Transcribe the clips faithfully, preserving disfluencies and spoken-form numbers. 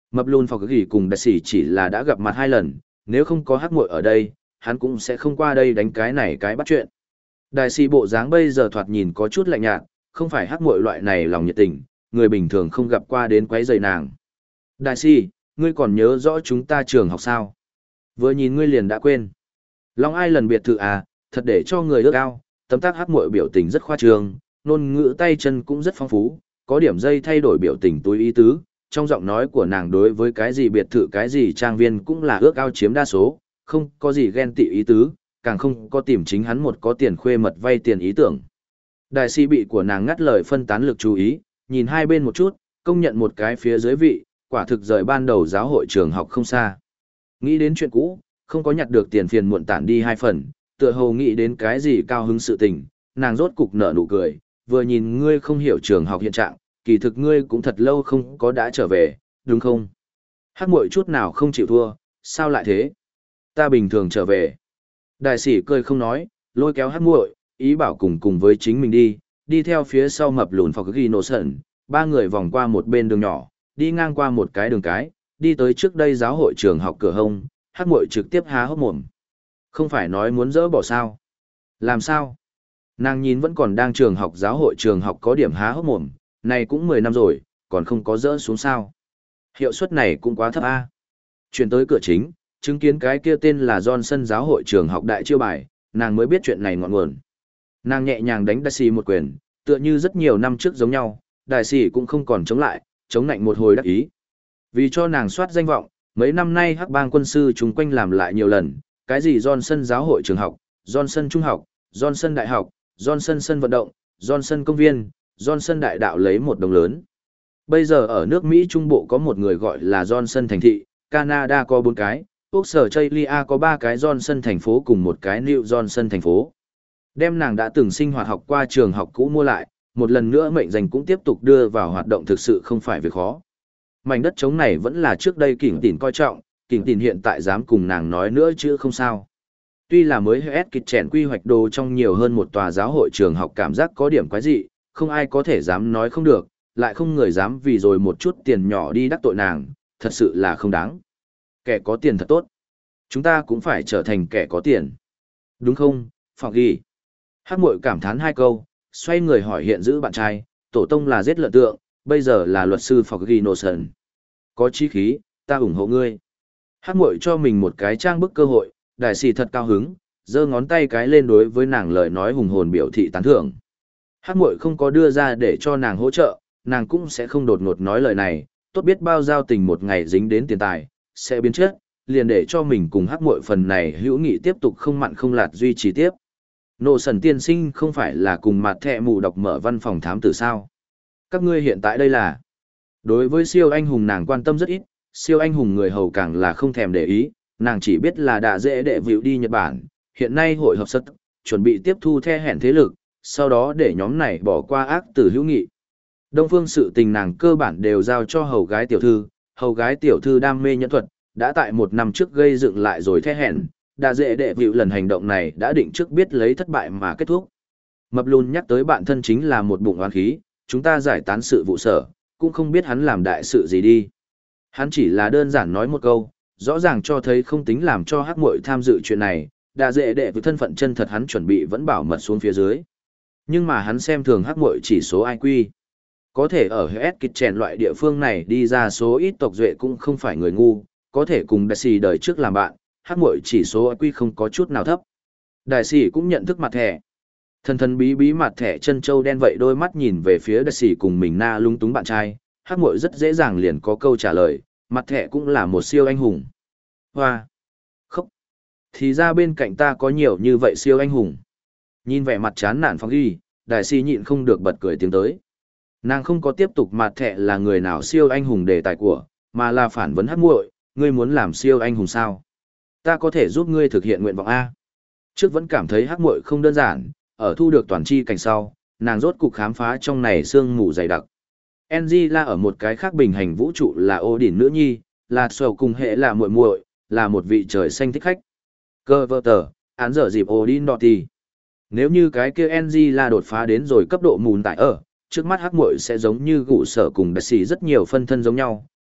Mập lùn phọc gỉ cùng đại sĩ chỉ là đã gặp mặt hai lần, nếu không có hắc muội ở đây, hắn cũng sẽ không qua đây đánh cái này cái bắt chuyện. Đại sĩ bộ dáng bây giờ thoạt nhìn có chút lạnh nhạt, không phải hắc muội loại này lòng nhiệt tình, người bình thường không gặp qua đến quấy rầy nàng. Đại sĩ, ngươi còn nhớ rõ chúng ta trường học sao? Vừa nhìn ngươi liền đã quên. Long Ai lần biệt thự à, thật để cho người ước ao, tấm tác hắc muội biểu tình rất khoa trương, ngôn ngữ tay chân cũng rất phong phú, có điểm dây thay đổi biểu tình túi ý tứ, trong giọng nói của nàng đối với cái gì biệt thự cái gì trang viên cũng là ước ao chiếm đa số, không có gì ghen tị ý tứ, càng không có tìm chính hắn một có tiền khuê mật vay tiền ý tưởng. Đại sĩ bị của nàng ngắt lời phân tán lực chú ý, nhìn hai bên một chút, công nhận một cái phía dưới vị, quả thực rời ban đầu giáo hội trường học không xa. Nghĩ đến chuyện cũ, không có nhặt được tiền phiền muộn tản đi hai phần, tựa hồ nghĩ đến cái gì cao hứng sự tình, nàng rốt cục nở nụ cười, vừa nhìn ngươi không hiểu trường học hiện trạng, kỳ thực ngươi cũng thật lâu không có đã trở về, đúng không? Hắc muội chút nào không chịu thua, sao lại thế? Ta bình thường trở về. Đại sĩ cười không nói, lôi kéo hắc muội, ý bảo cùng cùng với chính mình đi, đi theo phía sau mập lùn phọc ghi nổ sẩn, ba người vòng qua một bên đường nhỏ, đi ngang qua một cái đường cái, đi tới trước đây giáo hội trường học cửa hông, hắc muội trực tiếp há hốc mồm. Không phải nói muốn dỡ bỏ sao? Làm sao? Nàng nhìn vẫn còn đang trường học giáo hội trường học có điểm há hốc mồm, này cũng mười năm rồi, còn không có dỡ xuống sao. Hiệu suất này cũng quá thấp a. Chuyển tới cửa chính, chứng kiến cái kia tên là Johnson giáo hội trường học đại chiêu bài, nàng mới biết chuyện này ngọn nguồn. Nàng nhẹ nhàng đánh đại sĩ một quyền, tựa như rất nhiều năm trước giống nhau, đại sĩ cũng không còn chống lại, chống nạnh một hồi đắc ý. Vì cho nàng soát danh vọng, mấy năm nay hắc bang quân sư chúng quanh làm lại nhiều lần, cái gì Johnson giáo hội trường học, Johnson trung học, Johnson đại học, Johnson sân vận động, Johnson công viên, Johnson đại đạo lấy một đồng lớn. Bây giờ ở nước Mỹ Trung Bộ có một người gọi là Johnson thành thị, Canada có bốn cái, Úc Sở Chaylia có ba cái Johnson thành phố cùng một cái New Johnson thành phố. Đem nàng đã từng sinh hoạt học qua trường học cũ mua lại, một lần nữa mệnh danh cũng tiếp tục đưa vào hoạt động thực sự không phải việc khó. Mảnh đất trống này vẫn là trước đây Kình Tỉn coi trọng, Kình Tỉn hiện tại dám cùng nàng nói nữa chứ không sao. Tuy là mới hết kịch chèn quy hoạch đồ trong nhiều hơn một tòa giáo hội trường học cảm giác có điểm quái dị, không ai có thể dám nói không được, lại không người dám vì rồi một chút tiền nhỏ đi đắc tội nàng, thật sự là không đáng. Kẻ có tiền thật tốt. Chúng ta cũng phải trở thành kẻ có tiền. Đúng không, Phọc Ghi? Hắc muội cảm thán hai câu, xoay người hỏi hiện giữ bạn trai, tổ tông là giết lợn tượng, bây giờ là luật sư Phọc Ghi Nô Sần. Có chí khí, ta ủng hộ ngươi. Hắc muội cho mình một cái trang bức cơ hội, đại sĩ thật cao hứng, giơ ngón tay cái lên đối với nàng lời nói hùng hồn biểu thị tán thưởng. Hắc muội không có đưa ra để cho nàng hỗ trợ, nàng cũng sẽ không đột ngột nói lời này, tốt biết bao giao tình một ngày dính đến tiền tài, sẽ biến chất, liền để cho mình cùng hắc muội phần này hữu nghị tiếp tục không mặn không lạt duy trì tiếp. Nô Sần tiên sinh không phải là cùng mặt thẹ mù đọc mở văn phòng thám tử sao? Các ngươi hiện tại đây là... Đối với siêu anh hùng nàng quan tâm rất ít, siêu anh hùng người hầu càng là không thèm để ý, nàng chỉ biết là đã dễ đệ vịu đi Nhật Bản, hiện nay hội hợp sất, chuẩn bị tiếp thu the hẹn thế lực, sau đó để nhóm này bỏ qua ác tử hữu nghị. Đông phương sự tình nàng cơ bản đều giao cho hầu gái tiểu thư, hầu gái tiểu thư đam mê nhẫn thuật, đã tại một năm trước gây dựng lại rồi the hẹn, đã dễ đệ vịu lần hành động này đã định trước biết lấy thất bại mà kết thúc. Mập lùn nhắc tới bạn thân chính là một bụng oán khí, chúng ta giải tán sự vụ sở, cũng không biết hắn làm đại sự gì đi. Hắn chỉ là đơn giản nói một câu, rõ ràng cho thấy không tính làm cho hắc muội tham dự chuyện này, đã dễ đệ với thân phận chân thật hắn chuẩn bị vẫn bảo mật xuống phía dưới. Nhưng mà hắn xem thường hắc muội chỉ số i kiu. Có thể ở hết kịch chèn loại địa phương này đi ra số ít tộc duệ cũng không phải người ngu, có thể cùng đại sĩ đời trước làm bạn, hắc muội chỉ số i kiu không có chút nào thấp. Đại sĩ cũng nhận thức mặt thẻ. Thần thần bí bí mặt thẻ chân châu đen vậy đôi mắt nhìn về phía đại sĩ cùng mình na lung túng bạn trai, hắc muội rất dễ dàng liền có câu trả lời, mặt thẻ cũng là một siêu anh hùng. Hoa! Khóc! Thì ra bên cạnh ta có nhiều như vậy siêu anh hùng. Nhìn vẻ mặt chán nản Phong Ghi, đại sĩ nhịn không được bật cười tiếng tới. Nàng không có tiếp tục mặt thẻ là người nào siêu anh hùng đề tài của, mà là phản vấn hắc muội, ngươi muốn làm siêu anh hùng sao? Ta có thể giúp ngươi thực hiện nguyện vọng A. Trước vẫn cảm thấy hắc muội không đơn giản, ở thu được toàn chi cảnh sau, nàng rốt cục khám phá trong này sương mù dày đặc. Angela ở một cái khác bình hành vũ trụ là ô đỉnh nữ nhi, là sầu cùng hệ là muội muội, là một vị trời xanh thích khách. Cơ vơ tờ, án dở dịp Odin Dottie. Nếu như cái kia Angela đột phá đến rồi cấp độ mùn tại ở, trước mắt hắc muội sẽ giống như gụ sở cùng đại sĩ rất nhiều phân thân giống nhau,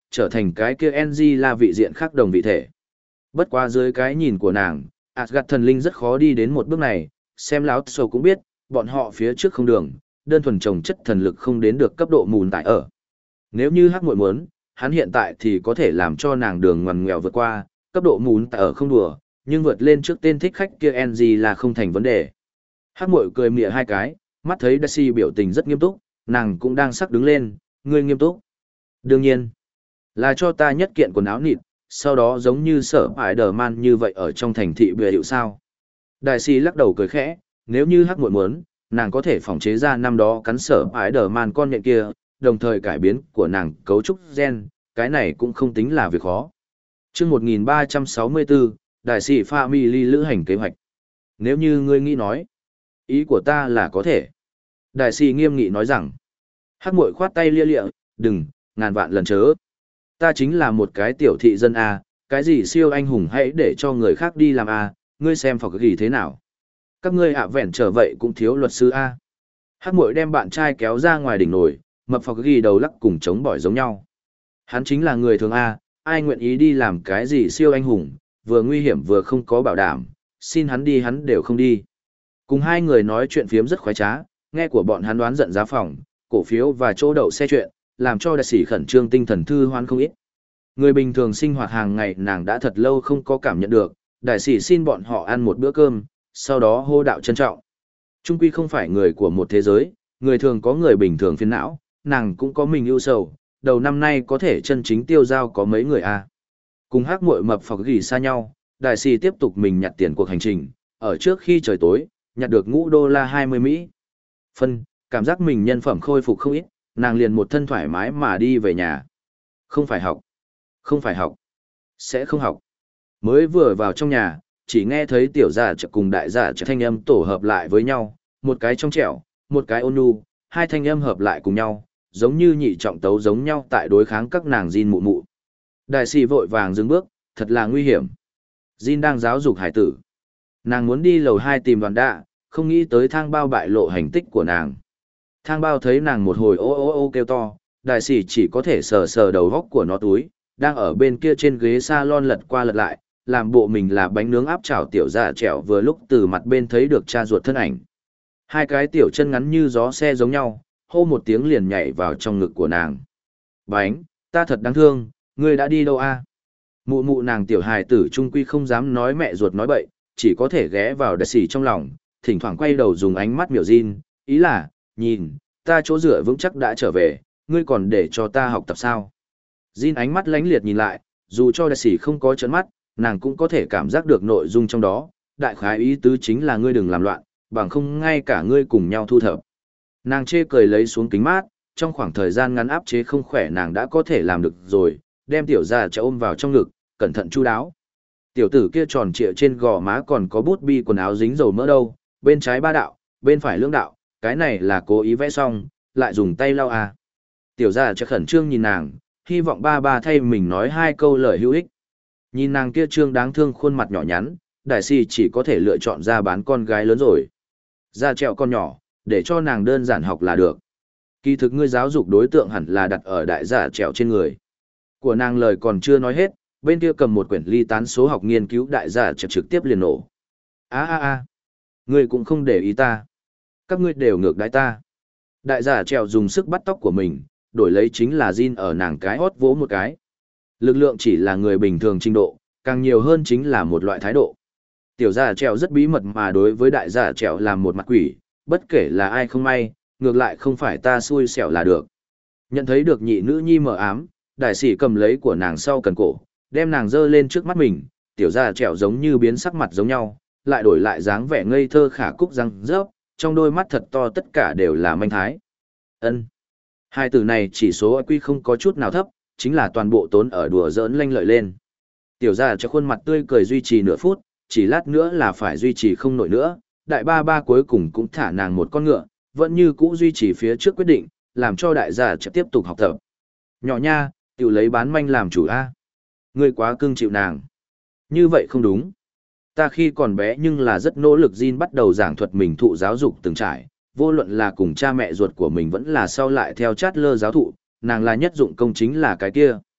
trở thành cái kia Angela vị diện khác đồng vị thể. Bất quá dưới cái nhìn của nàng, Asgard thần linh rất khó đi đến một bước này, xem láo sầu cũng biết, bọn họ phía trước không đường, đơn thuần trồng chất thần lực không đến được cấp độ mùn tại ở. Nếu như hắc muội muốn, hắn hiện tại thì có thể làm cho nàng đường ngoằn nghèo vượt qua, cấp độ mùn tại ở không đùa, nhưng vượt lên trước tên thích khách kia Engie là không thành vấn đề. Hắc muội cười mỉa hai cái, mắt thấy Daisy biểu tình rất nghiêm túc, nàng cũng đang sắc đứng lên, ngươi nghiêm túc. Đương nhiên, là cho ta nhất kiện quần áo nịt, sau đó giống như sở Spider-Man như vậy ở trong thành thị bìa hiệu sao. Đại sĩ lắc đầu cười khẽ, nếu như hắc muội muốn, nàng có thể phỏng chế ra năm đó cắn sở Spider-Man con nhện kia, đồng thời cải biến của nàng cấu trúc gen, cái này cũng không tính là việc khó. Chương một nghìn ba trăm sáu mươi bốn, đại sĩ Family lữ hành kế hoạch. Nếu như ngươi nghĩ nói, ý của ta là có thể. Đại sĩ nghiêm nghị nói rằng, hắc muội khoát tay lia lịa, đừng, ngàn vạn lần chớ. Ta chính là một cái tiểu thị dân A, cái gì siêu anh hùng hãy để cho người khác đi làm A, ngươi xem phọc gì thế nào. Các ngươi ạ vẹn trở vậy cũng thiếu luật sư A. Hắc muội đem bạn trai kéo ra ngoài đỉnh nổi, mập phọc ghi đầu lắc cùng chống bỏi giống nhau. Hắn chính là người thường A, ai nguyện ý đi làm cái gì siêu anh hùng, vừa nguy hiểm vừa không có bảo đảm, xin hắn đi hắn đều không đi. Cùng hai người nói chuyện phiếm rất khoái trá, nghe của bọn hắn đoán giận giá phòng, cổ phiếu và chỗ đậu xe chuyện, làm cho đại sĩ khẩn trương tinh thần thư hoan không ít. Người bình thường sinh hoạt hàng ngày nàng đã thật lâu không có cảm nhận được, đại sĩ xin bọn họ ăn một bữa cơm, sau đó hô đạo trân trọng. Trung quy không phải người của một thế giới, người thường có người bình thường phiền não, nàng cũng có mình ưu sầu, đầu năm nay có thể chân chính tiêu giao có mấy người a. À. Cùng hắc muội mập phọc gỉ xa nhau, đại sĩ tiếp tục mình nhặt tiền cuộc hành trình, ở trước khi trời tối, nhặt được ngũ đô la hai mươi Mỹ. Phân, cảm giác mình nhân phẩm khôi phục không ít, nàng liền một thân thoải mái mà đi về nhà. Không phải học. Không phải học. Sẽ không học. Mới vừa vào trong nhà, chỉ nghe thấy tiểu giả trợ cùng đại giả trợ thanh âm tổ hợp lại với nhau, một cái trong trẻo, một cái ôn nhu, hai thanh âm hợp lại cùng nhau, giống như nhị trọng tấu giống nhau tại đối kháng các nàng Jin mụ mụ. Đại sĩ vội vàng dừng bước, thật là nguy hiểm. Jin đang giáo dục hải tử. Nàng muốn đi lầu hai tìm đoàn đạ, không nghĩ tới thang bao bại lộ hành tích của nàng. Thang bao thấy nàng một hồi ô ô ô kêu to, đại sĩ chỉ có thể sờ sờ đầu góc của nó túi, đang ở bên kia trên ghế salon lật qua lật lại, làm bộ mình là bánh nướng áp chảo tiểu dạ trẻo vừa lúc từ mặt bên thấy được cha ruột thân ảnh. Hai cái tiểu chân ngắn như gió xe giống nhau, hô một tiếng liền nhảy vào trong ngực của nàng. Bánh, ta thật đáng thương, ngươi đã đi đâu a? Mụ mụ nàng tiểu hài tử trung quy không dám nói mẹ ruột nói bậy, chỉ có thể ghé vào đại sĩ trong lòng, thỉnh thoảng quay đầu dùng ánh mắt miểu Jin, ý là, nhìn, ta chỗ dựa vững chắc đã trở về, ngươi còn để cho ta học tập sao? Jin ánh mắt lánh liệt nhìn lại, dù cho đại sĩ không có trợn mắt, nàng cũng có thể cảm giác được nội dung trong đó, đại khái ý tứ chính là ngươi đừng làm loạn, bằng không ngay cả ngươi cùng nhau thu thập. Nàng chê cười lấy xuống kính mát, trong khoảng thời gian ngắn áp chế không khỏe nàng đã có thể làm được rồi, đem tiểu ra cho ôm vào trong ngực, cẩn thận chu đáo. Tiểu tử kia tròn trịa trên gò má còn có bút bi quần áo dính dầu mỡ đâu, bên trái ba đạo, bên phải lưỡng đạo, cái này là cố ý vẽ xong, lại dùng tay lau à. Tiểu ra cho khẩn trương nhìn nàng, hy vọng ba ba thay mình nói hai câu lời hữu ích. Nhìn nàng kia trương đáng thương khuôn mặt nhỏ nhắn, đại sĩ chỉ có thể lựa chọn ra bán con gái lớn rồi. Ra trẹo con nhỏ, để cho nàng đơn giản học là được. Kỳ thực ngươi giáo dục đối tượng hẳn là đặt ở đại giả trẹo trên người. Của nàng lời còn chưa nói hết, bên kia cầm một quyển ly tán số học nghiên cứu đại giả trẹo trực tiếp liền nổ. a a a ngươi cũng không để ý ta. Các ngươi đều ngược đãi ta. Đại giả trẹo dùng sức bắt tóc của mình, đổi lấy chính là Jin ở nàng cái hót vỗ một cái. Lực lượng chỉ là người bình thường trình độ, càng nhiều hơn chính là một loại thái độ. Tiểu giả trèo rất bí mật mà đối với đại giả trèo làm một mặt quỷ, bất kể là ai không may, ngược lại không phải ta xui xẻo là được. Nhận thấy được nhị nữ nhi mở ám, đại sĩ cầm lấy của nàng sau cần cổ, đem nàng dơ lên trước mắt mình, tiểu giả trèo giống như biến sắc mặt giống nhau, lại đổi lại dáng vẻ ngây thơ khả cúc răng rớp, trong đôi mắt thật to tất cả đều là manh thái. Ân, hai từ này chỉ số i kiu không có chút nào thấp, chính là toàn bộ tốn ở đùa giỡn lanh lợi lên. Tiểu gia cho khuôn mặt tươi cười duy trì nửa phút, chỉ lát nữa là phải duy trì không nổi nữa, đại ba ba cuối cùng cũng thả nàng một con ngựa, vẫn như cũ duy trì phía trước quyết định, làm cho đại gia sẽ tiếp tục học tập. Nhỏ nha, tiểu lấy bán manh làm chủ a. Ngươi quá cưng chịu nàng. Như vậy không đúng. Ta khi còn bé nhưng là rất nỗ lực Jin bắt đầu giảng thuật mình thụ giáo dục từng trải, vô luận là cùng cha mẹ ruột của mình vẫn là sau lại theo chát lơ giáo thụ, nàng là nhất dụng công chính là cái kia.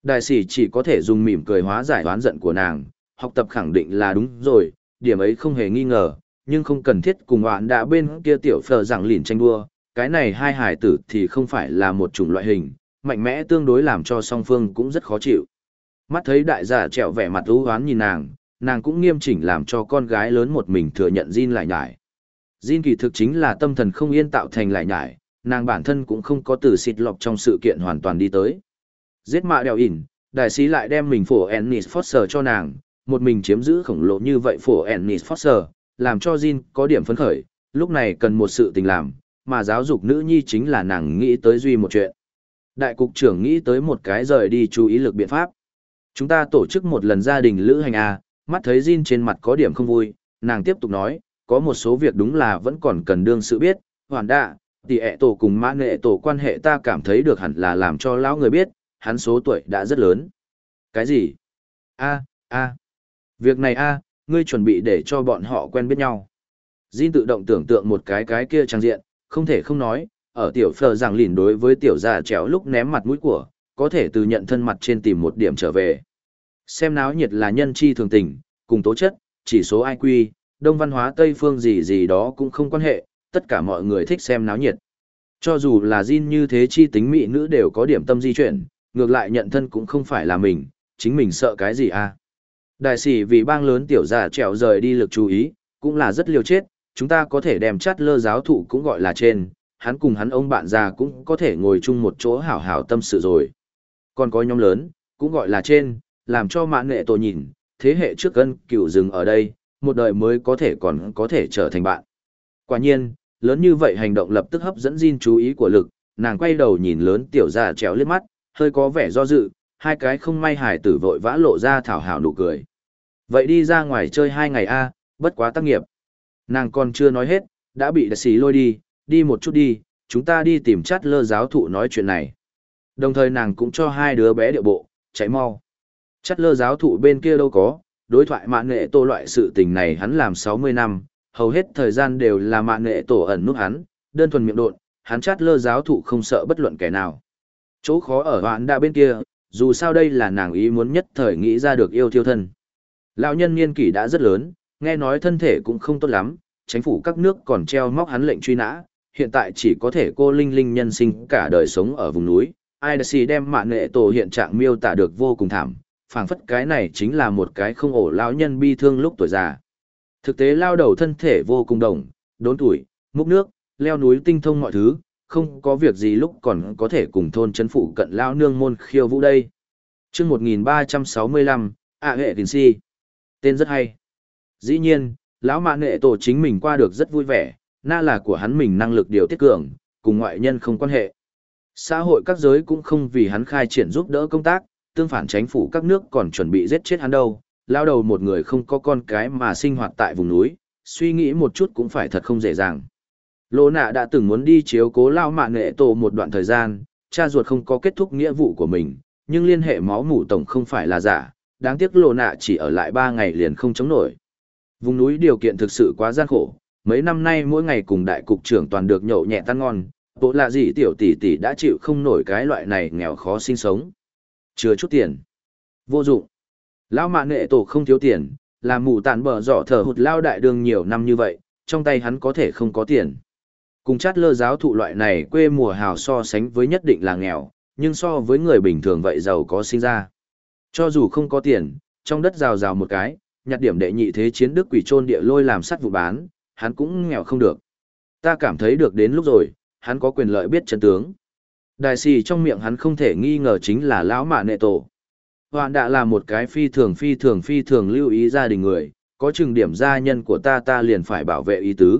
Đại sĩ chỉ có thể dùng mỉm cười hóa giải oán giận của nàng, học tập khẳng định là đúng rồi, điểm ấy không hề nghi ngờ, nhưng không cần thiết cùng hoạn đã bên kia tiểu phờ rằng lìn tranh đua, cái này hai hải tử thì không phải là một chủng loại hình, mạnh mẽ tương đối làm cho song phương cũng rất khó chịu. Mắt thấy đại giả trẹo vẻ mặt ưu hoán nhìn nàng, nàng cũng nghiêm chỉnh làm cho con gái lớn một mình thừa nhận Jin lại nhải. Jin kỳ thực chính là tâm thần không yên tạo thành lại nhải, nàng bản thân cũng không có từ xịt lọc trong sự kiện hoàn toàn đi tới. Giết mạ đèo ỉn, đại sĩ lại đem mình phổ Ennis Foster cho nàng, một mình chiếm giữ khổng lồ như vậy phổ Ennis Foster, làm cho Jin có điểm phấn khởi, lúc này cần một sự tình làm, mà giáo dục nữ nhi chính là nàng nghĩ tới duy một chuyện. Đại cục trưởng nghĩ tới một cái rời đi chú ý lực biện pháp. Chúng ta tổ chức một lần gia đình lữ hành A, mắt thấy Jin trên mặt có điểm không vui, nàng tiếp tục nói, có một số việc đúng là vẫn còn cần đương sự biết, hoàn đạ, tỷ ẹ tổ cùng mã nghệ tổ quan hệ ta cảm thấy được hẳn là làm cho lão người biết, hắn số tuổi đã rất lớn. Cái gì? A, a, việc này a, ngươi chuẩn bị để cho bọn họ quen biết nhau. Jin tự động tưởng tượng một cái cái kia trang diện, không thể không nói, ở tiểu phờ rằng lìn đối với tiểu già chéo lúc ném mặt mũi của, có thể từ nhận thân mặt trên tìm một điểm trở về. Xem náo nhiệt là nhân chi thường tình, cùng tố chất, chỉ số i kiu, đông văn hóa Tây phương gì gì đó cũng không quan hệ, tất cả mọi người thích xem náo nhiệt. Cho dù là Jin như thế chi tính mỹ nữ đều có điểm tâm di chuyển, ngược lại nhận thân cũng không phải là mình, chính mình sợ cái gì à. Đại sĩ vì bang lớn tiểu già trèo rời đi lực chú ý, cũng là rất liều chết, chúng ta có thể đem chát lơ giáo thụ cũng gọi là trên, hắn cùng hắn ông bạn già cũng có thể ngồi chung một chỗ hảo hảo tâm sự rồi. Còn có nhóm lớn, cũng gọi là trên, làm cho mạng nghệ tổ nhìn, thế hệ trước cân cựu rừng ở đây, một đời mới có thể còn có thể trở thành bạn. Quả nhiên, lớn như vậy hành động lập tức hấp dẫn Jin chú ý của lực, nàng quay đầu nhìn lớn tiểu già trèo liếc mắt, hơi có vẻ do dự, hai cái không may hải tử vội vã lộ ra thảo hảo nụ cười. Vậy đi ra ngoài chơi hai ngày a, bất quá tác nghiệp. Nàng còn chưa nói hết, đã bị đại sĩ lôi đi, đi một chút đi, chúng ta đi tìm chát lơ giáo thụ nói chuyện này. Đồng thời nàng cũng cho hai đứa bé điệu bộ, chạy mau. Chát lơ giáo thụ bên kia đâu có, đối thoại mạng nghệ tổ loại sự tình này hắn làm sáu mươi năm, hầu hết thời gian đều là mạng nghệ tổ ẩn nút hắn, đơn thuần miệng độn, hắn chát lơ giáo thụ không sợ bất luận kẻ nào. Chỗ khó ở hoạn đã bên kia, dù sao đây là nàng ý muốn nhất thời nghĩ ra được yêu thiêu thân. Lão nhân niên kỷ đã rất lớn, nghe nói thân thể cũng không tốt lắm, chính phủ các nước còn treo móc hắn lệnh truy nã, hiện tại chỉ có thể cô linh linh nhân sinh cả đời sống ở vùng núi. i đê xê đem mạng nghệ tổ hiện trạng miêu tả được vô cùng thảm, phảng phất cái này chính là một cái không ổ lão nhân bi thương lúc tuổi già. Thực tế lao đầu thân thể vô cùng đồng, đốn tuổi, múc nước, leo núi tinh thông mọi thứ, không có việc gì lúc còn có thể cùng thôn chấn phụ cận lao nương môn khiêu vũ đây. Chương một nghìn ba trăm sáu mươi lăm, ạ hệ tình si. Tên rất hay. Dĩ nhiên, lão mạng nghệ tổ chính mình qua được rất vui vẻ, na là của hắn mình năng lực điều tiết cường, cùng ngoại nhân không quan hệ. Xã hội các giới cũng không vì hắn khai triển giúp đỡ công tác, tương phản chính phủ các nước còn chuẩn bị giết chết hắn đâu. Lao đầu một người không có con cái mà sinh hoạt tại vùng núi, suy nghĩ một chút cũng phải thật không dễ dàng. Lô nạ đã từng muốn đi chiếu cố lao mạng nghệ tổ một đoạn thời gian, cha ruột không có kết thúc nghĩa vụ của mình, nhưng liên hệ máu mủ tổng không phải là giả, đáng tiếc lô nạ chỉ ở lại ba ngày liền không chống nổi. Vùng núi điều kiện thực sự quá gian khổ, mấy năm nay mỗi ngày cùng đại cục trưởng toàn được nhậu nhẹ tan ngon, bộ lạ gì tiểu tỷ tỷ đã chịu không nổi cái loại này nghèo khó sinh sống. Chừa chút tiền. Vô dụng. Lão mạng nghệ tổ không thiếu tiền, làm mù tàn bờ dọ thở hụt lao đại đường nhiều năm như vậy, trong tay hắn có thể không có tiền. Cùng chát lơ giáo thụ loại này quê mùa hào so sánh với nhất định là nghèo, nhưng so với người bình thường vậy giàu có sinh ra. Cho dù không có tiền, trong đất rào rào một cái, nhặt điểm đệ nhị thế chiến đức quỷ trôn địa lôi làm sắt vụ bán, hắn cũng nghèo không được. Ta cảm thấy được đến lúc rồi, hắn có quyền lợi biết chân tướng. Đại sĩ trong miệng hắn không thể nghi ngờ chính là lão mạ nệ tổ. Hoạn đã là một cái phi thường phi thường phi thường lưu ý gia đình người, có chừng điểm gia nhân của ta ta liền phải bảo vệ ý tứ.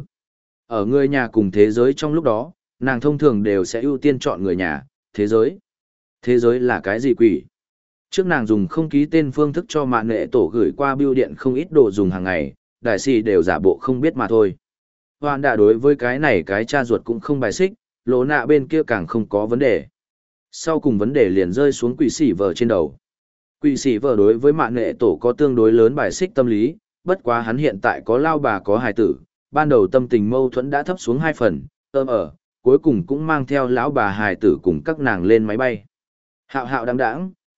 Ở người nhà cùng thế giới trong lúc đó, nàng thông thường đều sẽ ưu tiên chọn người nhà, thế giới. Thế giới là cái gì quỷ? Trước nàng dùng không ký tên phương thức cho mạng nghệ tổ gửi qua bưu điện không ít đồ dùng hàng ngày, đại sĩ đều giả bộ không biết mà thôi. Hoạn đã đối với cái này cái cha ruột cũng không bài xích, lỗ nạ bên kia càng không có vấn đề. Sau cùng vấn đề liền rơi xuống quỷ sĩ vợ trên đầu. Quỷ sĩ vợ đối với mạng nghệ tổ có tương đối lớn bài xích tâm lý, bất quá hắn hiện tại có lao bà có hài tử, ban đầu tâm tình mâu thuẫn đã thấp xuống hai phần, ơm ở, cuối cùng cũng mang theo lão bà hài tử cùng các nàng lên máy bay. Hạo hạo đáng đáng,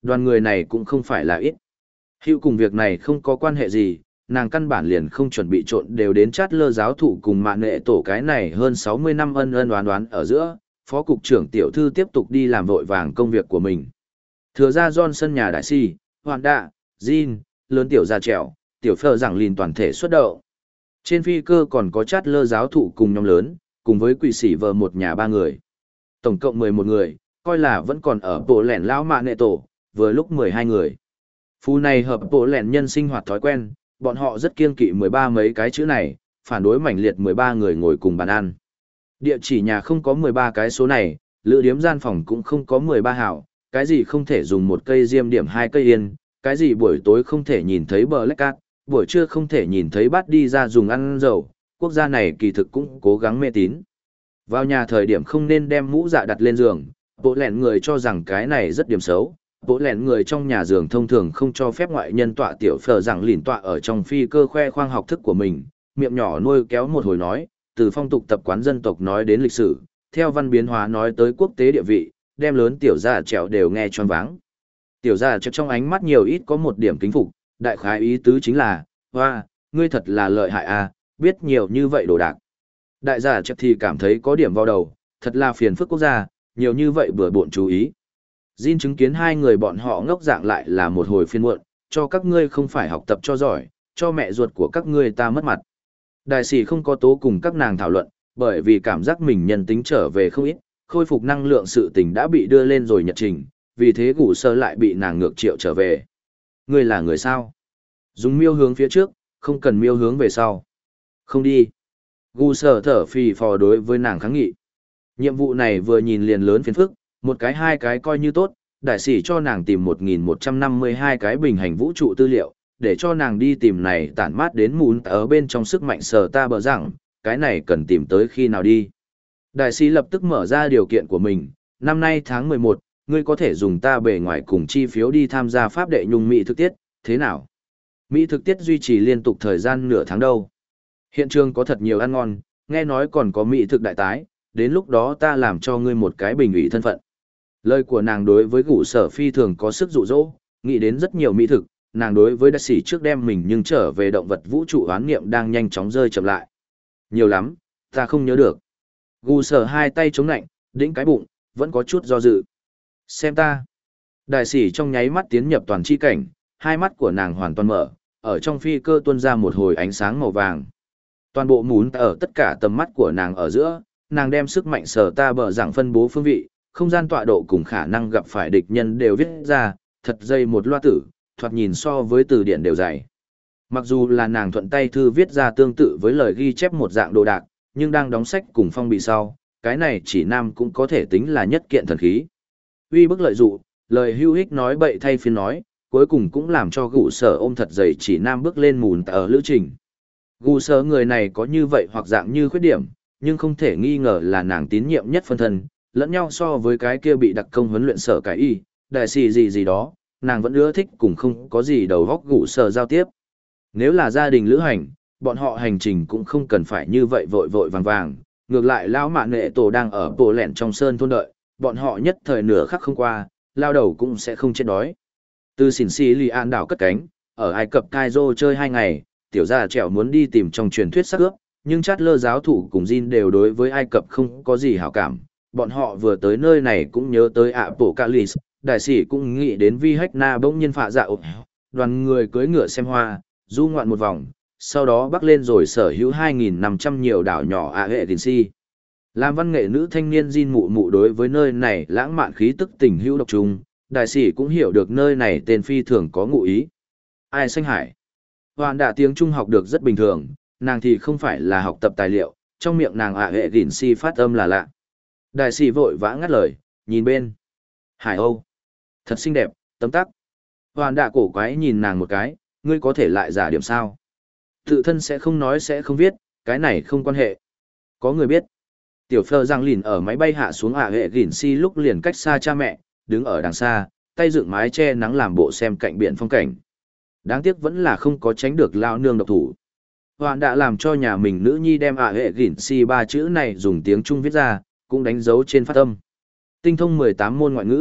Đoàn người này cũng không phải là ít. Hữu cùng việc này không có quan hệ gì, nàng căn bản liền không chuẩn bị trộn đều đến chát lơ giáo thụ cùng mạng nệ tổ cái này hơn sáu mươi năm ân ân đoán đoán ở giữa, phó cục trưởng tiểu thư tiếp tục đi làm vội vàng công việc của mình. Thừa ra Johnson nhà đại si, hoàn đạ, Jin, lớn tiểu gia trèo, tiểu phờ giảng lìn toàn thể xuất đậu. Trên phi cơ còn có chát lơ giáo thụ cùng nhóm lớn, cùng với quỷ sĩ vợ một nhà ba người. Tổng cộng mười một người, coi là vẫn còn ở bộ lẻn lão mạ nệ tổ, vừa lúc mười hai người. Phu này hợp bộ lẻn nhân sinh hoạt thói quen, bọn họ rất kiêng kỵ mười ba mấy cái chữ này, phản đối mảnh liệt mười ba người ngồi cùng bàn ăn. Địa chỉ nhà không có mười ba cái số này, lữ điếm gian phòng cũng không có mười ba hảo, cái gì không thể dùng một cây diêm điểm hai cây yên, cái gì buổi tối không thể nhìn thấy bờ lách cát, buổi trưa không thể nhìn thấy bát đi ra dùng ăn dầu, quốc gia này kỳ thực cũng cố gắng mê tín. Vào nhà thời điểm không nên đem mũ dạ đặt lên giường, bộ lẹn người cho rằng cái này rất điểm xấu. Bộ lẹn người trong nhà giường thông thường không cho phép ngoại nhân tọa tiểu phở rằng lìn tọa ở trong phi cơ khoe khoang học thức của mình, miệng nhỏ nuôi kéo một hồi nói, từ phong tục tập quán dân tộc nói đến lịch sử, theo văn biến hóa nói tới quốc tế địa vị, đem lớn tiểu gia trèo đều nghe choáng váng. Tiểu gia trèo trong ánh mắt nhiều ít có một điểm kính phục, đại khái ý tứ chính là, hoa, ngươi thật là lợi hại à, biết nhiều như vậy đồ đạc. Đại gia trèo thì cảm thấy có điểm vào đầu, thật là phiền phức quốc gia, nhiều như vậy bừa bộn chú ý. Jin chứng kiến hai người bọn họ ngốc dạng lại là một hồi phiên muộn, cho các ngươi không phải học tập cho giỏi, cho mẹ ruột của các ngươi ta mất mặt. Đại sĩ không có tố cùng các nàng thảo luận, bởi vì cảm giác mình nhân tính trở về không ít, khôi phục năng lượng sự tình đã bị đưa lên rồi nhật trình, vì thế Gù Sơ lại bị nàng ngược triệu trở về. Ngươi là người sao? Dùng miêu hướng phía trước, không cần miêu hướng về sau. Không đi. Gù Sơ thở phì phò đối với nàng kháng nghị. Nhiệm vụ này vừa nhìn liền lớn phiền phức, một cái hai cái coi như tốt, đại sĩ cho nàng tìm một nghìn một trăm năm mươi hai cái bình hành vũ trụ tư liệu, để cho nàng đi tìm này tản mát đến mún ở bên trong sức mạnh sờ ta bờ rằng, cái này cần tìm tới khi nào đi. Đại sĩ lập tức mở ra điều kiện của mình, năm nay tháng mười một, ngươi có thể dùng ta bề ngoài cùng chi phiếu đi tham gia pháp đệ nhung Mỹ thực tiết, thế nào? Mỹ thực tiết duy trì liên tục thời gian nửa tháng đâu. Hiện trường có thật nhiều ăn ngon, nghe nói còn có Mỹ thực đại tái, đến lúc đó ta làm cho ngươi một cái bình ủy thân phận. Lời của nàng đối với Gù Sở phi thường có sức dụ dỗ, nghĩ đến rất nhiều mỹ thực, nàng đối với đại sĩ trước đem mình nhưng trở về động vật vũ trụ oán niệm đang nhanh chóng rơi chậm lại. Nhiều lắm, ta không nhớ được. Gù Sở hai tay chống nạnh, đĩnh cái bụng, vẫn có chút do dự. Xem ta. Đại sĩ trong nháy mắt tiến nhập toàn chi cảnh, hai mắt của nàng hoàn toàn mở, ở trong phi cơ tuôn ra một hồi ánh sáng màu vàng. Toàn bộ mún ở tất cả tầm mắt của nàng ở giữa, nàng đem sức mạnh sở ta bờ dạng phân bố phương vị, không gian tọa độ cùng khả năng gặp phải địch nhân đều viết ra, thật dây một loa tử, thoạt nhìn so với từ điển đều dày. Mặc dù là nàng thuận tay thư viết ra tương tự với lời ghi chép một dạng đồ đạc, nhưng đang đóng sách cùng phong bì sau, cái này chỉ nam cũng có thể tính là nhất kiện thần khí. Uy bức lợi dụ, lời hưu hích nói bậy thay phiên nói, cuối cùng cũng làm cho Gù Sở ôm thật dày chỉ nam bước lên mùn ở lữ trình. Gù Sở người này có như vậy hoặc dạng như khuyết điểm, nhưng không thể nghi ngờ là nàng tín nhiệm nhất phân thân, lẫn nhau so với cái kia bị đặc công huấn luyện sở cái y, đại sĩ gì gì đó, nàng vẫn ưa thích cùng không có gì đầu góc Gù Sở giao tiếp. Nếu là gia đình lữ hành, bọn họ hành trình cũng không cần phải như vậy vội vội vàng vàng, ngược lại lão mạn nghệ tổ đang ở bộ lẻn trong sơn thôn đợi, bọn họ nhất thời nửa khắc không qua, lao đầu cũng sẽ không chết đói. Từ xỉn xì lì an đảo cất cánh, ở Ai Cập Cairo chơi hai ngày, tiểu gia trẻo muốn đi tìm trong truyền thuyết sắc ướp, nhưng chát lơ giáo thủ cùng Jin đều đối với Ai Cập không có gì hảo cảm. Bọn họ vừa tới nơi này cũng nhớ tới Apocalypse, đại sĩ cũng nghĩ đến Vi Hách Na bỗng nhiên phạ dạ ộp, đoàn người cưỡi ngựa xem hoa, du ngoạn một vòng, sau đó bắc lên rồi sở hữu hai nghìn năm trăm nhiều đảo nhỏ ạ hệ tiền si. Làm văn nghệ nữ thanh niên Jin mụ mụ đối với nơi này lãng mạn khí tức tình hữu độc trùng, đại sĩ cũng hiểu được nơi này tên phi thường có ngụ ý. Ai xanh hải? Hoàn đạ tiếng Trung học được rất bình thường, nàng thì không phải là học tập tài liệu, trong miệng nàng ạ hệ gỉn si phát âm là lạ. Đại sĩ vội vã ngắt lời, nhìn bên. Hải Âu. Thật xinh đẹp, tấm tắc. Hoàn đạ cổ quái nhìn nàng một cái, ngươi có thể lại giả điểm sao? Tự thân sẽ không nói sẽ không viết, cái này không quan hệ. Có người biết. Tiểu Phơ Giang lìn ở máy bay hạ xuống ạ hệ gỉn si lúc liền cách xa cha mẹ, đứng ở đằng xa, tay dựng mái che nắng làm bộ xem cạnh biển phong cảnh. Đáng tiếc vẫn là không có tránh được lao nương độc thủ. Hoàn đã làm cho nhà mình nữ nhi đem ạ hệ gỉn si ba chữ này dùng tiếng Trung viết ra, cũng đánh dấu trên phát âm. Tinh thông mười tám môn ngoại ngữ,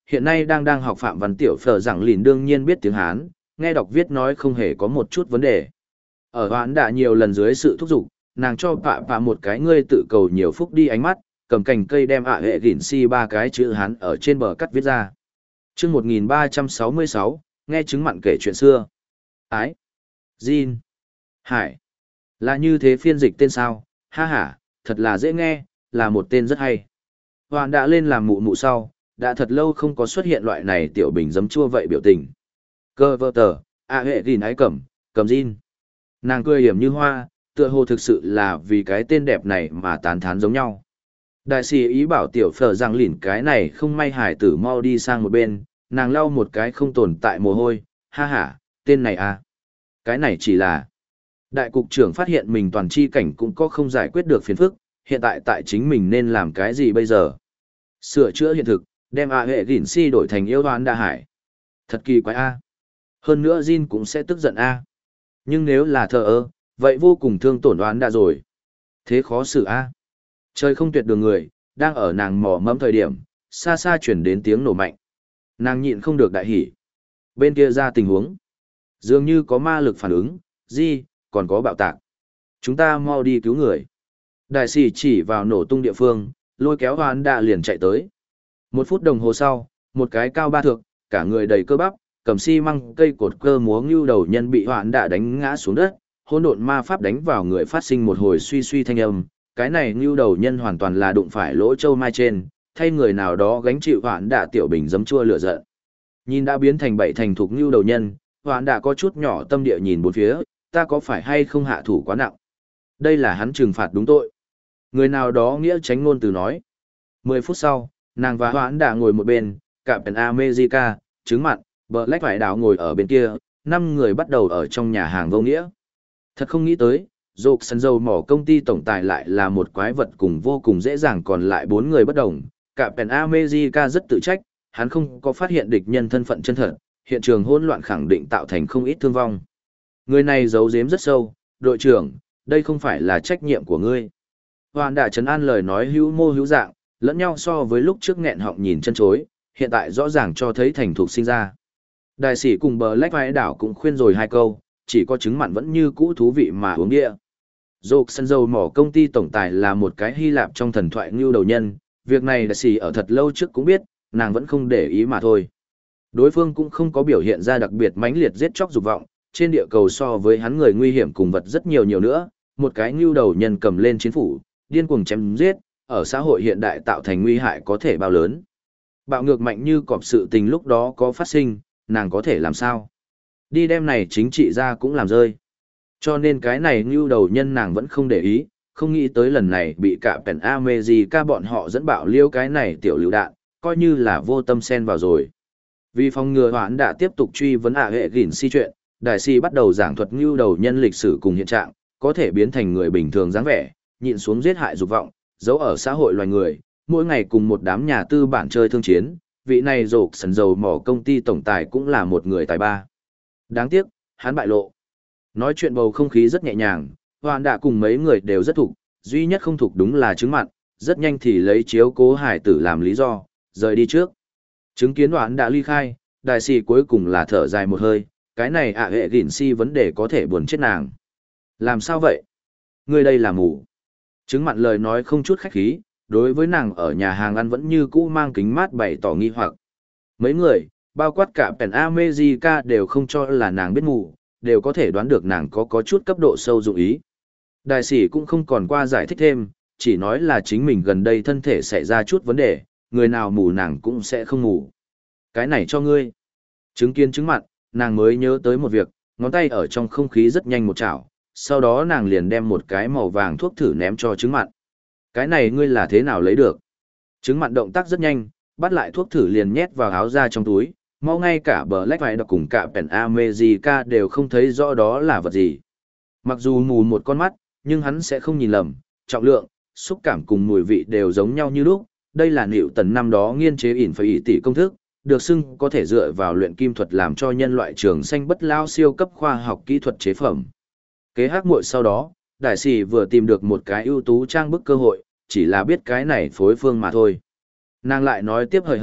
hiện nay đang đang học Phạm Văn Tiểu Phở rằng lìn đương nhiên biết tiếng Hán, nghe đọc viết nói không hề có một chút vấn đề. Ở hoán đã nhiều lần dưới sự thúc giục, nàng cho Pạ Pạ một cái ngươi tự cầu nhiều phúc đi ánh mắt, cầm cành cây đem ạ hệ gỉn si ba cái chữ Hán ở trên bờ cắt viết ra. Chương một nghìn ba trăm sáu mươi sáu, nghe chứng mặn kể chuyện xưa. Ái. Jin. Hải. Là như thế phiên dịch tên sao, ha ha, thật là dễ nghe, là một tên rất hay. Hoàn đã lên làm mụ mụ sau, đã thật lâu không có xuất hiện loại này tiểu bình giấm chua vậy biểu tình. Cơ vơ tờ, ạ hệ gỉn ái cẩm, cầm Jin. Nàng cười hiểm như hoa, tựa hồ thực sự là vì cái tên đẹp này mà tán thán giống nhau. Đại sĩ ý bảo tiểu phở rằng lỉn cái này không may hải tử mau đi sang một bên, nàng lau một cái không tồn tại mồ hôi, ha ha, tên này à. Cái này chỉ là... Đại cục trưởng phát hiện mình toàn chi cảnh cũng có không giải quyết được phiền phức, hiện tại tại chính mình nên làm cái gì bây giờ? Sửa chữa hiện thực, đem A hệ gỉn si đổi thành yêu hoán đa hải. Thật kỳ quái A. Hơn nữa Jin cũng sẽ tức giận A. Nhưng nếu là thờ ơ, vậy vô cùng thương tổn đoán đã rồi. Thế khó xử A. Trời không tuyệt đường người, đang ở nàng mò mẫm thời điểm, xa xa chuyển đến tiếng nổ mạnh. Nàng nhịn không được đại hỉ. Bên kia ra tình huống. Dường như có ma lực phản ứng, gì, còn có bạo tạc. Chúng ta mau đi cứu người. Đại sĩ chỉ vào nổ tung địa phương, lôi kéo hoán đạ liền chạy tới. Một phút đồng hồ sau, một cái cao ba thước, cả người đầy cơ bắp, cầm xi măng cây cột cơ múa ngưu đầu nhân bị hoán đạ đánh ngã xuống đất, hỗn độn ma pháp đánh vào người phát sinh một hồi suy suy thanh âm. Cái này ngưu đầu nhân hoàn toàn là đụng phải lỗ châu mai trên, thay người nào đó gánh chịu hoán đạ tiểu bình giấm chua lửa giận. Nhìn đã biến thành bảy thành thục ngưu đầu nhân, hoán đạ có chút nhỏ tâm địa nhìn bốn phía, ta có phải hay không hạ thủ quá nặng? Đây là hắn trừng phạt đúng tội. Người nào đó nghĩa tránh ngôn từ nói. Mười phút sau, nàng và hoãn đã ngồi một bên, cả Pen America, trứng mặn, Black vải đảo ngồi ở bên kia, năm người bắt đầu ở trong nhà hàng vô nghĩa. Thật không nghĩ tới, Dốc sân dầu mỏ công ty tổng tài lại là một quái vật cùng vô cùng dễ dàng còn lại bốn người bất đồng. Cả Pen America rất tự trách, hắn không có phát hiện địch nhân thân phận chân thật, hiện trường hỗn loạn khẳng định tạo thành không ít thương vong. Người này giấu giếm rất sâu, đội trưởng, đây không phải là trách nhiệm của ngươi. Hoàn đã trấn an lời nói hữu mô hữu dạng, lẫn nhau so với lúc trước nghẹn họng nhìn chân chối, hiện tại rõ ràng cho thấy thành thục sinh ra. Đại sĩ cùng bờ lách vai đảo cũng khuyên rồi hai câu, chỉ có trứng mặn vẫn như cũ thú vị mà uống địa. Dốc sân dầu mỏ công ty tổng tài là một cái Hy Lạp trong thần thoại ngưu đầu nhân, việc này đại sĩ ở thật lâu trước cũng biết, nàng vẫn không để ý mà thôi. Đối phương cũng không có biểu hiện ra đặc biệt mãnh liệt giết chóc dục vọng, trên địa cầu so với hắn người nguy hiểm cùng vật rất nhiều nhiều nữa, một cái ngưu đầu nhân cầm lên chiến phủ, điên cuồng chém giết, ở xã hội hiện đại tạo thành nguy hại có thể bao lớn. Bạo ngược mạnh như cọp sự tình lúc đó có phát sinh, nàng có thể làm sao? Đi đem này chính trị ra cũng làm rơi. Cho nên cái này ngưu đầu nhân nàng vẫn không để ý, không nghĩ tới lần này bị cả Pen America bọn họ dẫn bạo liêu cái này tiểu lưu đạn, coi như là vô tâm xen vào rồi. Vì phòng ngừa hoãn đã tiếp tục truy vấn ạ hệ gỉn si chuyện, đại sĩ bắt đầu giảng thuật ngưu đầu nhân lịch sử cùng hiện trạng, có thể biến thành người bình thường dáng vẻ, nhịn xuống giết hại dục vọng, giấu ở xã hội loài người, mỗi ngày cùng một đám nhà tư bản chơi thương chiến, vị này rộp sần dầu mỏ công ty tổng tài cũng là một người tài ba. Đáng tiếc, hắn bại lộ. Nói chuyện bầu không khí rất nhẹ nhàng, hoàn đã cùng mấy người đều rất thục, duy nhất không thục đúng là trứng mặn, rất nhanh thì lấy chiếu cố hải tử làm lý do, rời đi trước. Chứng kiến đoạn đã ly khai, đại sĩ cuối cùng là thở dài một hơi, cái này ạ hệ gỉn si vấn đề có thể buồn chết nàng. Làm sao vậy? Người đây là mù. Trứng mặn lời nói không chút khách khí, đối với nàng ở nhà hàng ăn vẫn như cũ mang kính mát bày tỏ nghi hoặc. Mấy người, bao quát cả Pen America đều không cho là nàng biết mù, đều có thể đoán được nàng có có chút cấp độ sâu dụng ý. Đại sĩ cũng không còn qua giải thích thêm, chỉ nói là chính mình gần đây thân thể xảy ra chút vấn đề, người nào mù nàng cũng sẽ không mù. Cái này cho ngươi. Chứng kiến trứng mặn, nàng mới nhớ tới một việc, ngón tay ở trong không khí rất nhanh một chảo, sau đó nàng liền đem một cái màu vàng thuốc thử ném cho trứng mặn. Cái này ngươi là thế nào lấy được? Trứng mặn động tác rất nhanh, bắt lại thuốc thử liền nhét vào áo ra trong túi, mau ngay cả bờ lách vải đọc cùng cả Pen America đều không thấy rõ đó là vật gì. Mặc dù mù một con mắt, nhưng hắn sẽ không nhìn lầm, trọng lượng, xúc cảm cùng mùi vị đều giống nhau như lúc. Đây là Newton tần năm đó nghiên chế ỉn phải ỉ tỷ công thức, được xưng có thể dựa vào luyện kim thuật làm cho nhân loại trường xanh bất lao siêu cấp khoa học kỹ thuật chế phẩm. Kế hắc muội sau đó, đại sĩ vừa tìm được một cái ưu tú trang bức cơ hội, chỉ là biết cái này phối phương mà thôi. Nàng lại nói tiếp hời hợt,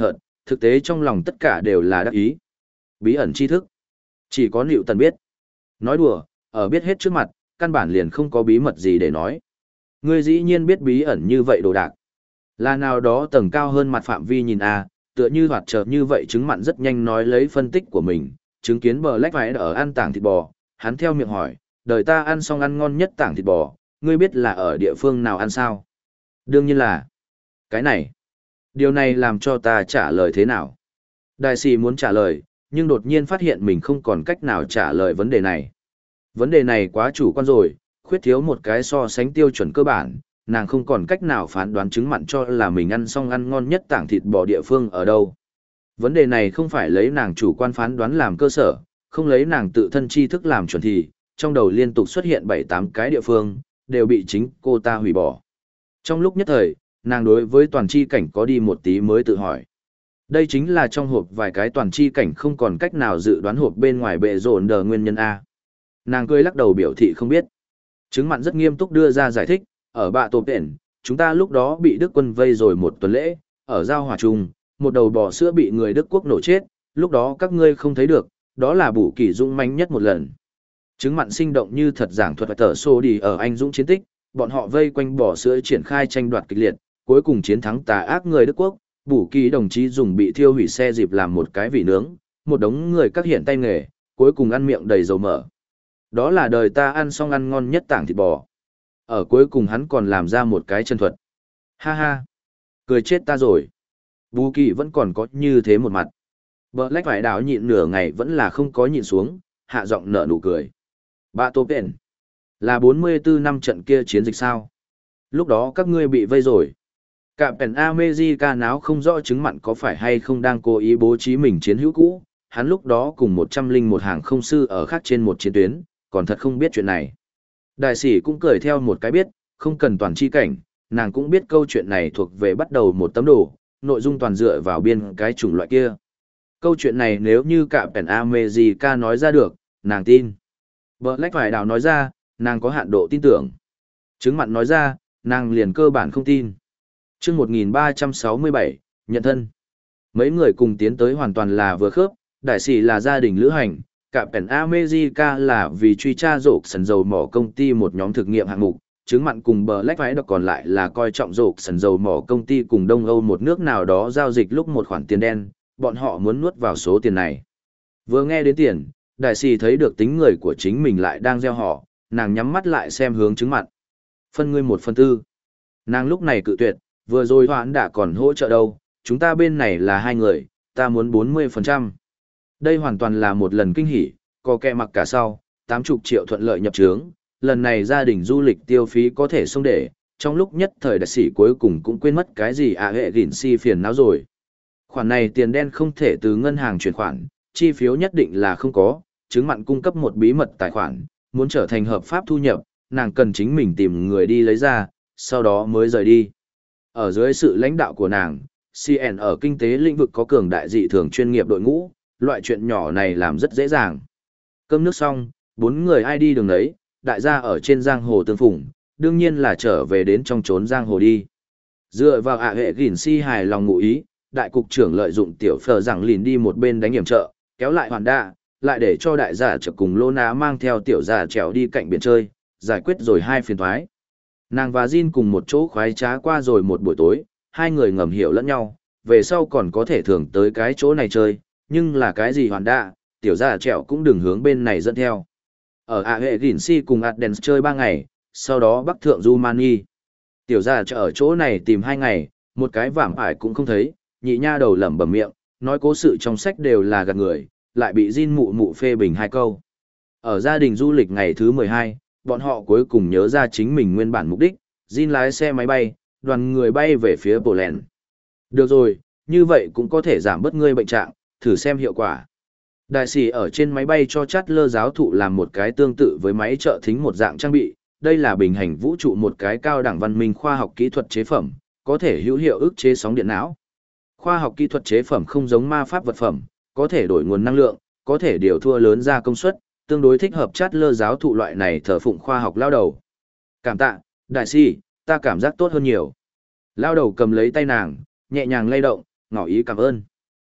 thực tế trong lòng tất cả đều là đắc ý. Bí ẩn tri thức. Chỉ có Nịu Tần biết. Nói đùa, ở biết hết trước mặt, căn bản liền không có bí mật gì để nói. Ngươi dĩ nhiên biết bí ẩn như vậy đồ đạc. Là nào đó tầng cao hơn mặt phạm vi nhìn a, tựa như hoạt chợt như vậy chứng mặn rất nhanh nói lấy phân tích của mình, chứng kiến bờ lách vải ở ăn tảng thịt bò, hắn theo miệng hỏi, đời ta ăn xong ăn ngon nhất tảng thịt bò, ngươi biết là ở địa phương nào ăn sao? Đương nhiên là, cái này. Điều này làm cho ta trả lời thế nào? Đại sĩ muốn trả lời, nhưng đột nhiên phát hiện mình không còn cách nào trả lời vấn đề này. Vấn đề này quá chủ quan rồi, khuyết thiếu một cái so sánh tiêu chuẩn cơ bản, nàng không còn cách nào phán đoán chứng mặn cho là mình ăn xong ăn ngon nhất tảng thịt bò địa phương ở đâu. Vấn đề này không phải lấy nàng chủ quan phán đoán làm cơ sở, không lấy nàng tự thân tri thức làm chuẩn thì, trong đầu liên tục xuất hiện bảy tám cái địa phương, đều bị chính cô ta hủy bỏ. Trong lúc nhất thời, nàng đối với toàn chi cảnh có đi một tí mới tự hỏi. Đây chính là trong hộp vài cái toàn chi cảnh không còn cách nào dự đoán hộp bên ngoài bệ rộn đờ nguyên nhân A. Nàng cười lắc đầu biểu thị không biết. Chứng mặn rất nghiêm túc đưa ra giải thích, ở bạ tổ biển, chúng ta lúc đó bị Đức quân vây rồi một tuần lễ, ở giao hòa trung, một đầu bò sữa bị người Đức quốc nổ chết, lúc đó các ngươi không thấy được, đó là bù kỳ dũng manh nhất một lần. Chứng mặn sinh động như thật giảng thuật tờ xô đi ở anh dũng chiến tích, bọn họ vây quanh bò sữa triển khai tranh đoạt kịch liệt, cuối cùng chiến thắng tà ác người Đức quốc, bù kỳ đồng chí dùng bị thiêu hủy xe dịp làm một cái vị nướng, một đống người các hiện tay nghề, cuối cùng ăn miệng đầy dầu mỡ. Đó là đời ta ăn xong ăn ngon nhất tảng thịt bò. Ở cuối cùng hắn còn làm ra một cái chân thuật. Ha ha, cười chết ta rồi. Bù kỳ vẫn còn có như thế một mặt. Bờ lách phải đảo nhịn nửa ngày vẫn là không có nhịn xuống, hạ giọng nở nụ cười. Bạ tô tên. Là bốn mươi tư năm trận kia chiến dịch sao? Lúc đó các ngươi bị vây rồi. Cả Pèn America náo không rõ chứng mặn có phải hay không đang cố ý bố trí mình chiến hữu cũ. Hắn lúc đó cùng một trăm linh một hàng không sư ở khác trên một chiến tuyến, còn thật không biết chuyện này. Đại sĩ cũng cười theo một cái biết, không cần toàn chi cảnh, nàng cũng biết câu chuyện này thuộc về bắt đầu một tấm đồ, nội dung toàn dựa vào biên cái chủng loại kia. Câu chuyện này nếu như cả Pèn America nói ra được, nàng tin. Black phải đào nói ra, nàng có hạn độ tin tưởng. Chứng mặn nói ra, nàng liền cơ bản không tin. Chương một nghìn ba trăm sáu mươi bảy, nhận thân. Mấy người cùng tiến tới hoàn toàn là vừa khớp, đại sĩ là gia đình lữ hành, cả Pèn America là vì truy tra rộp sần dầu mỏ công ty một nhóm thực nghiệm hạng mục, chứng mặn cùng Black phải đọc còn lại là coi trọng rộp sần dầu mỏ công ty cùng Đông Âu một nước nào đó giao dịch lúc một khoản tiền đen, bọn họ muốn nuốt vào số tiền này. Vừa nghe đến tiền, đại sĩ thấy được tính người của chính mình lại đang gieo họ, nàng nhắm mắt lại xem hướng chứng mặn. Phân ngươi một phần tư. Nàng lúc này cự tuyệt, vừa rồi hoãn đã còn hỗ trợ đâu, chúng ta bên này là hai người, ta muốn bốn mươi phần trăm. Đây hoàn toàn là một lần kinh hỉ, có kẹ mặc cả sau, tám mươi triệu thuận lợi nhập trướng, lần này gia đình du lịch tiêu phí có thể xông để, trong lúc nhất thời đại sĩ cuối cùng cũng quên mất cái gì à hệ gỉn si phiền não rồi. Khoản này tiền đen không thể từ ngân hàng chuyển khoản, chi phiếu nhất định là không có, chứng mặn cung cấp một bí mật tài khoản, muốn trở thành hợp pháp thu nhập, nàng cần chính mình tìm người đi lấy ra, sau đó mới rời đi. Ở dưới sự lãnh đạo của nàng, xê en ở kinh tế lĩnh vực có cường đại dị thường chuyên nghiệp đội ngũ, loại chuyện nhỏ này làm rất dễ dàng. Cơm nước xong, bốn người ai đi đường đấy, đại gia ở trên giang hồ tương phùng, đương nhiên là trở về đến trong trốn giang hồ đi. Dựa vào ạ hệ gỉn si hài lòng ngụ ý, đại cục trưởng lợi dụng tiểu phở rằng lìn đi một bên đánh hiểm trợ, kéo lại hoàn đa, lại để cho đại gia trợ cùng lô ná mang theo tiểu gia trèo đi cạnh biển chơi, giải quyết rồi hai phiền thoái. Nàng và Jin cùng một chỗ khoái trá qua rồi một buổi tối, hai người ngầm hiểu lẫn nhau, về sau còn có thể thường tới cái chỗ này chơi, nhưng là cái gì hoàn đa, tiểu gia trèo cũng đừng hướng bên này dẫn theo. Ở ạ hệ gỉn si cùng Adens chơi ba ngày, sau đó bắc thượng Rumani. Tiểu gia trèo ở chỗ này tìm hai ngày, một cái vảm ải cũng không thấy, nhị nha đầu lẩm bẩm miệng, nói cố sự trong sách đều là gạt người, lại bị Jin mụ mụ phê bình hai câu. Ở gia đình du lịch ngày thứ mười hai, bọn họ cuối cùng nhớ ra chính mình nguyên bản mục đích, Jin lái xe máy bay, đoàn người bay về phía Poland. Được rồi, như vậy cũng có thể giảm bớt ngươi bệnh trạng, thử xem hiệu quả. Đại sĩ ở trên máy bay cho chát lơ giáo thụ làm một cái tương tự với máy trợ thính một dạng trang bị, đây là bình hành vũ trụ một cái cao đẳng văn minh khoa học kỹ thuật chế phẩm, có thể hữu hiệu ức chế sóng điện não. Khoa học kỹ thuật chế phẩm không giống ma pháp vật phẩm, có thể đổi nguồn năng lượng, có thể điều thua lớn ra công suất, tương đối thích hợp chát lơ giáo thụ loại này thờ phụng khoa học lao đầu. Cảm tạ, đại sĩ, ta cảm giác tốt hơn nhiều. Lao đầu cầm lấy tay nàng, nhẹ nhàng lay động, ngỏ ý cảm ơn.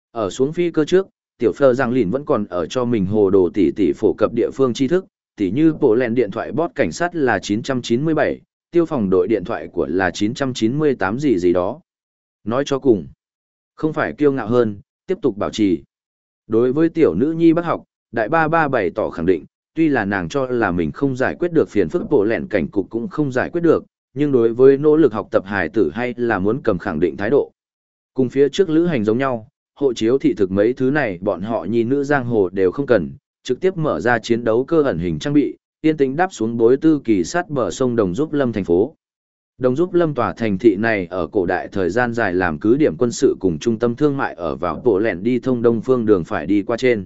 Ở xuống phi cơ trước, tiểu phờ rằng lìn vẫn còn ở cho mình hồ đồ tỉ tỉ phổ cập địa phương tri thức, tỉ như bộ lèn điện thoại bot cảnh sát là chín trăm chín mươi bảy, tiêu phòng đội điện thoại của là chín trăm chín mươi tám gì gì đó. Nói cho cùng, không phải kiêu ngạo hơn, tiếp tục bảo trì. Đối với tiểu nữ nhi bác học, đại ba ba bày tỏ khẳng định, tuy là nàng cho là mình không giải quyết được phiền phức bộ lẹn cảnh cục cũng không giải quyết được, nhưng đối với nỗ lực học tập hài tử hay là muốn cầm khẳng định thái độ. Cùng phía trước lữ hành giống nhau, hộ chiếu thị thực mấy thứ này bọn họ nhi nữ giang hồ đều không cần, trực tiếp mở ra chiến đấu cơ ẩn hình trang bị, yên tĩnh đáp xuống bối tư kỳ sát bờ sông Đồng Giúp Lâm thành phố. Đồng Giúp Lâm tòa thành thị này ở cổ đại thời gian dài làm cứ điểm quân sự cùng trung tâm thương mại ở vào bộ lẹn đi thông đông phương đường phải đi qua trên.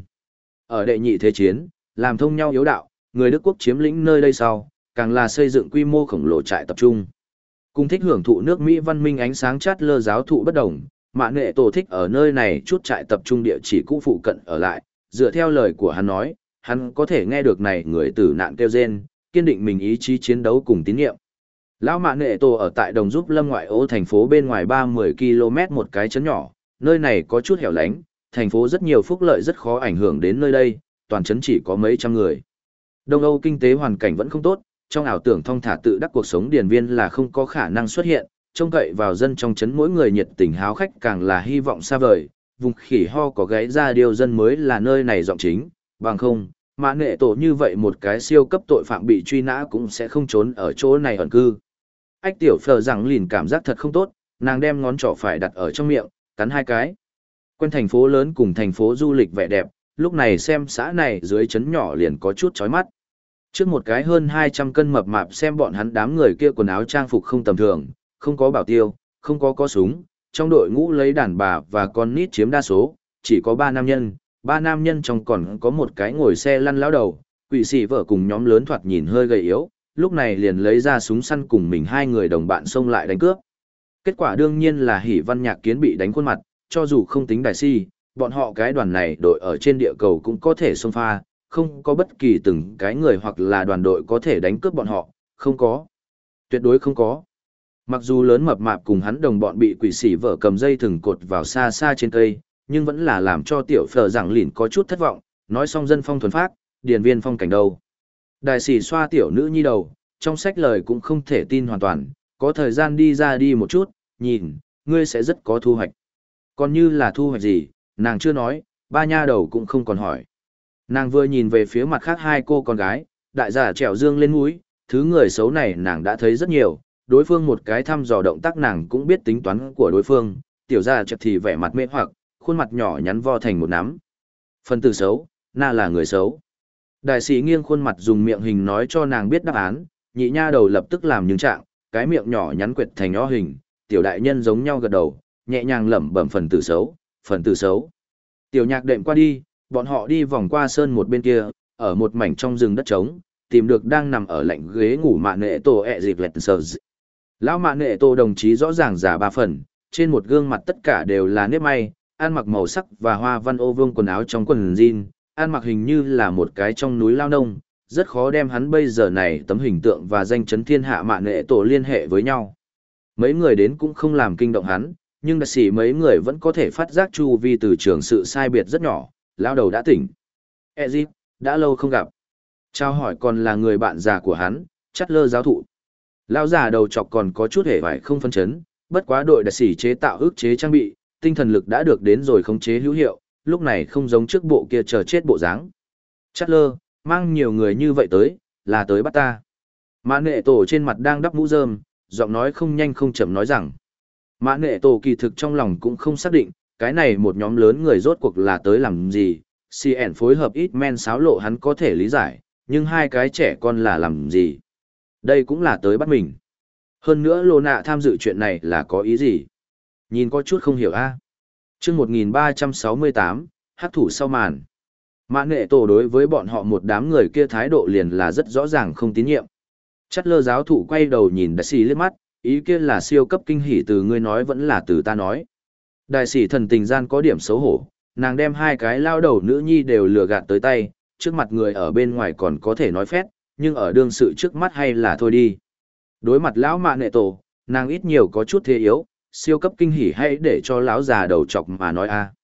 Ở đệ nhị thế chiến, làm thông nhau yếu đạo, người Đức quốc chiếm lĩnh nơi đây sau, càng là xây dựng quy mô khổng lồ trại tập trung. Cùng thích hưởng thụ nước Mỹ văn minh ánh sáng chát lơ giáo thụ bất đồng, Mạ Nệ Tổ thích ở nơi này chút trại tập trung địa chỉ cũ phụ cận ở lại, dựa theo lời của hắn nói, hắn có thể nghe được này người tử nạn kêu rên, kiên định mình ý chí chiến đấu cùng tín nhiệm. Lão Mạ Nệ Tổ ở tại Đồng Giúp Lâm ngoại ô thành phố bên ngoài ba mươi ki lô mét một cái trấn nhỏ, nơi này có chút hẻo lánh, thành phố rất nhiều phúc lợi rất khó ảnh hưởng đến nơi đây, toàn trấn chỉ có mấy trăm người. Đông Âu kinh tế hoàn cảnh vẫn không tốt, trong ảo tưởng thong thả tự đắc cuộc sống điển viên là không có khả năng xuất hiện, trông cậy vào dân trong trấn mỗi người nhiệt tình háo khách càng là hy vọng xa vời, vùng khỉ ho có gáy ra điều dân mới là nơi này giọng chính, bằng không, Mạ Nệ Tổ như vậy một cái siêu cấp tội phạm bị truy nã cũng sẽ không trốn ở chỗ này ẩn cư. Ách tiểu phờ rằng lìn cảm giác thật không tốt, nàng đem ngón trỏ phải đặt ở trong miệng, cắn hai cái. Quen thành phố lớn cùng thành phố du lịch vẻ đẹp, lúc này xem xã này dưới trấn nhỏ liền có chút chói mắt. Trước một cái hơn hai trăm cân mập mạp xem bọn hắn đám người kia quần áo trang phục không tầm thường, không có bảo tiêu, không có có súng, trong đội ngũ lấy đàn bà và con nít chiếm đa số, chỉ có ba nam nhân, ba nam nhân trong còn có một cái ngồi xe lăn lão đầu, quỷ sĩ vợ cùng nhóm lớn thoạt nhìn hơi gầy yếu, lúc này liền lấy ra súng săn cùng mình hai người đồng bạn xông lại đánh cướp. Kết quả đương nhiên là Hỉ Văn Nhạc Kiến bị đánh khuôn mặt, cho dù không tính đại si, bọn họ cái đoàn này đội ở trên địa cầu cũng có thể xông pha, không có bất kỳ từng cái người hoặc là đoàn đội có thể đánh cướp bọn họ, không có. Tuyệt đối không có. Mặc dù lớn mập mạp cùng hắn đồng bọn bị quỷ sĩ vợ cầm dây thừng cột vào xa xa trên cây, nhưng vẫn là làm cho tiểu phở giảng lìn có chút thất vọng, nói xong dân phong thuần phát, điền viên phong cảnh đâu. Đại sĩ xoa tiểu nữ nhi đầu, trong sách lời cũng không thể tin hoàn toàn, có thời gian đi ra đi một chút, nhìn, ngươi sẽ rất có thu hoạch. Còn như là thu hoạch gì, nàng chưa nói, ba nha đầu cũng không còn hỏi. Nàng vừa nhìn về phía mặt khác hai cô con gái, đại giả trèo dương lên mũi, thứ người xấu này nàng đã thấy rất nhiều, đối phương một cái thăm dò động tác nàng cũng biết tính toán của đối phương, tiểu gia chợt thì vẻ mặt mê hoặc, khuôn mặt nhỏ nhắn vo thành một nắm. Phần tử xấu, na là người xấu. Đại sĩ nghiêng khuôn mặt dùng miệng hình nói cho nàng biết đáp án, nhị nha đầu lập tức làm những trạng, cái miệng nhỏ nhắn quệt thành nhỏ hình, tiểu đại nhân giống nhau gật đầu, nhẹ nhàng lẩm bẩm phần tử xấu, phần tử xấu. Tiểu nhạc đệm qua đi, bọn họ đi vòng qua sơn một bên kia, ở một mảnh trong rừng đất trống, tìm được đang nằm ở lạnh ghế ngủ Mạ Nệ Tổ ẹ dịp lẹt sờ. Lão Mạ Nệ Tổ đồng chí rõ ràng già ba phần, trên một gương mặt tất cả đều là nếp may, ăn mặc màu sắc và hoa văn ô vương quần áo trong quần jean, ăn mặc hình như là một cái trong núi lao nông, rất khó đem hắn bây giờ này tấm hình tượng và danh chấn thiên hạ Mạ Nệ Tổ liên hệ với nhau. Mấy người đến cũng không làm kinh động hắn, nhưng đặc sĩ mấy người vẫn có thể phát giác chu vi từ trường sự sai biệt rất nhỏ, lao đầu đã tỉnh. Ezip, đã lâu không gặp. Chào hỏi còn là người bạn già của hắn, chắt lơ giáo thụ. Lao già đầu chọc còn có chút hề vải không phân chấn, bất quá đội đặc sĩ chế tạo ức chế trang bị, tinh thần lực đã được đến rồi khống chế hữu hiệu, lúc này không giống trước bộ kia chờ chết bộ dáng. Chắt lơ, mang nhiều người như vậy tới, là tới bắt ta. Mã Nệ Tổ trên mặt đang đắp mũ rơm, giọng nói không nhanh không chậm nói rằng. Mã Nệ Tổ kỳ thực trong lòng cũng không xác định, cái này một nhóm lớn người rốt cuộc là tới làm gì, xê en phối hợp ít men xáo lộ hắn có thể lý giải, nhưng hai cái trẻ con là làm gì? Đây cũng là tới bắt mình. Hơn nữa Lô Nạ tham dự chuyện này là có ý gì? Nhìn có chút không hiểu a. À? Chương một nghìn ba trăm sáu mươi tám, hắc thủ sau màn. Mã Nệ Tổ đối với bọn họ một đám người kia thái độ liền là rất rõ ràng không tín nhiệm. Chắt lơ giáo thụ quay đầu nhìn đại sĩ liếc mắt, ý kia là siêu cấp kinh hỉ từ ngươi nói vẫn là từ ta nói. Đại sĩ thần tình gian có điểm xấu hổ, nàng đem hai cái lao đầu nữ nhi đều lừa gạt tới tay, trước mặt người ở bên ngoài còn có thể nói phét, nhưng ở đương sự trước mắt hay là thôi đi. Đối mặt lão Mạ Nệ Tổ, nàng ít nhiều có chút thế yếu, siêu cấp kinh hỉ hay để cho lão già đầu chọc mà nói a.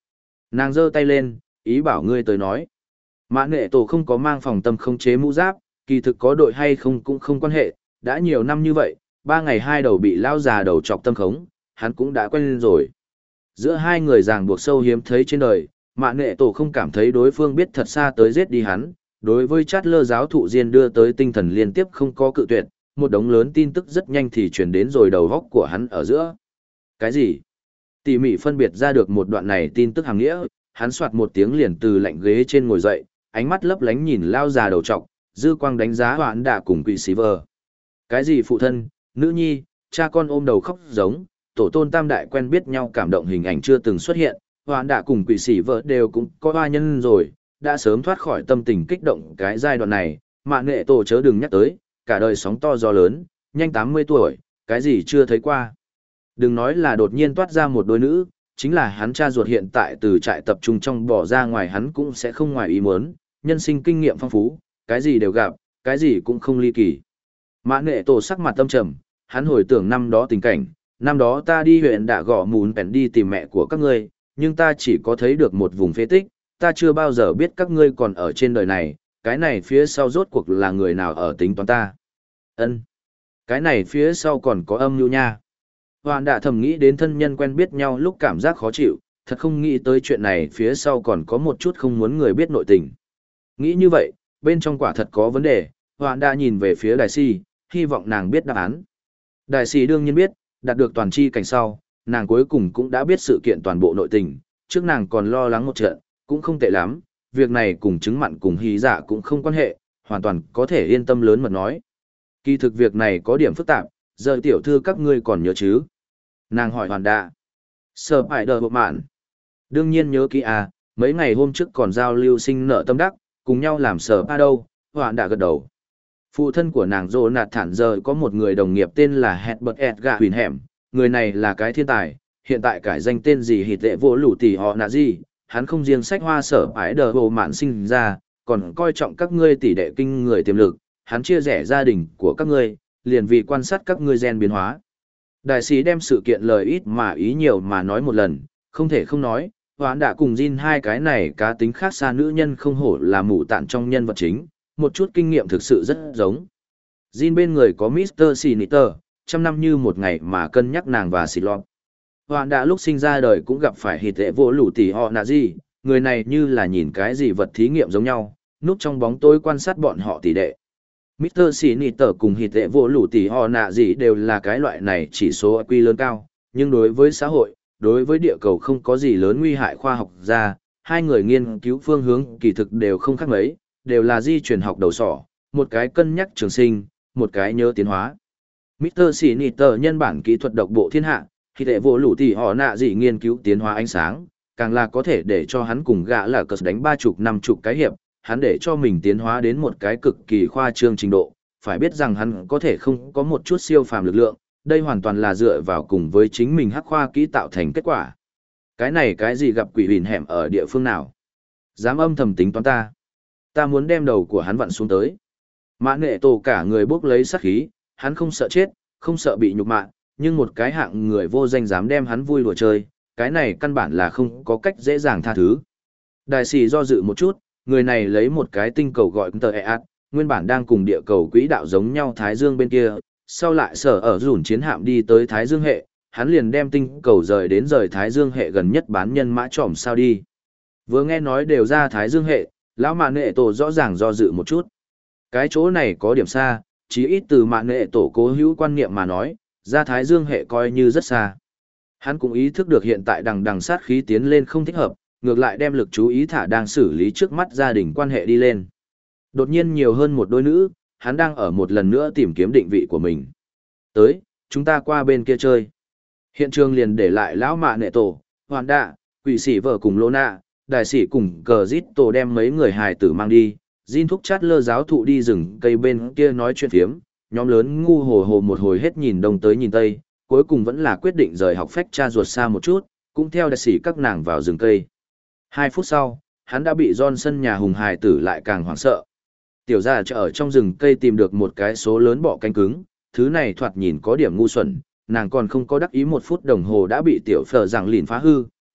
Nàng giơ tay lên, ý bảo ngươi tới nói. Mã nghệ tổ không có mang phòng tâm khống chế mũ giáp, kỳ thực có đội hay không cũng không quan hệ, đã nhiều năm như vậy, ba ngày hai đầu bị lao già đầu chọc tâm khống, hắn cũng đã quen lên rồi. Giữa hai người ràng buộc sâu hiếm thấy trên đời, mã nghệ tổ không cảm thấy đối phương biết thật xa tới giết đi hắn, đối với chát lơ giáo thụ Diên đưa tới tinh thần liên tiếp không có cự tuyệt, một đống lớn tin tức rất nhanh thì truyền đến rồi đầu góc của hắn ở giữa. Cái gì? Tỉ mỉ phân biệt ra được một đoạn này tin tức hàng nghĩa, hắn soạt một tiếng liền từ lạnh ghế trên ngồi dậy, ánh mắt lấp lánh nhìn lao già đầu trọc, dư quang đánh giá hoãn đạ cùng quỷ sĩ vờ. Cái gì phụ thân, nữ nhi, cha con ôm đầu khóc giống, tổ tôn tam đại quen biết nhau cảm động hình ảnh chưa từng xuất hiện, hoãn đạ cùng quỷ sĩ vợ đều cũng có hoa nhân rồi, đã sớm thoát khỏi tâm tình kích động cái giai đoạn này, mạ nghệ tổ chớ đừng nhắc tới, cả đời sóng to gió lớn, nhanh tám mươi tuổi, cái gì chưa thấy qua. Đừng nói là đột nhiên toát ra một đôi nữ, chính là hắn cha ruột hiện tại từ trại tập trung trong bỏ ra ngoài hắn cũng sẽ không ngoài ý muốn, nhân sinh kinh nghiệm phong phú, cái gì đều gặp, cái gì cũng không ly kỳ. Mã nghệ tổ sắc mặt tâm trầm, hắn hồi tưởng năm đó tình cảnh, năm đó ta đi huyện đã gõ mún bèn đi tìm mẹ của các ngươi, nhưng ta chỉ có thấy được một vùng phế tích, ta chưa bao giờ biết các ngươi còn ở trên đời này, cái này phía sau rốt cuộc là người nào ở tính toán ta. Ân, cái này phía sau còn có âm mưu nha. Hoàn đã thầm nghĩ đến thân nhân quen biết nhau lúc cảm giác khó chịu, thật không nghĩ tới chuyện này phía sau còn có một chút không muốn người biết nội tình. Nghĩ như vậy, bên trong quả thật có vấn đề, Hoàn đã nhìn về phía đại si, hy vọng nàng biết đáp án. Đại si đương nhiên biết, đạt được toàn chi cảnh sau, nàng cuối cùng cũng đã biết sự kiện toàn bộ nội tình, trước nàng còn lo lắng một trận, cũng không tệ lắm, việc này cùng chứng mặn cùng hí giả cũng không quan hệ, hoàn toàn có thể yên tâm lớn mật nói. Kỳ thực việc này có điểm phức tạp, giờ tiểu thư các ngươi còn nhớ chứ? Nàng hỏi Hoàn đạ. Sở phải đợi bộ mạn. Đương nhiên nhớ kỹ à, mấy ngày hôm trước còn giao lưu sinh nợ tâm đắc, cùng nhau làm sở pa đâu, Hoàn đạ gật đầu. Phụ thân của nàng Dô Nạt Thản giờ có một người đồng nghiệp tên là Herbert Edgar Huyền Hẻm, người này là cái thiên tài, hiện tại cải danh tên gì hịt tệ vô lũ tỷ họ nạ gì, hắn không riêng sách hoa sở ái đờ bộ mạn sinh ra, còn coi trọng các ngươi tỷ đệ kinh người tiềm lực, hắn chia rẽ gia đình của các ngươi, liền vì quan sát các ngươi gen biến hóa. Đại sĩ đem sự kiện lời ít mà ý nhiều mà nói một lần, không thể không nói, Hoán đã cùng Jin hai cái này cá tính khác xa nữ nhân không hổ là mụ tạn trong nhân vật chính, một chút kinh nghiệm thực sự rất giống. Jin bên người có mít tơ Siniter, trăm năm như một ngày mà cân nhắc nàng và xịt lọt. Hoán đã lúc sinh ra đời cũng gặp phải hịt tệ vô lũ tỷ họ nạ gì, người này như là nhìn cái gì vật thí nghiệm giống nhau, núp trong bóng tối quan sát bọn họ tỷ đệ. mít tơ Siniter cùng hịt tệ vô lũ tỷ họ nạ gì đều là cái loại này chỉ số i kiu lớn cao, nhưng đối với xã hội, đối với địa cầu không có gì lớn nguy hại khoa học ra, hai người nghiên cứu phương hướng kỳ thực đều không khác mấy, đều là di truyền học đầu sỏ, một cái cân nhắc trường sinh, một cái nhớ tiến hóa. mít tơ Siniter nhân bản kỹ thuật độc bộ thiên hạ, hịt tệ vô lũ tỷ họ nạ gì nghiên cứu tiến hóa ánh sáng, càng là có thể để cho hắn cùng gã là cờ đánh ba chục năm chục cái hiệp, hắn để cho mình tiến hóa đến một cái cực kỳ khoa trương trình độ, phải biết rằng hắn có thể không có một chút siêu phàm lực lượng, đây hoàn toàn là dựa vào cùng với chính mình hắc khoa kỹ tạo thành kết quả. Cái này cái gì gặp quỷ huyền hẻm ở địa phương nào? Dám âm thầm tính toán ta. Ta muốn đem đầu của hắn vặn xuống tới. Mã nghệ tổ cả người bốc lấy sát khí, hắn không sợ chết, không sợ bị nhục mạ, nhưng một cái hạng người vô danh dám đem hắn vui đùa chơi, cái này căn bản là không có cách dễ dàng tha thứ. Đại sĩ do dự một chút, người này lấy một cái tinh cầu gọi tờ Eat, nguyên bản đang cùng địa cầu quỹ đạo giống nhau Thái Dương bên kia, sau lại sở ở dùn chiến hạm đi tới Thái Dương hệ, hắn liền đem tinh cầu rời đến rời Thái Dương hệ gần nhất bán nhân mã trỏm sao đi. Vừa nghe nói đều ra Thái Dương hệ, lão mạ nệ tổ rõ ràng do dự một chút. Cái chỗ này có điểm xa, chí ít từ mạ nệ tổ cố hữu quan niệm mà nói, ra Thái Dương hệ coi như rất xa. Hắn cũng ý thức được hiện tại đằng đằng sát khí tiến lên không thích hợp, ngược lại đem lực chú ý thả đang xử lý trước mắt gia đình quan hệ đi lên. Đột nhiên nhiều hơn một đôi nữ, hắn đang ở một lần nữa tìm kiếm định vị của mình. Tới, chúng ta qua bên kia chơi. Hiện trường liền để lại lão mạ nệ tổ, hoàn đạ, quỷ sĩ vợ cùng lô nạ, đại sĩ cùng cờ dít tổ đem mấy người hài tử mang đi. Jin thúc chát lơ giáo thụ đi rừng cây bên kia nói chuyện phiếm, nhóm lớn ngu hồ hồ một hồi hết nhìn đông tới nhìn tây, cuối cùng vẫn là quyết định rời học phách cha ruột xa một chút, cũng theo đại sĩ các nàng vào rừng cây. Hai phút sau, hắn đã bị Johnson nhà hùng hài tử lại càng hoảng sợ. Tiểu gia chợ ở trong rừng cây tìm được một cái số lớn bọ cánh cứng, thứ này thoạt nhìn có điểm ngu xuẩn, nàng còn không có đắc ý một phút đồng hồ đã bị tiểu phở rằng lìn phá hư,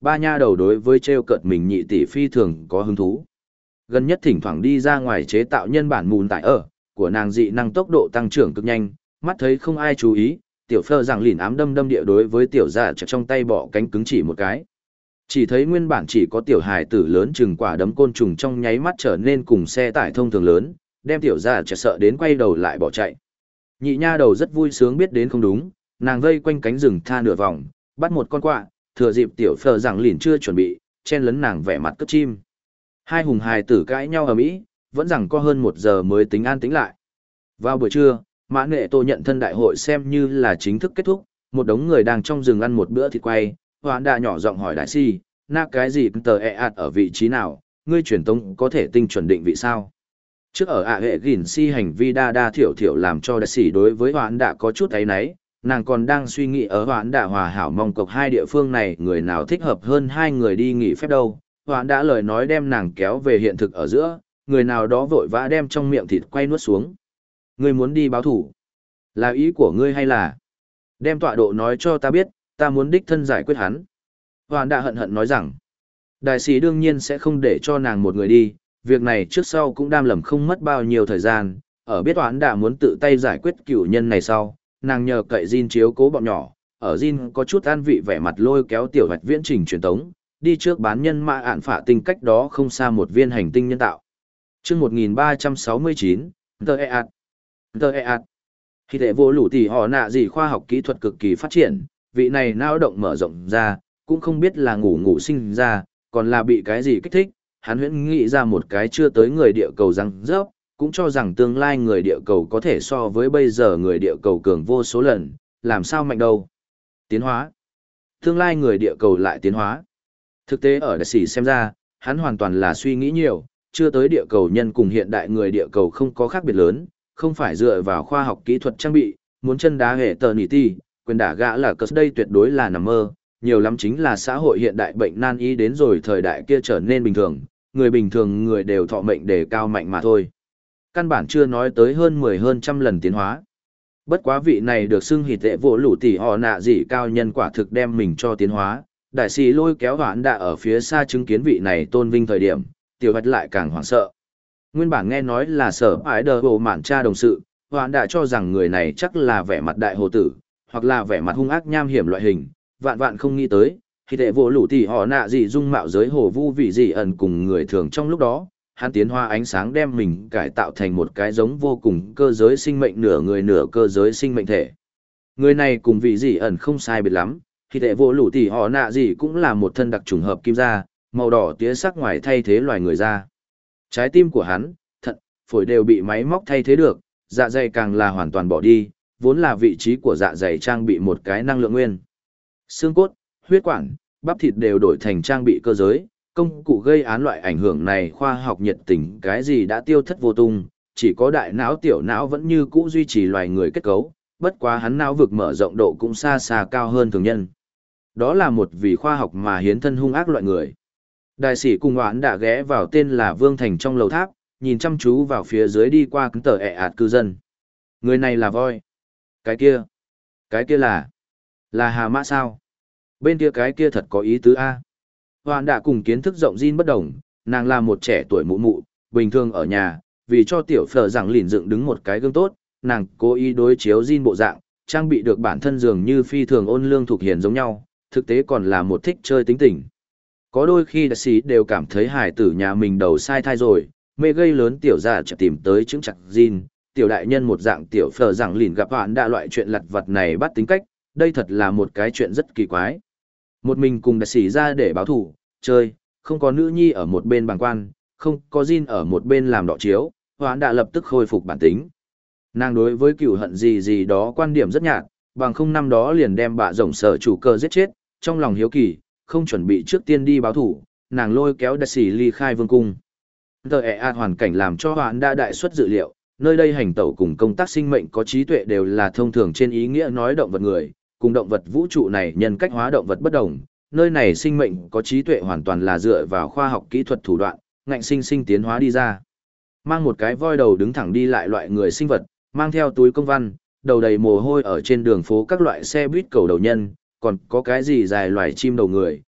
ba nha đầu đối với treo cợt mình nhị tỷ phi thường có hứng thú. Gần nhất thỉnh thoảng đi ra ngoài chế tạo nhân bản mùn tại ở, của nàng dị năng tốc độ tăng trưởng cực nhanh, mắt thấy không ai chú ý, tiểu phơ rằng lìn ám đâm đâm địa đối với tiểu dạ chặt trong tay bỏ cánh cứng chỉ một cái. Chỉ thấy nguyên bản chỉ có tiểu hài tử lớn chừng quả đấm côn trùng trong nháy mắt trở nên cùng xe tải thông thường lớn, đem tiểu dạ chặt sợ đến quay đầu lại bỏ chạy. Nhị nha đầu rất vui sướng biết đến không đúng, nàng vây quanh cánh rừng tha nửa vòng, bắt một con quạ, thừa dịp tiểu phờ rằng lìn chưa chuẩn bị, chen lấn nàng vẻ mặt cất chim. Hai hùng hài tử cãi nhau ầm ĩ, vẫn rằng có hơn một giờ mới tính an tĩnh lại. Vào buổi trưa, Mã Nghệ Tô nhận thân đại hội xem như là chính thức kết thúc, một đống người đang trong rừng ăn một bữa thịt quay, Hoán Đà nhỏ giọng hỏi đại si, na cái gì tờ e ạt ở vị trí nào, ngươi truyền tống có thể tinh chuẩn định vị sao? Trước ở ạ hệ gìn si hành vi đa đa thiểu thiểu làm cho đại sĩ đối với Hoán Đà có chút ấy nấy, nàng còn đang suy nghĩ ở Hoán Đà hòa hảo mong cộc hai địa phương này người nào thích hợp hơn hai người đi nghỉ phép đâu. Hoán Đà lời nói đem nàng kéo về hiện thực ở giữa, người nào đó vội vã đem trong miệng thịt quay nuốt xuống. Ngươi muốn đi báo thủ? Là ý của ngươi hay là? Đem tọa độ nói cho ta biết, ta muốn đích thân giải quyết hắn. Hoán Đà hận hận nói rằng, đại sĩ đương nhiên sẽ không để cho nàng một người đi, việc này trước sau cũng đam lầm không mất bao nhiêu thời gian, ở biết Hoán Đà muốn tự tay giải quyết cửu nhân này sau, nàng nhờ cậy Jin chiếu cố bọn nhỏ, ở Jin có chút an vị vẻ mặt lôi kéo tiểu hoạch viễn trình truyền tống, đi trước bán nhân mã ạn phả tinh cách đó không xa một viên hành tinh nhân tạo. Chương một nghìn ba trăm sáu mươi chín, tờ e ạt. Tờ e ạt. Khi thể vô lũ tỷ họ nạ gì khoa học kỹ thuật cực kỳ phát triển, vị này não động mở rộng ra, cũng không biết là ngủ ngủ sinh ra, còn là bị cái gì kích thích, hắn huyễn nghĩ ra một cái chưa tới người địa cầu răng rớp, cũng cho rằng tương lai người địa cầu có thể so với bây giờ người địa cầu cường vô số lần, làm sao mạnh đâu. Tiến hóa. Tương lai người địa cầu lại tiến hóa. Thực tế ở đại sĩ xem ra, hắn hoàn toàn là suy nghĩ nhiều, chưa tới địa cầu nhân cùng hiện đại người địa cầu không có khác biệt lớn, không phải dựa vào khoa học kỹ thuật trang bị, muốn chân đá hệ tờ nỉ ti, quyền đả gã là cất đây tuyệt đối là nằm mơ, nhiều lắm chính là xã hội hiện đại bệnh nan y đến rồi thời đại kia trở nên bình thường, người bình thường người đều thọ mệnh đề cao mạnh mà thôi. Căn bản chưa nói tới hơn mười hơn trăm lần tiến hóa. Bất quá vị này được xưng hịt tệ vỗ lũ tỷ họ nạ gì cao nhân quả thực đem mình cho tiến hóa, đại sĩ lôi kéo Hoán Đà ở phía xa chứng kiến vị này tôn vinh thời điểm, tiểu hoạch lại càng hoảng sợ. Nguyên bản nghe nói là sở ái đờ hồ mạn cha đồng sự, Hoán Đà cho rằng người này chắc là vẻ mặt đại hồ tử, hoặc là vẻ mặt hung ác nham hiểm loại hình, vạn vạn không nghĩ tới, khi tệ vỗ lũ tỷ họ nạ gì dung mạo giới hồ vu vị gì ẩn cùng người thường trong lúc đó. Hắn tiến hóa ánh sáng đem mình cải tạo thành một cái giống vô cùng cơ giới sinh mệnh nửa người nửa cơ giới sinh mệnh thể. Người này cùng vị gì ẩn không sai biệt lắm, khi tệ vô lũ tỷ họ nạ gì cũng là một thân đặc trùng hợp kim da, màu đỏ tía sắc ngoài thay thế loài người da. Trái tim của hắn, thận, phổi đều bị máy móc thay thế được, dạ dày càng là hoàn toàn bỏ đi, vốn là vị trí của dạ dày trang bị một cái năng lượng nguyên. Xương cốt, huyết quản, bắp thịt đều đổi thành trang bị cơ giới. Công cụ gây án loại ảnh hưởng này khoa học nhiệt tình cái gì đã tiêu thất vô tung, chỉ có đại não tiểu não vẫn như cũ duy trì loài người kết cấu, bất quá hắn não vực mở rộng độ cũng xa xa cao hơn thường nhân. Đó là một vì khoa học mà hiến thân hung ác loại người. Đại sĩ cùng Hoán đã ghé vào tên là Vương Thành trong lầu tháp, nhìn chăm chú vào phía dưới đi qua cứng tờ ẹ ạt cư dân. Người này là voi. Cái kia. Cái kia là. Là hà mã sao? Bên kia cái kia thật có ý tứ A. Hoán đã cùng kiến thức rộng Jin bất đồng, nàng là một trẻ tuổi mụ mụ, bình thường ở nhà, vì cho tiểu phở rằng lìn dựng đứng một cái gương tốt, nàng cố ý đối chiếu Jin bộ dạng, trang bị được bản thân dường như phi thường ôn lương thuộc hiền giống nhau, thực tế còn là một thích chơi tính tình. Có đôi khi đại sĩ đều cảm thấy hài tử nhà mình đầu sai thai rồi, mê gây lớn tiểu gia chợt tìm tới chứng chặt Jin, tiểu đại nhân một dạng tiểu phở rằng lìn gặp hoạn đã loại chuyện lặt vặt này bắt tính cách, đây thật là một cái chuyện rất kỳ quái. Một mình cùng đại sĩ ra để báo thủ, chơi, không có nữ nhi ở một bên bàng quan, không có Jin ở một bên làm đọ chiếu, Hoán đã lập tức khôi phục bản tính. Nàng đối với cửu hận gì gì đó quan điểm rất nhạt, bằng không năm đó liền đem bạ rồng sở chủ cơ giết chết, trong lòng hiếu kỳ, không chuẩn bị trước tiên đi báo thủ, nàng lôi kéo đại sĩ ly khai vương cung. Tờ ẹ ạt hoàn cảnh làm cho Hoán đã đại xuất dự liệu, nơi đây hành tẩu cùng công tác sinh mệnh có trí tuệ đều là thông thường trên ý nghĩa nói động vật người, cùng động vật vũ trụ này nhân cách hóa động vật bất đồng, nơi này sinh mệnh có trí tuệ hoàn toàn là dựa vào khoa học kỹ thuật thủ đoạn, ngạnh sinh sinh tiến hóa đi ra. Mang một cái voi đầu đứng thẳng đi lại loại người sinh vật, mang theo túi công văn, đầu đầy mồ hôi ở trên đường phố các loại xe buýt cầu đầu nhân, còn có cái gì dài loài chim đầu người,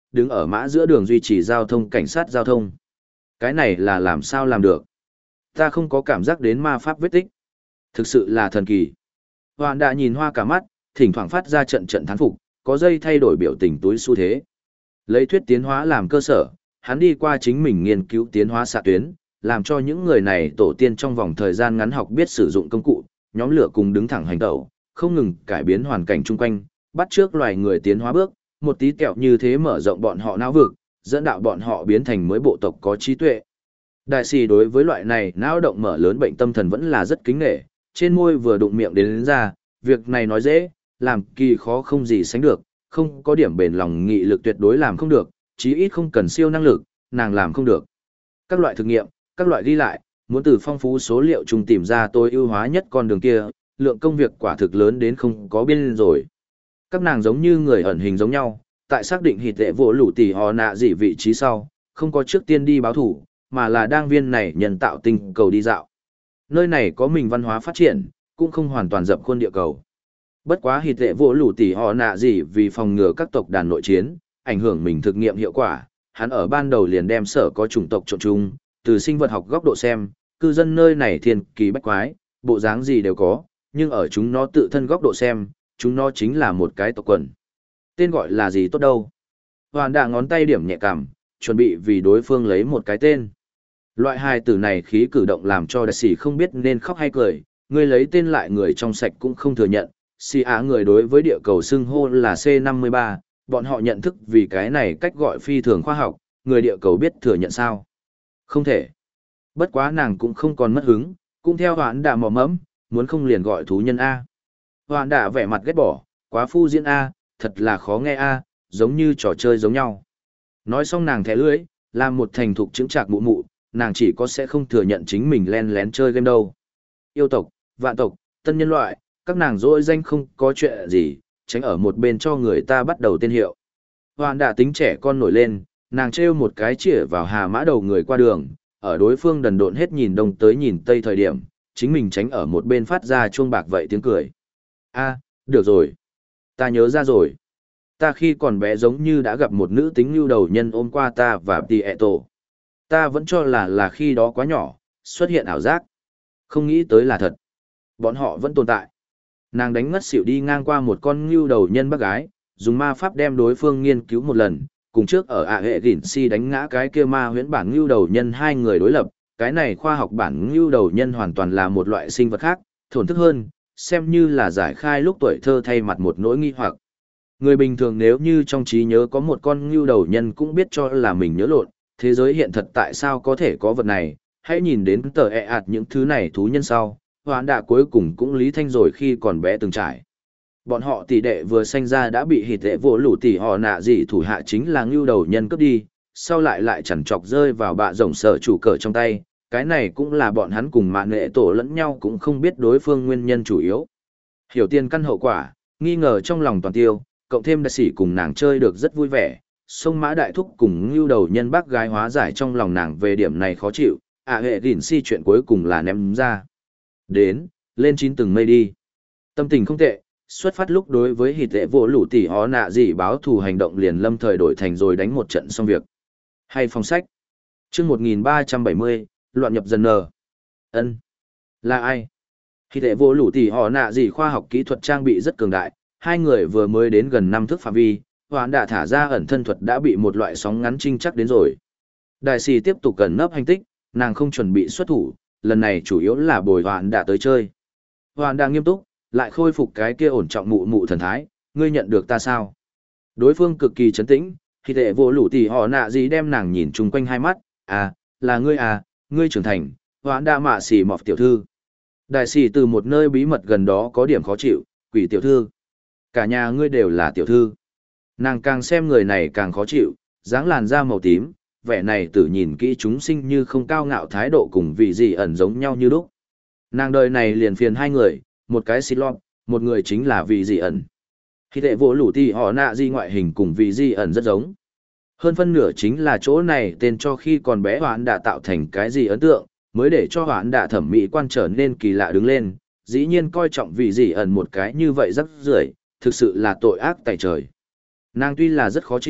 đứng ở mã giữa đường duy trì giao thông cảnh sát giao thông. Cái này là làm sao làm được? Ta không có cảm giác đến ma pháp vết tích. Thực sự là thần kỳ. Hoàn đã nhìn hoa cả mắt, thỉnh thoảng phát ra trận trận thán phục, có dây thay đổi biểu tình túi xu thế. Lấy thuyết tiến hóa làm cơ sở, hắn đi qua chính mình nghiên cứu tiến hóa xạ tuyến, làm cho những người này tổ tiên trong vòng thời gian ngắn học biết sử dụng công cụ, nhóm lửa cùng đứng thẳng hành tẩu, không ngừng cải biến hoàn cảnh chung quanh, bắt trước loài người tiến hóa bước, một tí kẹo như thế mở rộng bọn họ não vực, dẫn đạo bọn họ biến thành mới bộ tộc có trí tuệ. Đại sĩ đối với loại này não động mở lớn bệnh tâm thần vẫn là rất kính nể, trên môi vừa đụng miệng đến, đến ra, việc này nói dễ, làm kỳ khó không gì sánh được, không có điểm bền lòng nghị lực tuyệt đối làm không được, chí ít không cần siêu năng lực, nàng làm không được. Các loại thực nghiệm, các loại ghi lại, muốn từ phong phú số liệu chung tìm ra tối ưu hóa nhất con đường kia, lượng công việc quả thực lớn đến không có biên rồi. Các nàng giống như người ẩn hình giống nhau, tại xác định hịt tệ vỗ lũ tỷ họ nạ gì vị trí sau, không có trước tiên đi báo thủ, mà là đang viên này nhân tạo tinh cầu đi dạo. Nơi này có mình văn hóa phát triển, cũng không hoàn toàn dập khuôn địa cầu. Bất quá hịt tệ vỗ lũ tỷ họ nạ gì vì phòng ngừa các tộc đàn nội chiến, ảnh hưởng mình thực nghiệm hiệu quả, hắn ở ban đầu liền đem sở có chủng tộc trộn chung, từ sinh vật học góc độ xem, cư dân nơi này thiên kỳ bách quái, bộ dáng gì đều có, nhưng ở chúng nó tự thân góc độ xem, chúng nó chính là một cái tộc quần. Tên gọi là gì tốt đâu? Hoàn đà ngón tay điểm nhẹ cảm, chuẩn bị vì đối phương lấy một cái tên. Loại hai từ này khí cử động làm cho đại sĩ không biết nên khóc hay cười, người lấy tên lại người trong sạch cũng không thừa nhận. Xì á người đối với địa cầu xưng hô là C năm mươi ba, bọn họ nhận thức vì cái này cách gọi phi thường khoa học, người địa cầu biết thừa nhận sao? Không thể. Bất quá nàng cũng không còn mất hứng, cũng theo hoãn đà mò mẫm, muốn không liền gọi thú nhân A. Hoãn đà vẻ mặt ghét bỏ, quá phu diễn A, thật là khó nghe A, giống như trò chơi giống nhau. Nói xong nàng thẻ lưỡi, làm một thành thục chứng trạc mụ mụ, nàng chỉ có sẽ không thừa nhận chính mình len lén chơi game đâu. Yêu tộc, vạn tộc, tân nhân loại, các nàng dỗi danh không có chuyện gì, tránh ở một bên cho người ta bắt đầu tên hiệu. Hoãn đà tính trẻ con nổi lên, nàng trêu một cái chĩa vào hà mã đầu người qua đường, ở đối phương đần độn hết nhìn đông tới nhìn tây thời điểm, chính mình tránh ở một bên phát ra chuông bạc vậy tiếng cười. A, được rồi. Ta nhớ ra rồi. Ta khi còn bé giống như đã gặp một nữ tính lưu đầu nhân ôm qua ta và tì ẹ tổ. Ta vẫn cho là là khi đó quá nhỏ, xuất hiện ảo giác. Không nghĩ tới là thật. Bọn họ vẫn tồn tại. Nàng đánh ngất xỉu đi ngang qua một con lưu đầu nhân bác gái, dùng ma pháp đem đối phương nghiên cứu một lần, cùng trước ở ạ hệ gỉn si đánh ngã cái kia ma huyễn bản ngưu đầu nhân hai người đối lập, cái này khoa học bản ngưu đầu nhân hoàn toàn là một loại sinh vật khác, thổn thức hơn, xem như là giải khai lúc tuổi thơ thay mặt một nỗi nghi hoặc. Người bình thường nếu như trong trí nhớ có một con ngưu đầu nhân cũng biết cho là mình nhớ lộn, thế giới hiện thật tại sao có thể có vật này, hãy nhìn đến tờ e ạt những thứ này thú nhân sau, hoán đạ cuối cùng cũng lý thanh rồi khi còn bé từng trải. Bọn họ tỷ đệ vừa sanh ra đã bị hịt tệ vỗ lũ tỷ họ nạ gì thủ hạ chính là ngưu đầu nhân cướp đi, sau lại lại chẳng chọc rơi vào bạ rồng sở chủ cờ trong tay, cái này cũng là bọn hắn cùng mạng nghệ tổ lẫn nhau cũng không biết đối phương nguyên nhân chủ yếu. Hiểu tiền căn hậu quả, nghi ngờ trong lòng toàn tiêu, cộng thêm đại sĩ cùng nàng chơi được rất vui vẻ, sông mã đại thúc cùng ngưu đầu nhân bác gái hóa giải trong lòng nàng về điểm này khó chịu, ạ hệ gỉn si chuyện cuối cùng là ném ra. Đến, lên chín từng mây đi. Tâm tình không tệ. Xuất phát lúc đối với hịt tệ vỗ lũ tỷ họ nạ gì báo thù hành động liền lâm thời đổi thành rồi đánh một trận xong việc. Hay phong sách. chương một nghìn ba trăm bảy mươi, loạn nhập dần nờ. Ân, là ai? Hịt tệ vỗ lũ tỷ họ nạ gì khoa học kỹ thuật trang bị rất cường đại, hai người vừa mới đến gần năm thước phạm vi, hoán đã thả ra ẩn thân thuật đã bị một loại sóng ngắn trinh chắc đến rồi. Đại sĩ tiếp tục gần nấp hành tích, nàng không chuẩn bị xuất thủ, lần này chủ yếu là bồi hoán đã tới chơi. Hoán đã nghiêm túc, lại khôi phục cái kia ổn trọng mụ mụ thần thái, ngươi nhận được ta sao? Đối phương cực kỳ trấn tĩnh, khi tệ vô lũ tỷ họ nạ gì đem nàng nhìn chung quanh hai mắt, à, là ngươi à, ngươi trưởng thành, hoãn đa mạ xỉ mọt tiểu thư. Đại sĩ từ một nơi bí mật gần đó có điểm khó chịu, quỷ tiểu thư. Cả nhà ngươi đều là tiểu thư. Nàng càng xem người này càng khó chịu, dáng làn da màu tím, vẻ này tự nhìn kỹ chúng sinh như không cao ngạo thái độ cùng vị gì ẩn giống nhau như lúc. Nàng đời này liền phiền hai người, một cái xịt lọt, một người chính là vị gì ẩn. Khi tệ vô lũ tỷ họ nạ di ngoại hình cùng vị gì ẩn rất giống. Hơn phân nửa chính là chỗ này tên cho khi còn bé hoãn đã tạo thành cái gì ấn tượng, mới để cho hoãn đã thẩm mỹ quan trở nên kỳ lạ đứng lên, dĩ nhiên coi trọng vị gì ẩn một cái như vậy rất rưởi, thực sự là tội ác tại trời. Nàng tuy là rất khó chịu,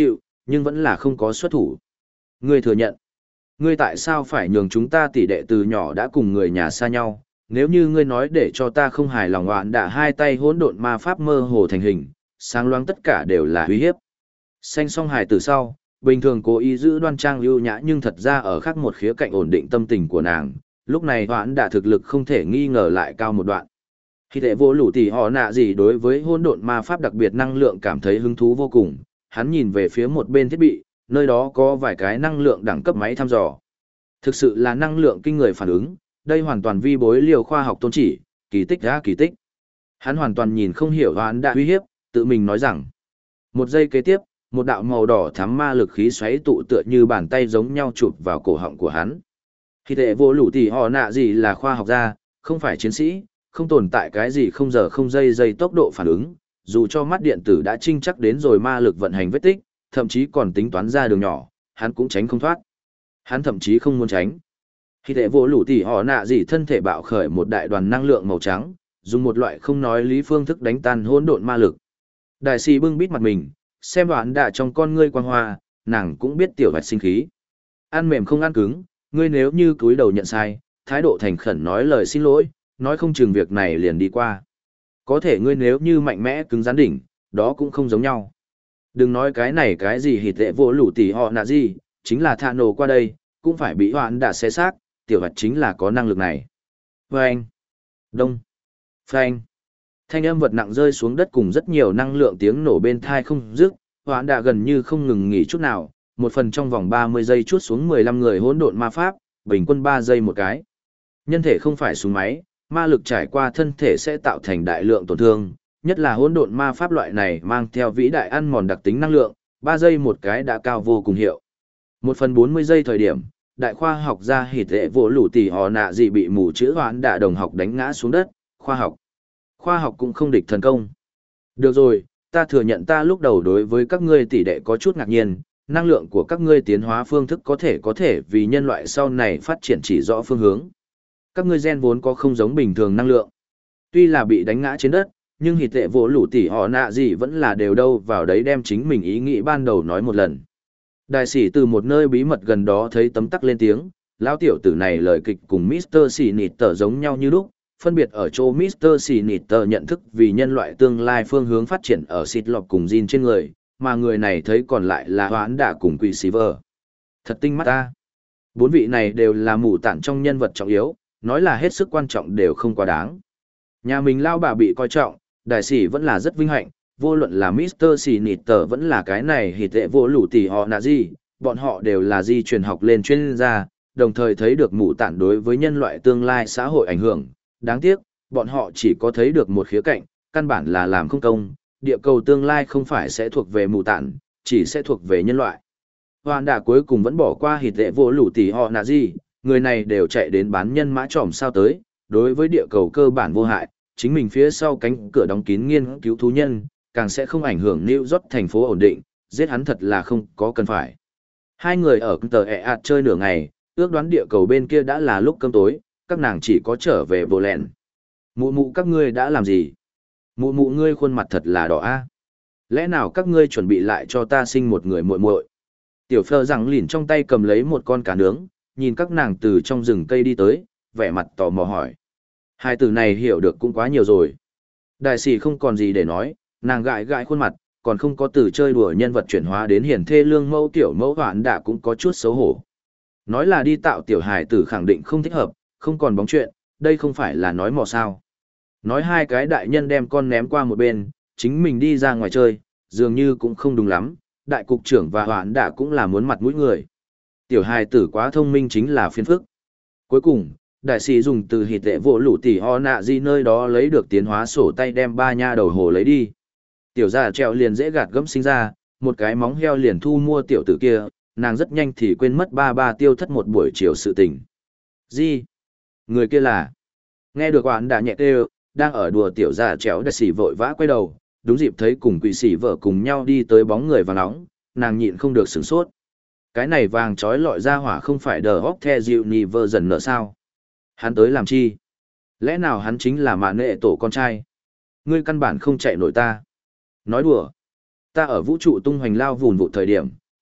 nhưng vẫn là không có xuất thủ. Ngươi thừa nhận. Ngươi tại sao phải nhường chúng ta tỷ đệ từ nhỏ đã cùng người nhà xa nhau? Nếu như ngươi nói để cho ta không hài lòng oán đã hai tay hỗn độn ma pháp mơ hồ thành hình, sáng loáng tất cả đều là uy hiếp. Xanh song hài từ sau, bình thường cố ý giữ đoan trang ưu nhã nhưng thật ra ở khác một khía cạnh ổn định tâm tình của nàng, lúc này hoãn đã thực lực không thể nghi ngờ lại cao một đoạn. Khi thể vô lũ tỷ họ nạ gì đối với hỗn độn ma pháp đặc biệt năng lượng cảm thấy hứng thú vô cùng, hắn nhìn về phía một bên thiết bị, nơi đó có vài cái năng lượng đẳng cấp máy thăm dò. Thực sự là năng lượng kinh người phản ứng, đây hoàn toàn vi bối liều khoa học tôn chỉ, kỳ tích ra kỳ tích. Hắn hoàn toàn nhìn không hiểu hoãn đã uy hiếp, tự mình nói rằng. Một giây kế tiếp, một đạo màu đỏ thắm ma lực khí xoáy tụ tựa như bàn tay giống nhau chụp vào cổ họng của hắn. Khi thể vô lũ tỷ họ nạ gì là khoa học gia, không phải chiến sĩ, không tồn tại cái gì không giờ không giây giây tốc độ phản ứng, dù cho mắt điện tử đã trinh chắc đến rồi ma lực vận hành vết tích, thậm chí còn tính toán ra đường nhỏ, hắn cũng tránh không thoát. Hắn thậm chí không muốn tránh. Khi thể vô lũ tỷ họ nạ gì thân thể bạo khởi một đại đoàn năng lượng màu trắng, dùng một loại không nói lý phương thức đánh tan hỗn độn ma lực. Đại sĩ bưng bít mặt mình, xem đoạn đạ trong con ngươi quang hoa, nàng cũng biết tiểu vạch sinh khí. Ăn mềm không ăn cứng, ngươi nếu như cúi đầu nhận sai, thái độ thành khẩn nói lời xin lỗi, nói không chừng việc này liền đi qua. Có thể ngươi nếu như mạnh mẽ cứng rắn đỉnh, đó cũng không giống nhau. Đừng nói cái này cái gì hịt tệ vô lũ tỷ họ nạ gì, chính là thạ nổ qua đây, cũng phải bị hoạn đã xé xác, tiểu vật chính là có năng lực này. Phanh, đông, phanh. Thanh âm vật nặng rơi xuống đất cùng rất nhiều năng lượng tiếng nổ bên thai không dứt, hoạn đã gần như không ngừng nghỉ chút nào, một phần trong vòng ba mươi giây chuốt xuống mười lăm người hỗn độn ma pháp, bình quân ba giây một cái. Nhân thể không phải súng máy, ma lực trải qua thân thể sẽ tạo thành đại lượng tổn thương, nhất là hỗn độn ma pháp loại này mang theo vĩ đại ăn mòn đặc tính năng lượng, ba giây một cái đã cao vô cùng hiệu. Một phần bốn mươi giây thời điểm, đại khoa học gia hỉ tệ vỗ lũ tỷ họ nạ gì bị mù chữ hoán đạ đồng học đánh ngã xuống đất, khoa học. Khoa học cũng không địch thần công. Được rồi, ta thừa nhận ta lúc đầu đối với các ngươi tỷ đệ có chút ngạc nhiên, năng lượng của các ngươi tiến hóa phương thức có thể có thể vì nhân loại sau này phát triển chỉ rõ phương hướng. Các ngươi gen vốn có không giống bình thường năng lượng. Tuy là bị đánh ngã trên đất, nhưng hỉ tệ vỗ lũ tỷ họ nạ gì vẫn là đều đâu vào đấy đem chính mình ý nghĩ ban đầu nói một lần. Đại sĩ từ một nơi bí mật gần đó thấy tấm tắc lên tiếng, lão tiểu tử này lời kịch cùng mít tơ Xì Nịt Tờ giống nhau như lúc, phân biệt ở chỗ mít tơ Xì Nịt Tờ nhận thức vì nhân loại tương lai phương hướng phát triển ở xịt lọc cùng Jin trên người, mà người này thấy còn lại là hoán đả cùng quỷ xì vờ. Thật tinh mắt ta. Bốn vị này đều là mù tản trong nhân vật trọng yếu, nói là hết sức quan trọng đều không quá đáng. Nhà mình lao bà bị coi trọng, đại sĩ vẫn là rất vinh hạnh, vô luận là mít tơ Xì Nịt Tờ vẫn là cái này hỉ tệ vô lũ tỷ họ nạ gì, bọn họ đều là di truyền học lên chuyên gia, đồng thời thấy được mù tản đối với nhân loại tương lai xã hội ảnh hưởng. Đáng tiếc, bọn họ chỉ có thấy được một khía cạnh, căn bản là làm không công, địa cầu tương lai không phải sẽ thuộc về mù tản, chỉ sẽ thuộc về nhân loại. Hoàn đà cuối cùng vẫn bỏ qua hỉ tệ vô lũ tỷ họ nạ gì, người này đều chạy đến bán nhân mã trỏm sao tới, đối với địa cầu cơ bản vô hại, chính mình phía sau cánh cửa đóng kín nghiên cứu thú nhân, càng sẽ không ảnh hưởng New York thành phố ổn định, giết hắn thật là không có cần phải. Hai người ở tờ ẹ ạt chơi nửa ngày, ước đoán địa cầu bên kia đã là lúc cơm tối, các nàng chỉ có trở về bộ lẹn. Mụ mụ các ngươi đã làm gì? Mụ mụ ngươi khuôn mặt thật là đỏ a. Lẽ nào các ngươi chuẩn bị lại cho ta sinh một người muội muội? Tiểu Phơ rằng lìn trong tay cầm lấy một con cá nướng, nhìn các nàng từ trong rừng cây đi tới, vẻ mặt tò mò hỏi. Hai từ này hiểu được cũng quá nhiều rồi. Đại sĩ không còn gì để nói, nàng gãi gãi khuôn mặt, còn không có từ chơi đùa nhân vật chuyển hóa đến hiển thê lương mẫu tiểu mẫu hoạn đã cũng có chút xấu hổ. Nói là đi tạo tiểu hài tử khẳng định không thích hợp, không còn bóng chuyện, đây không phải là nói mò sao. Nói hai cái đại nhân đem con ném qua một bên, chính mình đi ra ngoài chơi, dường như cũng không đúng lắm, đại cục trưởng và hoạn đã cũng là muốn mặt mũi người. Tiểu hài tử quá thông minh chính là phiền phức. Cuối cùng, đại sĩ dùng từ hỉ tệ vỗ lũ tỷ ho nạ gì nơi đó lấy được tiến hóa sổ tay đem ba nha đầu hồ lấy đi. Tiểu già treo liền dễ gạt gẫm sinh ra, một cái móng heo liền thu mua tiểu tử kia, nàng rất nhanh thì quên mất ba ba tiêu thất một buổi chiều sự tình. Gì? Người kia là? Nghe được oán đã nhẹ kêu, đang ở đùa tiểu già treo đại sĩ vội vã quay đầu, đúng dịp thấy cùng quỷ sĩ vợ cùng nhau đi tới bóng người vàng nóng, nàng nhịn không được sửng sốt. Cái này vàng trói lọi ra hỏa không phải đờ hóc the dịu nì vơ dần nợ sao? Hắn tới làm chi? Lẽ nào hắn chính là mạ nệ tổ con trai? Ngươi căn bản không chạy nổi ta. Nói đùa. Ta ở vũ trụ tung hoành lao vùn vụ thời điểm,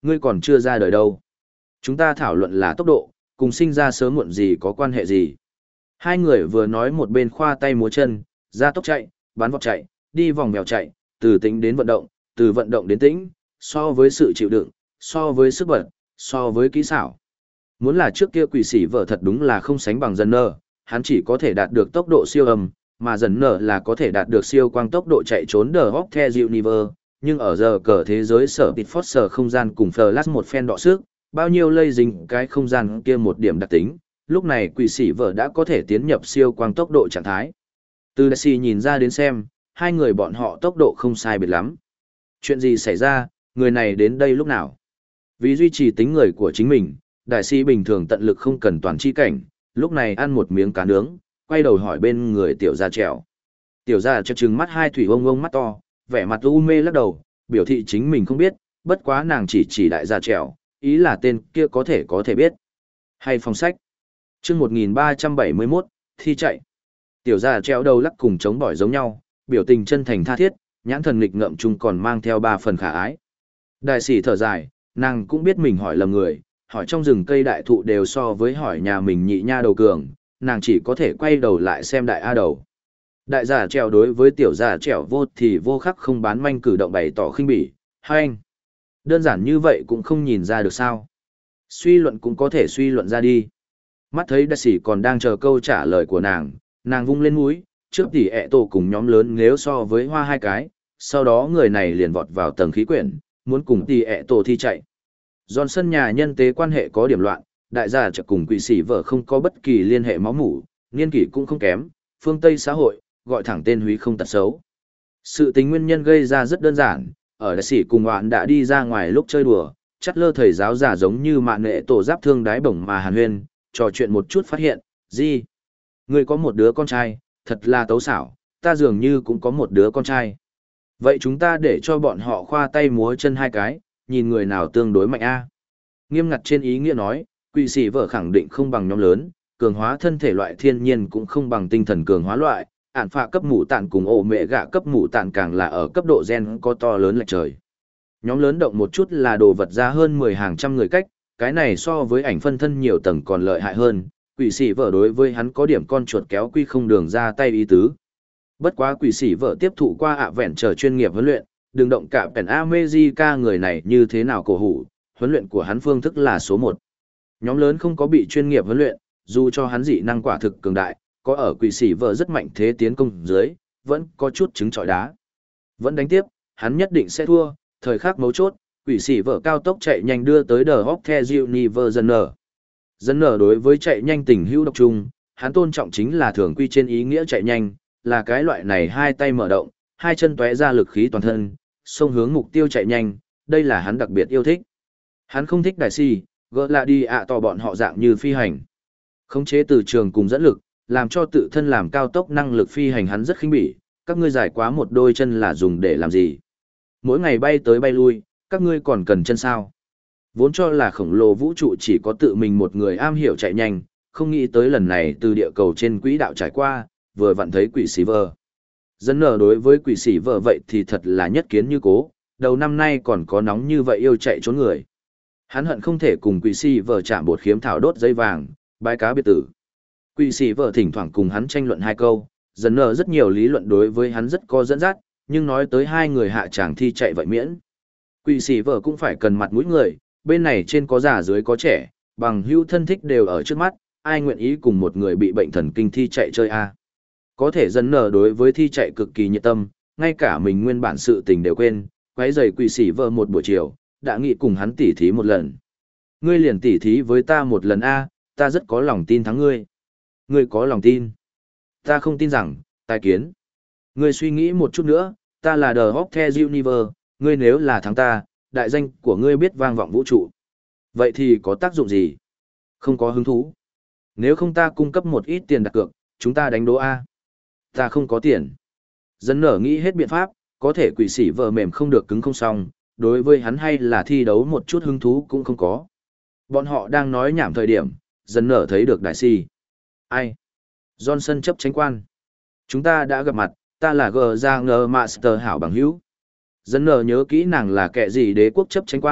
ngươi còn chưa ra đời đâu. Chúng ta thảo luận là tốc độ, cùng sinh ra sớm muộn gì có quan hệ gì. Hai người vừa nói một bên khoa tay múa chân, ra tốc chạy, bắn vọt chạy, đi vòng mèo chạy, từ tĩnh đến vận động, từ vận động đến tĩnh, so với sự chịu đựng, so với sức bật, so với kỹ xảo. Muốn là trước kia quỷ sĩ vợ thật đúng là không sánh bằng dần nơ, hắn chỉ có thể đạt được tốc độ siêu âm, mà dần nở là có thể đạt được siêu quang tốc độ chạy trốn The Hawk The Universe, nhưng ở giờ cờ thế giới sở tịt phót sở không gian cùng Flash một phen đọ sức, bao nhiêu lây dính cái không gian kia một điểm đặc tính, lúc này quỷ sĩ vợ đã có thể tiến nhập siêu quang tốc độ trạng thái. Từ Đại Sĩ nhìn ra đến xem, hai người bọn họ tốc độ không sai biệt lắm. Chuyện gì xảy ra, người này đến đây lúc nào? Vì duy trì tính người của chính mình, Đại Sĩ bình thường tận lực không cần toàn chi cảnh, lúc này ăn một miếng cá nướng, quay đầu hỏi bên người tiểu gia trèo. Tiểu gia trèo trừng mắt hai thủy ông ông mắt to, vẻ mặt u mê lắc đầu, biểu thị chính mình không biết, bất quá nàng chỉ chỉ đại gia trèo, ý là tên kia có thể có thể biết. Hay phòng sách. Chương một nghìn ba trăm bảy mươi mốt, thi chạy. Tiểu gia trèo đầu lắc cùng chống bỏi giống nhau, biểu tình chân thành tha thiết, nhãn thần nghịch ngợm chung còn mang theo ba phần khả ái. Đại sĩ thở dài, nàng cũng biết mình hỏi lầm người, hỏi trong rừng cây đại thụ đều so với hỏi nhà mình nhị nha đầu cường, nàng chỉ có thể quay đầu lại xem đại A đầu. Đại giả trèo đối với tiểu giả trèo vô thì vô khắc không bán manh cử động bày tỏ khinh bỉ, hai anh. Đơn giản như vậy cũng không nhìn ra được sao. Suy luận cũng có thể suy luận ra đi. Mắt thấy đại sĩ còn đang chờ câu trả lời của nàng, nàng vung lên mũi, trước tỉ ẹ tổ cùng nhóm lớn nếu so với hoa hai cái, sau đó người này liền vọt vào tầng khí quyển, muốn cùng tỉ ẹ tổ thi chạy. Johnson nhà nhân tế quan hệ có điểm loạn, đại gia trợ cùng quỷ sĩ vợ không có bất kỳ liên hệ máu mủ, niên kỷ cũng không kém, phương Tây xã hội, gọi thẳng tên húy không tật xấu. Sự tính nguyên nhân gây ra rất đơn giản, ở đại sĩ cùng hoạn đã đi ra ngoài lúc chơi đùa, chắt lơ thầy giáo giả giống như mạng nghệ tổ giáp thương đái bổng mà hàn huyên, trò chuyện một chút phát hiện, gì? Người có một đứa con trai, thật là tấu xảo, ta dường như cũng có một đứa con trai. Vậy chúng ta để cho bọn họ khoa tay múa chân hai cái, nhìn người nào tương đối mạnh a. Nghiêm ngặt trên ý nghĩa nói, quỷ sĩ vợ khẳng định không bằng nhóm lớn, cường hóa thân thể loại thiên nhiên cũng không bằng tinh thần cường hóa loại, ản phạ cấp mũ tạn cùng ổ mẹ gạ cấp mũ tạn càng là ở cấp độ gen có to lớn lệch trời. Nhóm lớn động một chút là đồ vật ra hơn mười hàng trăm người cách, cái này so với ảnh phân thân nhiều tầng còn lợi hại hơn, quỷ sĩ vợ đối với hắn có điểm con chuột kéo quy không đường ra tay ý tứ. Bất quá quỷ sĩ vợ tiếp thụ qua ạ vẹn trở chuyên nghiệp huấn luyện, đừng động cả Pen America người này như thế nào cổ hủ, huấn luyện của hắn phương thức là số một. Nhóm lớn không có bị chuyên nghiệp huấn luyện, dù cho hắn dị năng quả thực cường đại, có ở quỷ sĩ vợ rất mạnh thế tiến công dưới, vẫn có chút trứng trọi đá. Vẫn đánh tiếp, hắn nhất định sẽ thua, thời khắc mấu chốt, quỷ sĩ vợ cao tốc chạy nhanh đưa tới The Hawk The Universe dân nở. Dân nở đối với chạy nhanh tình hữu độc trung, hắn tôn trọng chính là thường quy trên ý nghĩa chạy nhanh, là cái loại này hai tay mở động, hai chân tóe ra lực khí toàn thân, xông hướng mục tiêu chạy nhanh, đây là hắn đặc biệt yêu thích. Hắn không thích đại si, gỡ là đi ạ tỏ bọn họ dạng như phi hành. Khống chế từ trường cùng dẫn lực, làm cho tự thân làm cao tốc năng lực phi hành hắn rất khinh bỉ, các ngươi giải quá một đôi chân là dùng để làm gì? Mỗi ngày bay tới bay lui, các ngươi còn cần chân sao? Vốn cho là khổng lồ vũ trụ chỉ có tự mình một người am hiểu chạy nhanh, không nghĩ tới lần này từ địa cầu trên quỹ đạo trải qua, vừa vặn thấy quỷ sĩ vợ. Dân nở đối với quỷ sĩ vợ vậy thì thật là nhất kiến như cố, đầu năm nay còn có nóng như vậy yêu chạy trốn người. Hắn hận không thể cùng quỷ sĩ vợ chạm bột khiếm thảo đốt dây vàng, bái cá biệt tử. Quỷ sĩ vợ thỉnh thoảng cùng hắn tranh luận hai câu, dân nở rất nhiều lý luận đối với hắn rất có dẫn dắt, nhưng nói tới hai người hạ tràng thi chạy vậy miễn. Quỷ sĩ vợ cũng phải cần mặt mũi người, bên này trên có già dưới có trẻ, bằng hữu thân thích đều ở trước mắt, ai nguyện ý cùng một người bị bệnh thần kinh thi chạy chơi a? Có thể dân nở đối với thi chạy cực kỳ nhiệt tâm, ngay cả mình nguyên bản sự tình đều quên, quấy rầy quỷ sĩ vợ một buổi chiều, đã nghĩ cùng hắn tỉ thí một lần. Ngươi liền tỉ thí với ta một lần a, ta rất có lòng tin thắng ngươi. Ngươi có lòng tin? Ta không tin rằng, tài kiến. Ngươi suy nghĩ một chút nữa, ta là The Hawk The Universe, ngươi nếu là thắng ta, đại danh của ngươi biết vang vọng vũ trụ. Vậy thì có tác dụng gì? Không có hứng thú. Nếu không ta cung cấp một ít tiền đặt cược, chúng ta đánh đố a. Ta không có tiền. Dân nở nghĩ hết biện pháp, có thể quỷ sĩ vợ mềm không được cứng không xong, đối với hắn hay là thi đấu một chút hứng thú cũng không có. Bọn họ đang nói nhảm thời điểm, dân nở thấy được đại si. Ai? Johnson chấp tránh quan. Chúng ta đã gặp mặt, ta là G. Giang Master hảo bằng hữu. Dân nở nhớ kỹ nàng là kẻ gì đế quốc chấp tránh quan,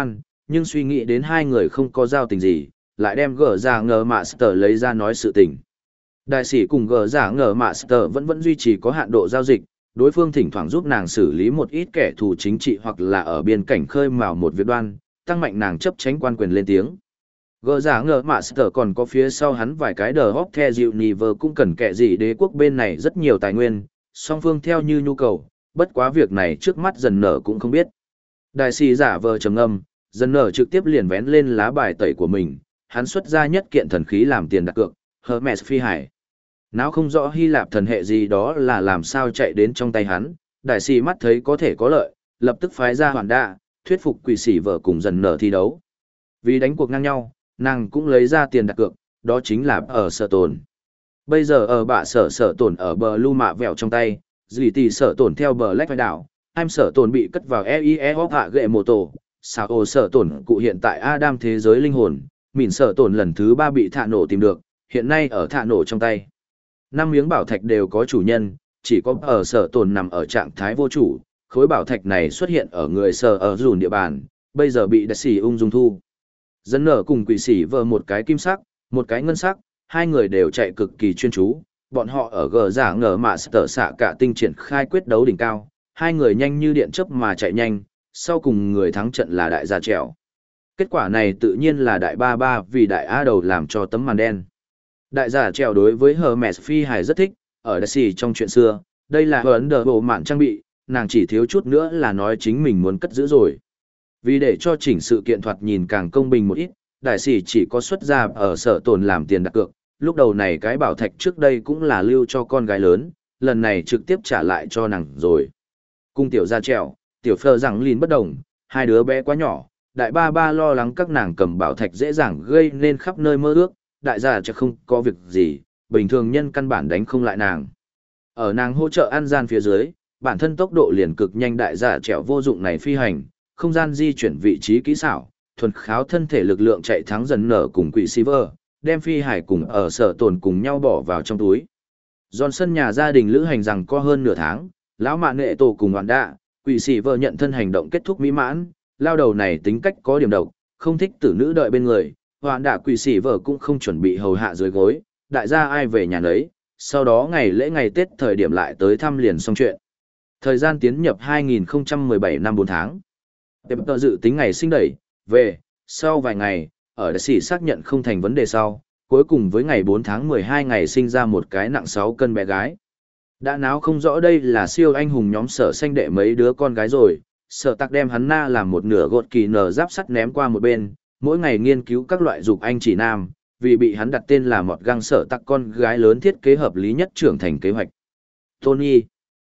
nhưng suy nghĩ đến hai người không có giao tình gì, lại đem gỡ giả ngờ Master lấy ra nói sự tình. Đại sĩ cùng gỡ giả ngờ Master vẫn vẫn duy trì có hạn độ giao dịch, đối phương thỉnh thoảng giúp nàng xử lý một ít kẻ thù chính trị hoặc là ở biên cảnh khơi mào một việc đoan, tăng mạnh nàng chấp tránh quan quyền lên tiếng. Gỡ giả ngờ Master còn có phía sau hắn vài cái đờ hóc the dịu nì vờ cũng cần kẻ gì đế quốc bên này rất nhiều tài nguyên, song phương theo như nhu cầu, bất quá việc này trước mắt dần nở cũng không biết. Đại sĩ giả vờ trầm ngâm, dần nở trực tiếp liền vén lên lá bài tẩy của mình, hắn xuất ra nhất kiện thần khí làm tiền đặt cược, Hermes phi hải. Não không rõ Hy Lạp thần hệ gì đó là làm sao chạy đến trong tay hắn, đại sĩ mắt thấy có thể có lợi, lập tức phái ra hoàn đạ, thuyết phục quỷ sĩ vợ cùng dần nở thi đấu. Vì đánh cuộc ngang nhau, nàng cũng lấy ra tiền đặt cược, đó chính là ở sở tồn. Bây giờ ở bạ sở sở tồn ở bờ lưu mạ vẹo trong tay, dì tỷ sở tồn theo bờ lách vai đảo, em sở tồn bị cất vào e i e hóc hạ ghệ mô tổ, sao ô sở tồn cụ hiện tại Adam thế giới linh hồn, mìn sở tồn lần thứ ba bị thạ nổ tìm được, hiện nay ở thạ nổ trong tay. Năm miếng bảo thạch đều có chủ nhân, chỉ có ở sở tồn nằm ở trạng thái vô chủ, khối bảo thạch này xuất hiện ở người sở ở dùn địa bàn, bây giờ bị đặc sĩ ung dung thu. Dân nở cùng quỷ sĩ vợ một cái kim sắc, một cái ngân sắc, hai người đều chạy cực kỳ chuyên chú, bọn họ ở gờ giả ngờ mạ sở xạ cả tinh triển khai quyết đấu đỉnh cao, hai người nhanh như điện chớp mà chạy nhanh, sau cùng người thắng trận là đại gia trèo. Kết quả này tự nhiên là đại ba ba vì đại A đầu làm cho tấm màn đen. Đại giả trèo đối với Hermes phi hài rất thích, ở đại sĩ trong chuyện xưa, đây là ấn đờ bộ mạn trang bị, nàng chỉ thiếu chút nữa là nói chính mình muốn cất giữ rồi. Vì để cho chỉnh sự kiện thoạt nhìn càng công bình một ít, đại sĩ chỉ có xuất ra ở sở tồn làm tiền đặt cược, lúc đầu này cái bảo thạch trước đây cũng là lưu cho con gái lớn, lần này trực tiếp trả lại cho nàng rồi. Cung tiểu gia trèo, tiểu phơ rằng lìn bất đồng, hai đứa bé quá nhỏ, đại ba ba lo lắng các nàng cầm bảo thạch dễ dàng gây nên khắp nơi mơ ước, đại gia chắc không có việc gì, bình thường nhân căn bản đánh không lại nàng. Ở nàng hỗ trợ an gian phía dưới, bản thân tốc độ liền cực nhanh đại gia trèo vô dụng này phi hành, không gian di chuyển vị trí kỹ xảo, thuần kháo thân thể lực lượng chạy thắng dần nở cùng quỷ Silver, đem phi hải cùng ở sở tồn cùng nhau bỏ vào trong túi. Johnson nhà gia đình lữ hành rằng có hơn nửa tháng, lão mạ nệ tổ cùng hoàn đạ, quỷ Silver nhận thân hành động kết thúc mỹ mãn, lao đầu này tính cách có điểm độc, không thích tử nữ đợi bên người, hoàn đạ quỷ Silver cũng không chuẩn bị hầu hạ dưới gối, đại gia ai về nhà nấy, sau đó ngày lễ ngày Tết thời điểm lại tới thăm liền xong chuyện. Thời gian tiến nhập hai nghìn không trăm mười bảy năm bốn tháng. Tệp tờ dự tính ngày sinh đẩy, về, sau vài ngày, ở đại sĩ xác nhận không thành vấn đề sau, cuối cùng với ngày bốn tháng mười hai ngày sinh ra một cái nặng sáu cân bé gái. Đã náo không rõ đây là siêu anh hùng nhóm sở xanh đệ mấy đứa con gái rồi, sở tắc đem hắn na làm một nửa gột kỳ nở giáp sắt ném qua một bên, mỗi ngày nghiên cứu các loại dục anh chỉ nam, vì bị hắn đặt tên là một găng sở tắc con gái lớn thiết kế hợp lý nhất trưởng thành kế hoạch. Tony!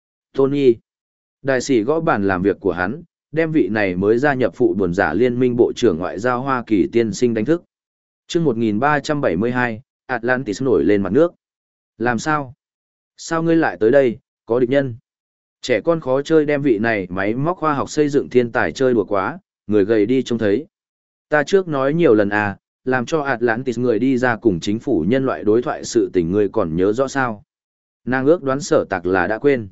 Tony! Đại sĩ gõ bàn làm việc của hắn, đem vị này mới gia nhập phụ buồn giả liên minh bộ trưởng ngoại giao Hoa Kỳ tiên sinh đánh thức. Chương một nghìn ba trăm bảy mươi hai, Atlantis nổi lên mặt nước. Làm sao? Sao ngươi lại tới đây, có địch nhân? Trẻ con khó chơi đem vị này máy móc khoa học xây dựng thiên tài chơi đùa quá, người gầy đi trông thấy. Ta trước nói nhiều lần à, làm cho Atlantis người đi ra cùng chính phủ nhân loại đối thoại sự tình ngươi còn nhớ rõ sao? Nàng ước đoán sở tạc là đã quên.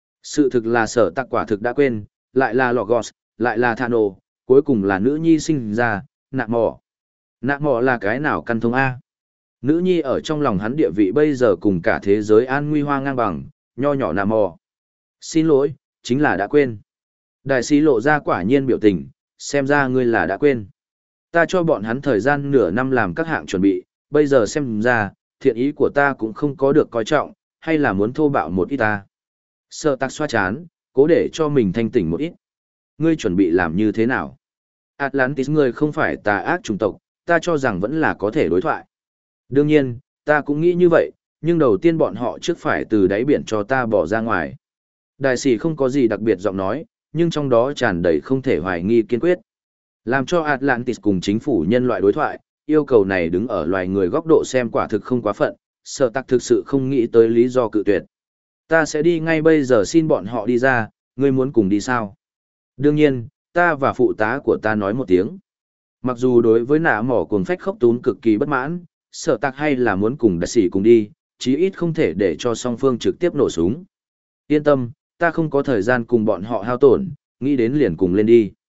Sự thực là sở tạc quả thực đã quên, lại là Logos, lại là Thano, cuối cùng là nữ nhi sinh ra, nạ mỏ. Nạ mỏ là cái nào căn thông A? Nữ nhi ở trong lòng hắn địa vị bây giờ cùng cả thế giới an nguy hoa ngang bằng, nho nhỏ nạ mỏ. Xin lỗi, chính là đã quên. Đại sĩ lộ ra quả nhiên biểu tình, xem ra ngươi là đã quên. Ta cho bọn hắn thời gian nửa năm làm các hạng chuẩn bị, bây giờ xem ra, thiện ý của ta cũng không có được coi trọng, hay là muốn thô bạo một ít ta. Sợ tạc xoa chán, cố để cho mình thanh tỉnh một ít. Ngươi chuẩn bị làm như thế nào? Atlantis ngươi không phải tà ác chủng tộc, ta cho rằng vẫn là có thể đối thoại. Đương nhiên, ta cũng nghĩ như vậy, nhưng đầu tiên bọn họ trước phải từ đáy biển cho ta bỏ ra ngoài. Đại sĩ không có gì đặc biệt giọng nói, nhưng trong đó tràn đầy không thể hoài nghi kiên quyết. Làm cho Atlantis cùng chính phủ nhân loại đối thoại, yêu cầu này đứng ở loài người góc độ xem quả thực không quá phận, sợ tắc thực sự không nghĩ tới lý do cự tuyệt. Ta sẽ đi ngay bây giờ xin bọn họ đi ra, ngươi muốn cùng đi sao? Đương nhiên, ta và phụ tá của ta nói một tiếng. Mặc dù đối với nã mỏ cuồng phách khốc tún cực kỳ bất mãn, sợ tạc hay là muốn cùng đại sĩ cùng đi, chí ít không thể để cho song phương trực tiếp nổ súng. Yên tâm, ta không có thời gian cùng bọn họ hao tổn, nghĩ đến liền cùng lên đi.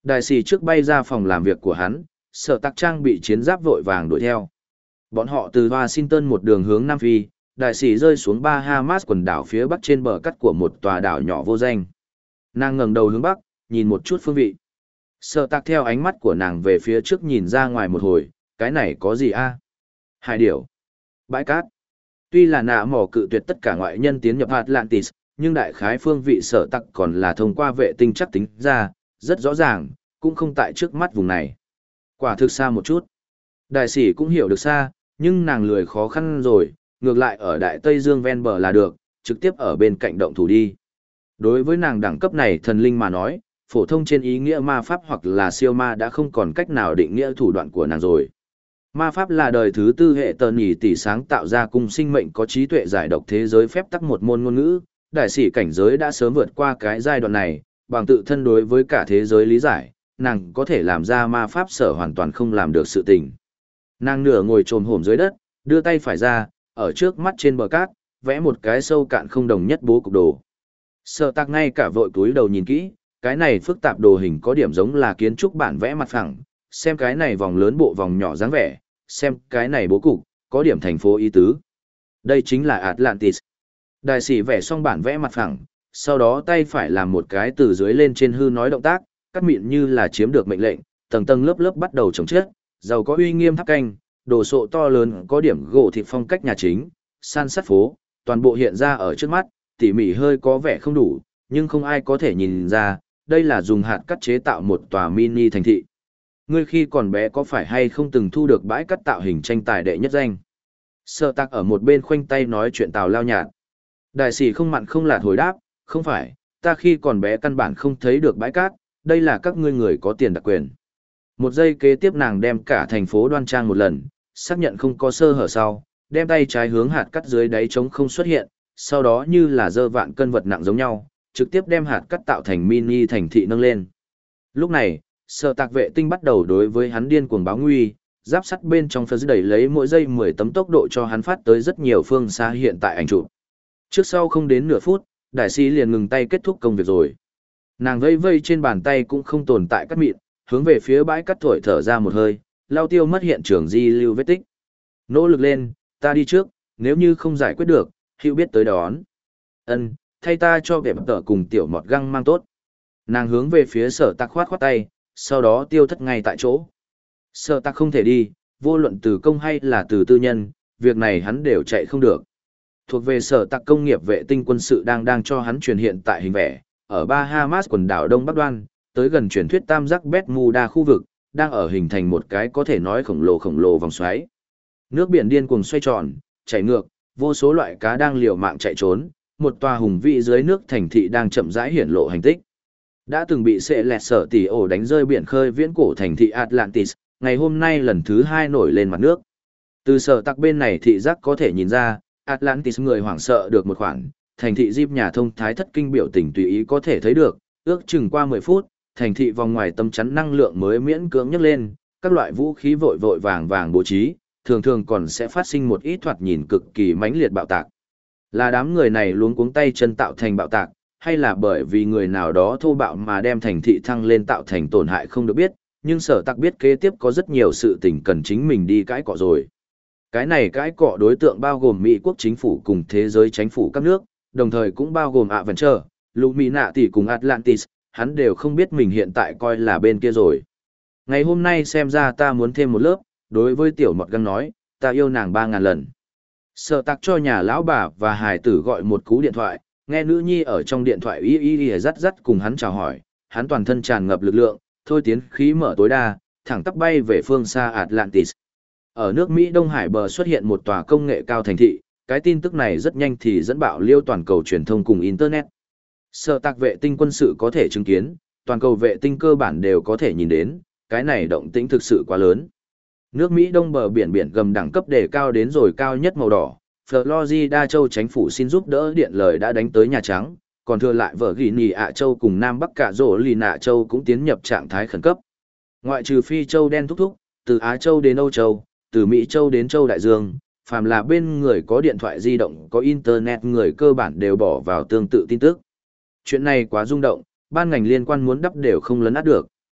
Đại sĩ trước bay ra phòng làm việc của hắn, Sở Tạc trang bị chiến giáp vội vàng đuổi theo. Bọn họ từ Washington một đường hướng Nam Phi, đại sĩ rơi xuống Bahamas quần đảo phía bắc trên bờ cắt của một tòa đảo nhỏ vô danh. Nàng ngẩng đầu hướng bắc, nhìn một chút phương vị. Sở Tạc theo ánh mắt của nàng về phía trước nhìn ra ngoài một hồi, cái này có gì a? Hải điểu, bãi cát. Tuy là nạ mỏ cự tuyệt tất cả ngoại nhân tiến nhập Atlantis, nhưng đại khái phương vị Sở Tạc còn là thông qua vệ tinh chắc tính ra, rất rõ ràng, cũng không tại trước mắt vùng này. Quả thực xa một chút. Đại sĩ cũng hiểu được xa, nhưng nàng lười khó khăn rồi, ngược lại ở Đại Tây Dương ven bờ là được, trực tiếp ở bên cạnh động thủ đi. Đối với nàng đẳng cấp này thần linh mà nói, phổ thông trên ý nghĩa ma pháp hoặc là siêu ma đã không còn cách nào định nghĩa thủ đoạn của nàng rồi. Ma pháp là đời thứ tư hệ tờ nhì tỷ sáng tạo ra cung sinh mệnh có trí tuệ giải độc thế giới phép tắc một môn ngôn ngữ, đại sĩ cảnh giới đã sớm vượt qua cái giai đoạn này, bằng tự thân đối với cả thế giới lý giải, nàng có thể làm ra ma pháp sở hoàn toàn không làm được sự tình. Nàng nửa ngồi trồm hổm dưới đất, đưa tay phải ra, ở trước mắt trên bờ cát, vẽ một cái sâu cạn không đồng nhất bố cục đồ. Sở Tạc ngay cả vội túi đầu nhìn kỹ, cái này phức tạp đồ hình có điểm giống là kiến trúc bản vẽ mặt phẳng, xem cái này vòng lớn bộ vòng nhỏ dáng vẻ, xem cái này bố cục, có điểm thành phố ý tứ. Đây chính là Atlantis. Đại sĩ vẽ xong bản vẽ mặt phẳng, sau đó tay phải làm một cái từ dưới lên trên hư nói động tác, cắt mịn như là chiếm được mệnh lệnh, tầng tầng lớp lớp bắt đầu chồng chết, giàu có uy nghiêm tháp canh, đồ sộ to lớn có điểm gỗ thịt phong cách nhà chính, san sát phố, toàn bộ hiện ra ở trước mắt, tỉ mỉ hơi có vẻ không đủ, nhưng không ai có thể nhìn ra, đây là dùng hạt cắt chế tạo một tòa mini thành thị. Ngươi khi còn bé có phải hay không từng thu được bãi cắt tạo hình tranh tài đệ nhất danh? Sở Tạc ở một bên khoanh tay nói chuyện tào lao nhạt. Đại sĩ không mặn không lạt hồi đáp, không phải, ta khi còn bé căn bản không thấy được bãi cát, đây là các ngươi người có tiền đặc quyền. Một giây kế tiếp nàng đem cả thành phố đoan trang một lần, xác nhận không có sơ hở sau, đem tay trái hướng hạt cắt dưới đáy trống không xuất hiện, sau đó như là dơ vạn cân vật nặng giống nhau, trực tiếp đem hạt cắt tạo thành mini thành thị nâng lên. Lúc này, Sở Tạc vệ tinh bắt đầu đối với hắn điên cuồng báo nguy, giáp sắt bên trong phơ đẩy lấy mỗi giây mười tấm tốc độ cho hắn phát tới rất nhiều phương xa hiện tại ảnh chụp. Trước sau không đến nửa phút, đại sĩ liền ngừng tay kết thúc công việc rồi. Nàng vây vây trên bàn tay cũng không tồn tại cắt mịn, hướng về phía bãi cắt thổi thở ra một hơi, lao tiêu mất hiện trường di lưu vết tích. Nỗ lực lên, ta đi trước, nếu như không giải quyết được, Hữu biết tới đón. Ân, thay ta cho vẻ tở cùng tiểu mọt găng mang tốt. Nàng hướng về phía Sở Tạc khoát khoát tay, sau đó tiêu thất ngay tại chỗ. Sở Tạc không thể đi, vô luận từ công hay là từ tư nhân, việc này hắn đều chạy không được. Thuộc về Sở Tạc công nghiệp vệ tinh quân sự đang đang cho hắn truyền hiện tại hình vẽ, ở Bahamas quần đảo Đông Bắc Đoan, tới gần truyền thuyết tam giác Bermuda khu vực, đang ở hình thành một cái có thể nói khổng lồ khổng lồ vòng xoáy. Nước biển điên cuồng xoay tròn, chảy ngược, vô số loại cá đang liều mạng chạy trốn, một tòa hùng vĩ dưới nước thành thị đang chậm rãi hiển lộ hành tích. Đã từng bị sệ lẹt sở tỷ ổ đánh rơi biển khơi viễn cổ thành thị Atlantis, ngày hôm nay lần thứ hai nổi lên mặt nước. Từ Sở Tạc bên này thị giác có thể nhìn ra, Atlantis người hoảng sợ được một khoản, thành thị Jeep nhà thông thái thất kinh biểu tình tùy ý có thể thấy được, ước chừng qua mười phút, thành thị vòng ngoài tấm chắn năng lượng mới miễn cưỡng nhấc lên, các loại vũ khí vội vội vàng vàng bố trí, thường thường còn sẽ phát sinh một ít thoạt nhìn cực kỳ mãnh liệt bạo tạc. Là đám người này luống cuống tay chân tạo thành bạo tạc, hay là bởi vì người nào đó thô bạo mà đem thành thị thăng lên tạo thành tổn hại không được biết, nhưng Sở Tạc biết kế tiếp có rất nhiều sự tình cần chính mình đi cãi cọ rồi. Cái này cãi cọ đối tượng bao gồm Mỹ quốc chính phủ cùng thế giới chính phủ các nước, đồng thời cũng bao gồm Adventure, Illuminati cùng Atlantis, hắn đều không biết mình hiện tại coi là bên kia rồi. Ngày hôm nay xem ra ta muốn thêm một lớp, đối với tiểu mọt găng nói, ta yêu nàng ba ngàn lần. Sở Tạc cho nhà lão bà và hài tử gọi một cú điện thoại, nghe nữ nhi ở trong điện thoại y y y rắt rắt cùng hắn chào hỏi, hắn toàn thân tràn ngập lực lượng, thôi tiến khí mở tối đa, thẳng tắp bay về phương xa Atlantis. Ở nước Mỹ Đông Hải bờ xuất hiện một tòa công nghệ cao thành thị, cái tin tức này rất nhanh thì dẫn bạo liêu toàn cầu truyền thông cùng Internet. Sở Tạc vệ tinh quân sự có thể chứng kiến, toàn cầu vệ tinh cơ bản đều có thể nhìn đến, cái này động tĩnh thực sự quá lớn. Nước Mỹ Đông bờ biển biển gầm đẳng cấp đề cao đến rồi cao nhất màu đỏ, Florida châu chính phủ xin giúp đỡ điện lời đã đánh tới Nhà Trắng, còn thừa lại vở ghi nì ạ châu cùng Nam Bắc cả rổ lì nạ châu cũng tiến nhập trạng thái khẩn cấp. Ngoại trừ phi châu đen thúc thúc, từ Á châu đến Âu châu, từ Mỹ châu đến châu Đại Dương, phàm là bên người có điện thoại di động có Internet người cơ bản đều bỏ vào tương tự tin tức. Chuyện này quá rung động, ban ngành liên quan muốn đắp đều không lấn át được.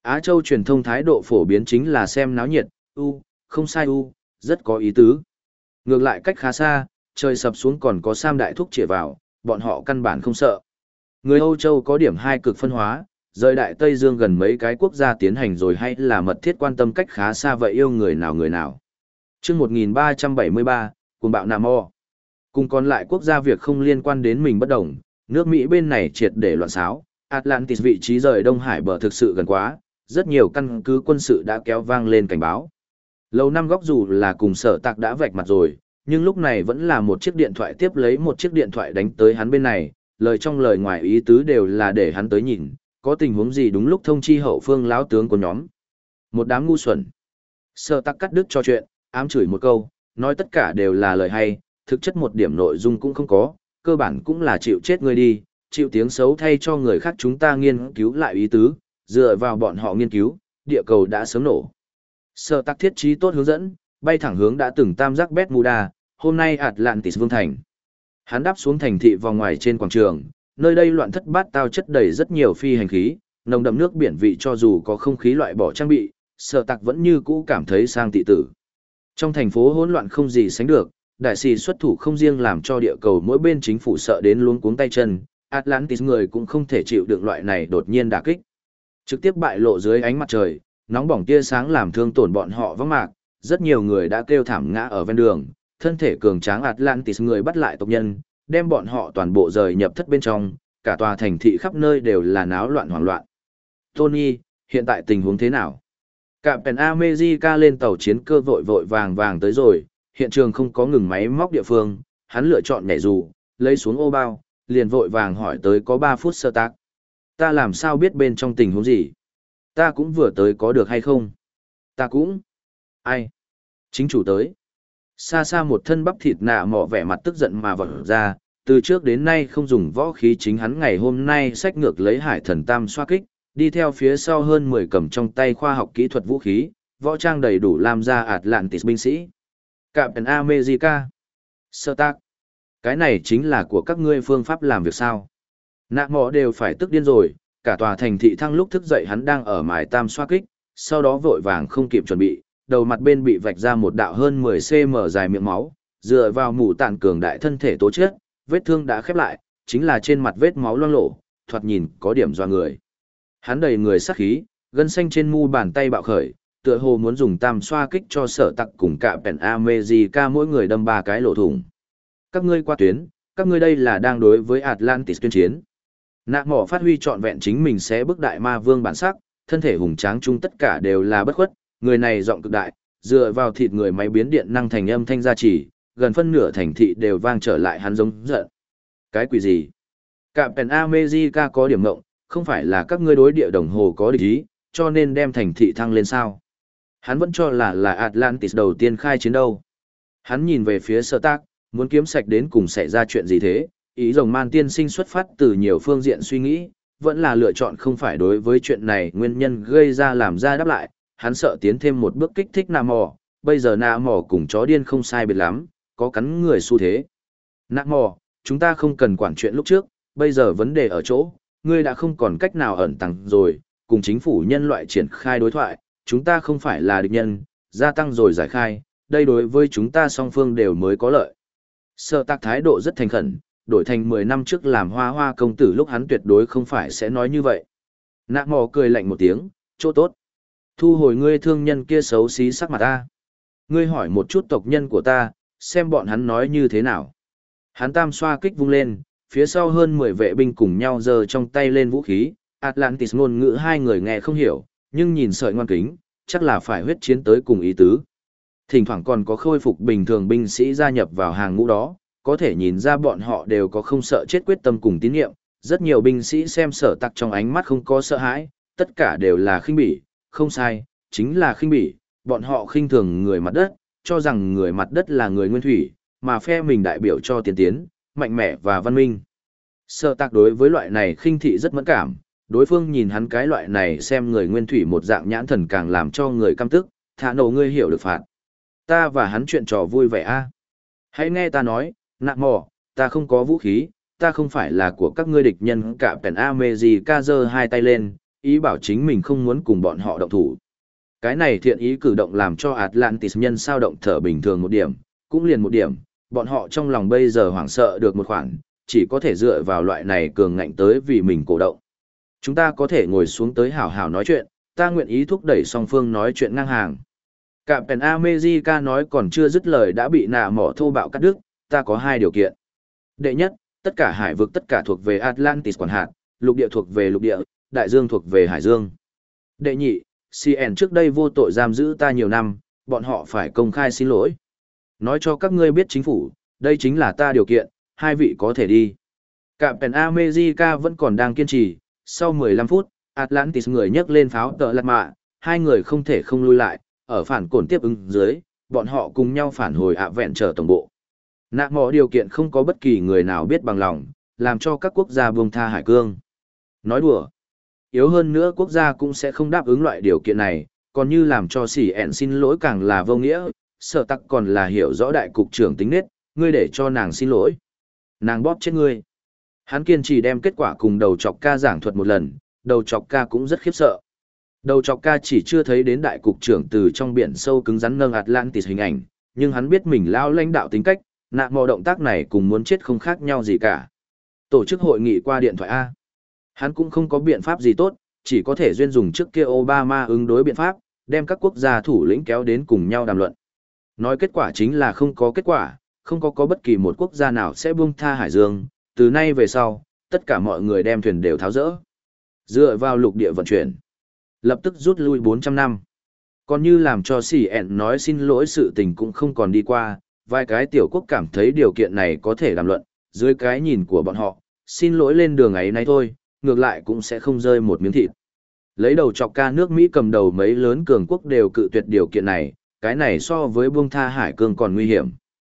Á Châu truyền thông thái độ phổ biến chính là xem náo nhiệt, u, không sai u, rất có ý tứ. Ngược lại cách khá xa, trời sập xuống còn có Sam Đại Thúc chĩa vào, bọn họ căn bản không sợ. Người Âu Châu có điểm hai cực phân hóa, rời Đại Tây Dương gần mấy cái quốc gia tiến hành rồi hay là mật thiết quan tâm cách khá xa vậy yêu người nào người nào. Chương một nghìn ba trăm bảy mươi ba, cuồng bạo Nam O. Cùng còn lại quốc gia việc không liên quan đến mình bất đồng, nước Mỹ bên này triệt để loạn xáo, Atlantis vị trí rời Đông Hải bờ thực sự gần quá, rất nhiều căn cứ quân sự đã kéo vang lên cảnh báo. Lầu năm góc dù là cùng Sở Tạc đã vạch mặt rồi, nhưng lúc này vẫn là một chiếc điện thoại tiếp lấy một chiếc điện thoại đánh tới hắn bên này, lời trong lời ngoài ý tứ đều là để hắn tới nhìn, có tình huống gì đúng lúc thông chi hậu phương lão tướng của nhóm. Một đám ngu xuẩn. Sở Tạc cắt đứt cho chuyện, ám chửi một câu, nói tất cả đều là lời hay, thực chất một điểm nội dung cũng không có, cơ bản cũng là chịu chết người đi, chịu tiếng xấu thay cho người khác chúng ta nghiên cứu lại ý tứ, dựa vào bọn họ nghiên cứu, địa cầu đã sớm nổ. Sở Tạc thiết trí tốt hướng dẫn, bay thẳng hướng đã từng tam giác Bermuda, hôm nay Atlantis vương thành. Hắn đáp xuống thành thị vòng ngoài trên quảng trường, nơi đây loạn thất bát tao chất đầy rất nhiều phi hành khí, nồng đậm nước biển vị cho dù có không khí loại bỏ trang bị, Sở Tạc vẫn như cũ cảm thấy sang tị tử. Trong thành phố hỗn loạn không gì sánh được, đại sĩ xuất thủ không riêng làm cho địa cầu mỗi bên chính phủ sợ đến luống cuống tay chân, Atlantis người cũng không thể chịu được loại này đột nhiên đả kích. Trực tiếp bại lộ dưới ánh mặt trời, nóng bỏng tia sáng làm thương tổn bọn họ vắng mạc, rất nhiều người đã kêu thảm ngã ở ven đường, thân thể cường tráng Atlantis người bắt lại tộc nhân, đem bọn họ toàn bộ rời nhập thất bên trong, cả tòa thành thị khắp nơi đều là náo loạn hoảng loạn. Tony, hiện tại tình huống thế nào? Captain America lên tàu chiến cơ vội vội vàng vàng tới rồi, hiện trường không có ngừng máy móc địa phương, hắn lựa chọn nhảy dù, lấy xuống ô bao, liền vội vàng hỏi tới có ba phút Sở Tạc. Ta làm sao biết bên trong tình huống gì? Ta cũng vừa tới có được hay không? Ta cũng. Ai? Chính chủ tới. Xa xa một thân bắp thịt nạ mỏ vẻ mặt tức giận mà vọt ra, từ trước đến nay không dùng võ khí chính hắn ngày hôm nay xách ngược lấy hải thần tam xoa kích, đi theo phía sau hơn mười cầm trong tay khoa học kỹ thuật vũ khí, võ trang đầy đủ làm ra Atlantis binh sĩ. Captain America. Sở Tạc. Cái này chính là của các ngươi phương pháp làm việc sao? Nạ mỏ đều phải tức điên rồi, cả tòa thành thị thăng lúc thức dậy hắn đang ở mài tam xoa kích, sau đó vội vàng không kịp chuẩn bị, đầu mặt bên bị vạch ra một đạo hơn mười xăng-ti-mét dài miệng máu, dựa vào mũ tản cường đại thân thể tố chết, vết thương đã khép lại, chính là trên mặt vết máu loang lổ, thoạt nhìn có điểm doa người. Hắn đầy người sát khí, gân xanh trên mu bàn tay bạo khởi, tựa hồ muốn dùng tam xoa kích cho Sở Tạc cùng cả Pen America mỗi người đâm ba cái lỗ thủng. Các ngươi qua tuyến, các ngươi đây là đang đối với Atlantis tuyên chiến. Nạ mỏ phát huy trọn vẹn chính mình sẽ bức đại ma vương bản sắc, thân thể hùng tráng chung tất cả đều là bất khuất, người này giọng cực đại, dựa vào thịt người máy biến điện năng thành âm thanh gia trì, gần phân nửa thành thị đều vang trở lại hắn giống giận. Cái quỷ gì? Cả Pen America có điểm ngộng, không phải là các ngươi đối địa đồng hồ có địch ý, cho nên đem thành thị thăng lên sao? Hắn vẫn cho là là Atlantis đầu tiên khai chiến đâu. Hắn nhìn về phía Sở Tạc, muốn kiếm sạch đến cùng xảy ra chuyện gì thế, ý rồng man tiên sinh xuất phát từ nhiều phương diện suy nghĩ, vẫn là lựa chọn không phải đối với chuyện này nguyên nhân gây ra làm ra đáp lại, hắn sợ tiến thêm một bước kích thích nạ mò, bây giờ nạ mò cùng chó điên không sai biệt lắm, có cắn người xu thế. Nạ mò, chúng ta không cần quản chuyện lúc trước, bây giờ vấn đề ở chỗ, ngươi đã không còn cách nào ẩn tàng rồi, cùng chính phủ nhân loại triển khai đối thoại, chúng ta không phải là địch nhân, gia tăng rồi giải khai, đây đối với chúng ta song phương đều mới có lợi. Sở Tạc thái độ rất thành khẩn, đổi thành mười năm trước làm hoa hoa công tử lúc hắn tuyệt đối không phải sẽ nói như vậy. Nạ mò cười lạnh một tiếng, chỗ tốt. Thu hồi ngươi thương nhân kia xấu xí sắc mặt ta. Ngươi hỏi một chút tộc nhân của ta, xem bọn hắn nói như thế nào. Hắn tam xoa kích vung lên, phía sau hơn mười vệ binh cùng nhau giơ trong tay lên vũ khí. Atlantis ngôn ngữ hai người nghe không hiểu, nhưng nhìn sợi ngoan kính, chắc là phải huyết chiến tới cùng ý tứ. Thỉnh thoảng còn có khôi phục bình thường binh sĩ gia nhập vào hàng ngũ đó, có thể nhìn ra bọn họ đều có không sợ chết quyết tâm cùng tín nhiệm. Rất nhiều binh sĩ xem Sở Tạc trong ánh mắt không có sợ hãi, tất cả đều là khinh bỉ, không sai, chính là khinh bỉ, bọn họ khinh thường người mặt đất, cho rằng người mặt đất là người nguyên thủy, mà phe mình đại biểu cho tiến tiến, mạnh mẽ và văn minh. Sở Tạc đối với loại này khinh thị rất mẫn cảm, đối phương nhìn hắn cái loại này xem người nguyên thủy một dạng nhãn thần càng làm cho người căm tức, thả nổ ngươi hiểu được phạt. Ta và hắn chuyện trò vui vẻ a. Hãy nghe ta nói, nạ mò, ta không có vũ khí, ta không phải là của các ngươi địch nhân. Cả Pen America giơ hai tay lên, ý bảo chính mình không muốn cùng bọn họ động thủ. Cái này thiện ý cử động làm cho Atlantis nhân sao động thở bình thường một điểm, cũng liền một điểm, bọn họ trong lòng bây giờ hoảng sợ được một khoản, chỉ có thể dựa vào loại này cường ngạnh tới vì mình cổ động. Chúng ta có thể ngồi xuống tới hảo hảo nói chuyện, ta nguyện ý thúc đẩy song phương nói chuyện ngang hàng. Captain America nói còn chưa dứt lời đã bị nạ mỏ thô bạo cắt đứt, ta có hai điều kiện. Đệ nhất, tất cả hải vực tất cả thuộc về Atlantis quản hạt, lục địa thuộc về lục địa, đại dương thuộc về hải dương. Đệ nhị, xê en trước đây vô tội giam giữ ta nhiều năm, bọn họ phải công khai xin lỗi. Nói cho các ngươi biết chính phủ, đây chính là ta điều kiện, hai vị có thể đi. Captain America vẫn còn đang kiên trì, sau mười lăm phút, Atlantis người nhấc lên pháo tợ lạt mạ, hai người không thể không lui lại, ở phản cổn tiếp ứng dưới, bọn họ cùng nhau phản hồi ạ vẹn trở tổng bộ. Nạ mỏ điều kiện không có bất kỳ người nào biết bằng lòng, làm cho các quốc gia buông tha hải cương. Nói đùa, yếu hơn nữa quốc gia cũng sẽ không đáp ứng loại điều kiện này, còn như làm cho xỉ ẹn xin lỗi càng là vô nghĩa, sợ tắc còn là hiểu rõ đại cục trưởng tính nết, ngươi để cho nàng xin lỗi. Nàng bóp chết ngươi. Hắn kiên trì đem kết quả cùng đầu chọc ca giảng thuật một lần, đầu chọc ca cũng rất khiếp sợ. Đầu chọc ca chỉ chưa thấy đến đại cục trưởng từ trong biển sâu cứng rắn nâng Atlantis hình ảnh, nhưng hắn biết mình lao lãnh đạo tính cách, nạ mò động tác này cùng muốn chết không khác nhau gì cả. Tổ chức hội nghị qua điện thoại A. Hắn cũng không có biện pháp gì tốt, chỉ có thể duyên dùng trước kia Obama ứng đối biện pháp, đem các quốc gia thủ lĩnh kéo đến cùng nhau đàm luận. Nói kết quả chính là không có kết quả, không có có bất kỳ một quốc gia nào sẽ buông tha hải dương, từ nay về sau, tất cả mọi người đem thuyền đều tháo rỡ. Dựa vào lục địa vận chuyển, lập tức rút lui bốn trăm năm. Còn như làm cho xỉ ẹn nói xin lỗi sự tình cũng không còn đi qua, vài cái tiểu quốc cảm thấy điều kiện này có thể đàm luận, dưới cái nhìn của bọn họ, xin lỗi lên đường ấy nay thôi, ngược lại cũng sẽ không rơi một miếng thịt. Lấy đầu chọc ca nước Mỹ cầm đầu mấy lớn cường quốc đều cự tuyệt điều kiện này, cái này so với buông tha hải cương còn nguy hiểm.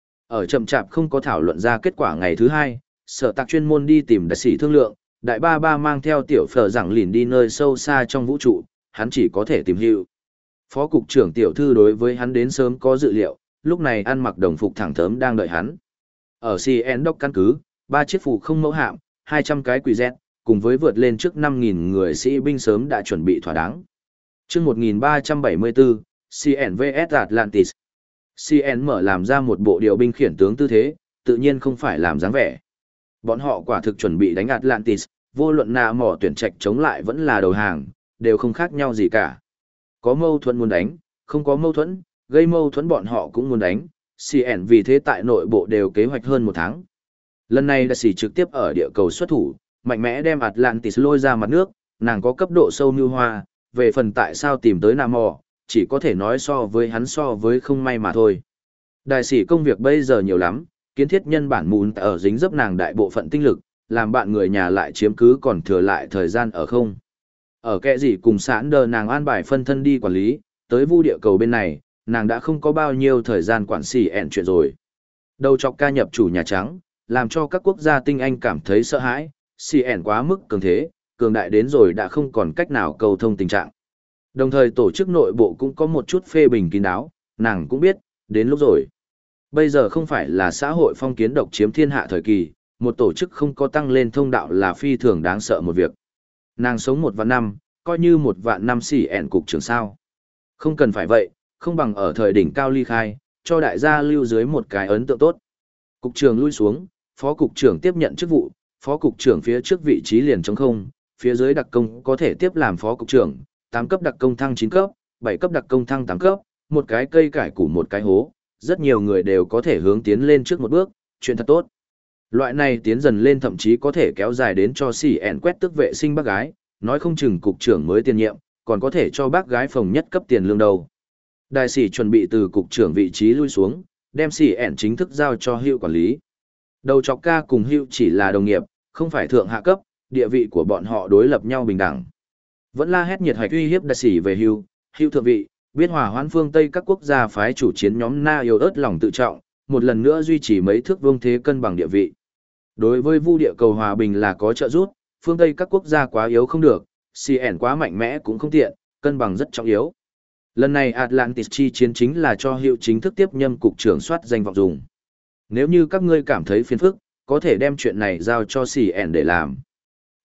Ở chậm chạp không có thảo luận ra kết quả ngày thứ hai, sở tạc chuyên môn đi tìm đại sĩ thương lượng, đại ba ba mang theo tiểu phở rằng lìn đi nơi sâu xa trong vũ trụ, hắn chỉ có thể tìm hữu. Phó cục trưởng tiểu thư đối với hắn đến sớm có dự liệu, lúc này ăn mặc đồng phục thẳng thớm đang đợi hắn. Ở xê en Dock căn cứ, ba chiếc phù không mẫu hạm, hai trăm cái quỷ dẹt, cùng với vượt lên trước năm nghìn người sĩ binh sớm đã chuẩn bị thỏa đáng. Trước một nghìn ba trăm bảy mươi tư, xê en vs Atlantis. xê en mở làm ra một bộ điều binh khiển tướng tư thế, tự nhiên không phải làm dáng vẻ. Bọn họ quả thực chuẩn bị đánh Atlantis, vô luận nạ mỏ tuyển trạch chống lại vẫn là đầu hàng, đều không khác nhau gì cả. Có mâu thuẫn muốn đánh, không có mâu thuẫn, gây mâu thuẫn bọn họ cũng muốn đánh, xê en vì thế tại nội bộ đều kế hoạch hơn một tháng. Lần này đại sĩ trực tiếp ở địa cầu xuất thủ, mạnh mẽ đem Atlantis lôi ra mặt nước, nàng có cấp độ sâu như hoa, về phần tại sao tìm tới nạ mỏ, chỉ có thể nói so với hắn so với không may mà thôi. Đại sĩ công việc bây giờ nhiều lắm, kiến thiết nhân bản mùn ở dính dấp nàng đại bộ phận tinh lực, làm bạn người nhà lại chiếm cứ còn thừa lại thời gian ở không. Ở kẻ gì cùng sẵn đờ nàng an bài phân thân đi quản lý, tới vu địa cầu bên này, nàng đã không có bao nhiêu thời gian quản xỉ ẹn chuyện rồi. Đầu chọc ca nhập chủ Nhà Trắng, làm cho các quốc gia tinh anh cảm thấy sợ hãi, xỉ ẹn quá mức cường thế, cường đại đến rồi đã không còn cách nào cầu thông tình trạng. Đồng thời tổ chức nội bộ cũng có một chút phê bình kín đáo, nàng cũng biết, đến lúc rồi. Bây giờ không phải là xã hội phong kiến độc chiếm thiên hạ thời kỳ, một tổ chức không có tăng lên thông đạo là phi thường đáng sợ một việc. Nàng sống một vạn năm, coi như một vạn năm xỉ ẹn cục trưởng sao. Không cần phải vậy, không bằng ở thời đỉnh cao ly khai, cho đại gia lưu dưới một cái ấn tượng tốt. Cục trưởng lui xuống, phó cục trưởng tiếp nhận chức vụ, phó cục trưởng phía trước vị trí liền trống không, phía dưới đặc công có thể tiếp làm phó cục trưởng, tám cấp đặc công thăng chín cấp, bảy cấp đặc công thăng tám cấp, một cái cây cải củ một cái hố, rất nhiều người đều có thể hướng tiến lên trước một bước, chuyện thật tốt. Loại này tiến dần lên thậm chí có thể kéo dài đến cho xỉ ẹn quét tước vệ sinh bác gái, nói không chừng cục trưởng mới tiền nhiệm, còn có thể cho bác gái phòng nhất cấp tiền lương đầu. Đại sĩ chuẩn bị từ cục trưởng vị trí lui xuống, đem xỉ ẹn chính thức giao cho Hugh quản lý. Đầu chọc ca cùng Hugh chỉ là đồng nghiệp, không phải thượng hạ cấp, địa vị của bọn họ đối lập nhau bình đẳng. Vẫn la hét nhiệt hạch uy hiếp đại sĩ về Hugh, Hugh thượng vị, biết hòa hoãn phương Tây các quốc gia phái chủ chiến nhóm Na yêu ớt lòng tự trọng, một lần nữa duy trì mấy thước vuông thế cân bằng địa vị. Đối với vu địa cầu hòa bình là có trợ giúp, phương Tây các quốc gia quá yếu không được, xê en quá mạnh mẽ cũng không tiện, cân bằng rất trọng yếu. Lần này Atlantis chi chiến chính là cho Hiệu chính thức tiếp nhâm cục trưởng soát danh vọng dùng. Nếu như các ngươi cảm thấy phiền phức, có thể đem chuyện này giao cho xê en để làm.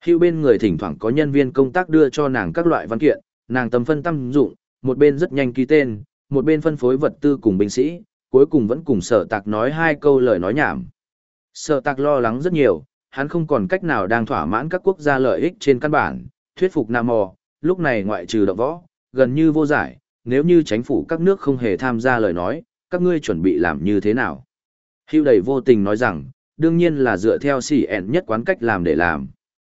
Hưu bên người thỉnh thoảng có nhân viên công tác đưa cho nàng các loại văn kiện, nàng tâm phân tâm dụng, một bên rất nhanh ký tên, một bên phân phối vật tư cùng binh sĩ, cuối cùng vẫn cùng sở tạc nói hai câu lời nói nhảm. Sở tạc lo lắng rất nhiều, hắn không còn cách nào đang thỏa mãn các quốc gia lợi ích trên căn bản, thuyết phục Nam Mò, lúc này ngoại trừ động võ, gần như vô giải, nếu như chính phủ các nước không hề tham gia lời nói, các ngươi chuẩn bị làm như thế nào? Hưu đầy vô tình nói rằng, đương nhiên là dựa theo xỉ ẹn nhất quán cách làm để làm.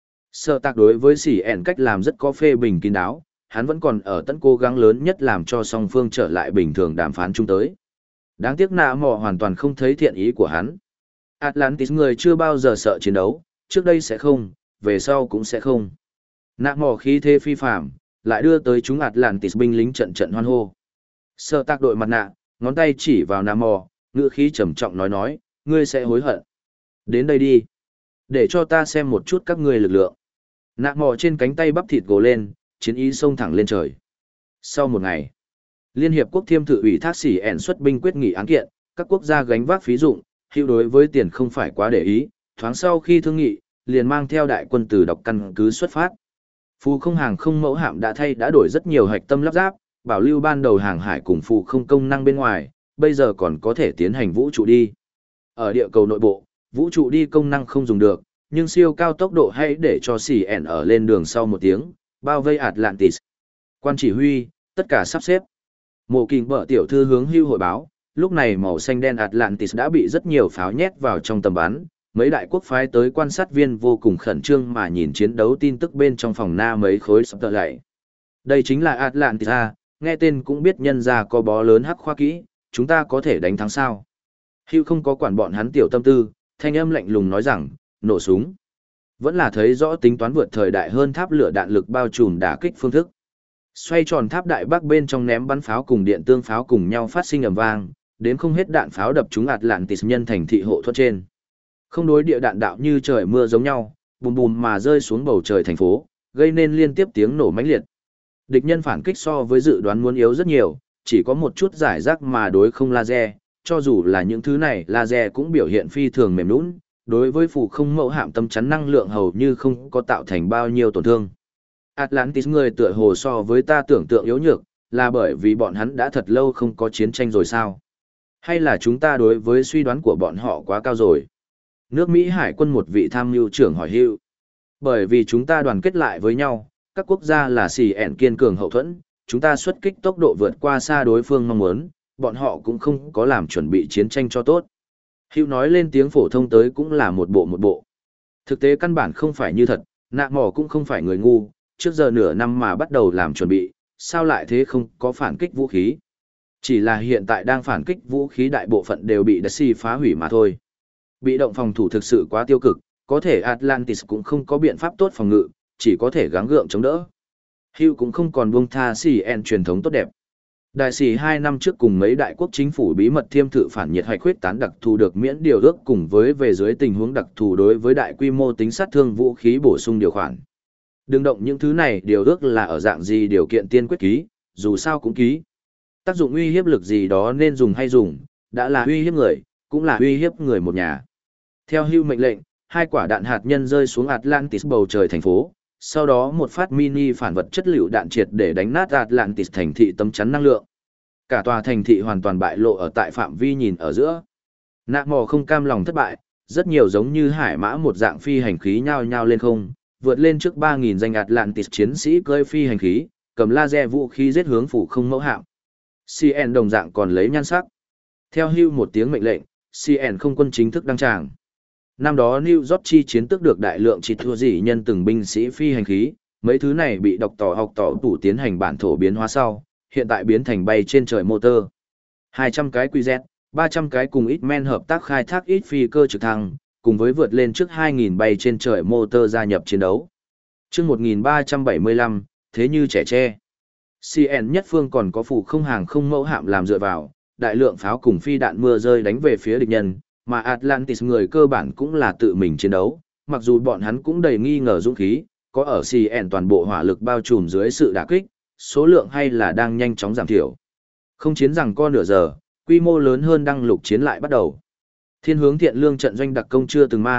Sở tạc đối với xỉ ẹn cách làm rất có phê bình kín đáo, hắn vẫn còn ở tận cố gắng lớn nhất làm cho song phương trở lại bình thường đàm phán chung tới. Đáng tiếc Nạ Mò hoàn toàn không thấy thiện ý của hắn. Atlantis người chưa bao giờ sợ chiến đấu, trước đây sẽ không, về sau cũng sẽ không. Nạ Mò khí thế phi phạm, lại đưa tới chúng Atlantis binh lính trận trận hoan hô. Sở tạc đội mặt nạ, ngón tay chỉ vào Nạ Mò, ngữ khí trầm trọng nói nói, ngươi sẽ hối hận. Đến đây đi. Để cho ta xem một chút các ngươi lực lượng. Nạ Mò trên cánh tay bắp thịt gồ lên, chiến ý xông thẳng lên trời. Sau một ngày, Liên Hiệp Quốc thiêm thử ủy thác xỉ ẹn xuất binh quyết nghị án kiện, các quốc gia gánh vác phí dụng, Hữu đối với tiền không phải quá để ý, thoáng sau khi thương nghị, liền mang theo đại quân từ độc căn cứ xuất phát. Phù không hàng không mẫu hạm đã thay đã đổi rất nhiều hạch tâm lắp ráp, bảo lưu ban đầu hàng hải cùng phù không công năng bên ngoài, bây giờ còn có thể tiến hành vũ trụ đi. Ở địa cầu nội bộ, vũ trụ đi công năng không dùng được, nhưng siêu cao tốc độ hãy để cho xỉ ẹn ở lên đường sau một tiếng, bao vây Atlantis. Quan chỉ huy, tất cả sắp xếp. Mộ Kình bở tiểu thư hướng Hưu hội báo, lúc này màu xanh đen Atlantis đã bị rất nhiều pháo nhét vào trong tầm bắn, mấy đại quốc phái tới quan sát viên vô cùng khẩn trương mà nhìn chiến đấu tin tức bên trong phòng na mấy khối sắp tợ lại. Đây chính là Atlantis A, nghe tên cũng biết nhân ra có bó lớn hắc khoa kỹ, chúng ta có thể đánh thắng sao. Hưu không có quản bọn hắn tiểu tâm tư, thanh âm lạnh lùng nói rằng, nổ súng. Vẫn là thấy rõ tính toán vượt thời đại hơn tháp lửa đạn lực bao trùm đả kích phương thức. Xoay tròn tháp đại bắc bên trong ném bắn pháo cùng điện tương pháo cùng nhau phát sinh ầm vang, đến không hết đạn pháo đập trúng Atlantis nhân thành thị hộ thuẫn trên. Không đối địa đạn đạo như trời mưa giống nhau, bùm bùm mà rơi xuống bầu trời thành phố, gây nên liên tiếp tiếng nổ mãnh liệt. Địch nhân phản kích so với dự đoán muốn yếu rất nhiều, chỉ có một chút giải rác mà đối không laser, cho dù là những thứ này laser cũng biểu hiện phi thường mềm nhũn, đối với phù không mẫu hạm tâm chắn năng lượng hầu như không có tạo thành bao nhiêu tổn thương. Atlantis người tựa hồ so với ta tưởng tượng yếu nhược, là bởi vì bọn hắn đã thật lâu không có chiến tranh rồi sao? Hay là chúng ta đối với suy đoán của bọn họ quá cao rồi? Nước Mỹ Hải quân một vị tham mưu trưởng hỏi Hưu. Bởi vì chúng ta đoàn kết lại với nhau, các quốc gia là xì ẻn kiên cường hậu thuẫn, chúng ta xuất kích tốc độ vượt qua xa đối phương mong muốn, bọn họ cũng không có làm chuẩn bị chiến tranh cho tốt. Hưu nói lên tiếng phổ thông tới cũng là một bộ một bộ. Thực tế căn bản không phải như thật, Nạ Mò cũng không phải người ngu, trước giờ nửa năm mà bắt đầu làm chuẩn bị, sao lại thế không có phản kích vũ khí. Chỉ là hiện tại đang phản kích vũ khí đại bộ phận đều bị Daisy phá hủy mà thôi. Bị động phòng thủ thực sự quá tiêu cực, có thể Atlantis cũng không có biện pháp tốt phòng ngự, chỉ có thể gắng gượng chống đỡ. Hugh cũng không còn buông tha xê en truyền thống tốt đẹp. Đại sĩ hai năm trước cùng mấy đại quốc chính phủ bí mật thiêm thử phản nhiệt hạch khuyết tán đặc thù được miễn điều ước cùng với về dưới tình huống đặc thù đối với đại quy mô tính sát thương vũ khí bổ sung điều khoản. Đừng động những thứ này điều ước là ở dạng gì điều kiện tiên quyết ký, dù sao cũng ký. Tác dụng uy hiếp lực gì đó nên dùng hay dùng, đã là uy hiếp người, cũng là uy hiếp người một nhà. Theo Hugh mệnh lệnh, hai quả đạn hạt nhân rơi xuống Atlantis bầu trời thành phố, sau đó một phát mini phản vật chất liệu đạn triệt để đánh nát Atlantis thành thị tấm chắn năng lượng. Cả tòa thành thị hoàn toàn bại lộ ở tại phạm vi nhìn ở giữa. Nạ Mò không cam lòng thất bại, rất nhiều giống như hải mã một dạng phi hành khí nhao nhao lên không, vượt lên trước ba nghìn danh Atlantis chiến sĩ cưỡi phi hành khí, cầm laser vũ khí giết hướng phủ không mẫu hạm. xê en đồng dạng còn lấy nhan sắc. Theo Hugh một tiếng mệnh lệnh, xê en không quân chính thức đăng tràng. Năm đó New York chi chiến tức được đại lượng chỉ thua dị nhân từng binh sĩ phi hành khí, mấy thứ này bị độc tỏ học tỏ tủ tiến hành bản thổ biến hóa sau, hiện tại biến thành bay trên trời motor. hai trăm cái quy dét, ba trăm cái cùng ít men hợp tác khai thác ít phi cơ trực thăng, cùng với vượt lên trước hai nghìn bay trên trời motor gia nhập chiến đấu. Chương một nghìn ba trăm bảy mươi lăm, thế như trẻ tre. xê en nhất phương còn có phủ không hàng không mẫu hạm làm dựa vào, đại lượng pháo cùng phi đạn mưa rơi đánh về phía địch nhân, mà Atlantis người cơ bản cũng là tự mình chiến đấu, mặc dù bọn hắn cũng đầy nghi ngờ dũng khí, có ở xê en toàn bộ hỏa lực bao trùm dưới sự đả kích, số lượng hay là đang nhanh chóng giảm thiểu. Không chiến rằng co nửa giờ, quy mô lớn hơn đăng lục chiến lại bắt đầu. Thiên hướng thiện lương trận doanh đặc công chưa từng mang,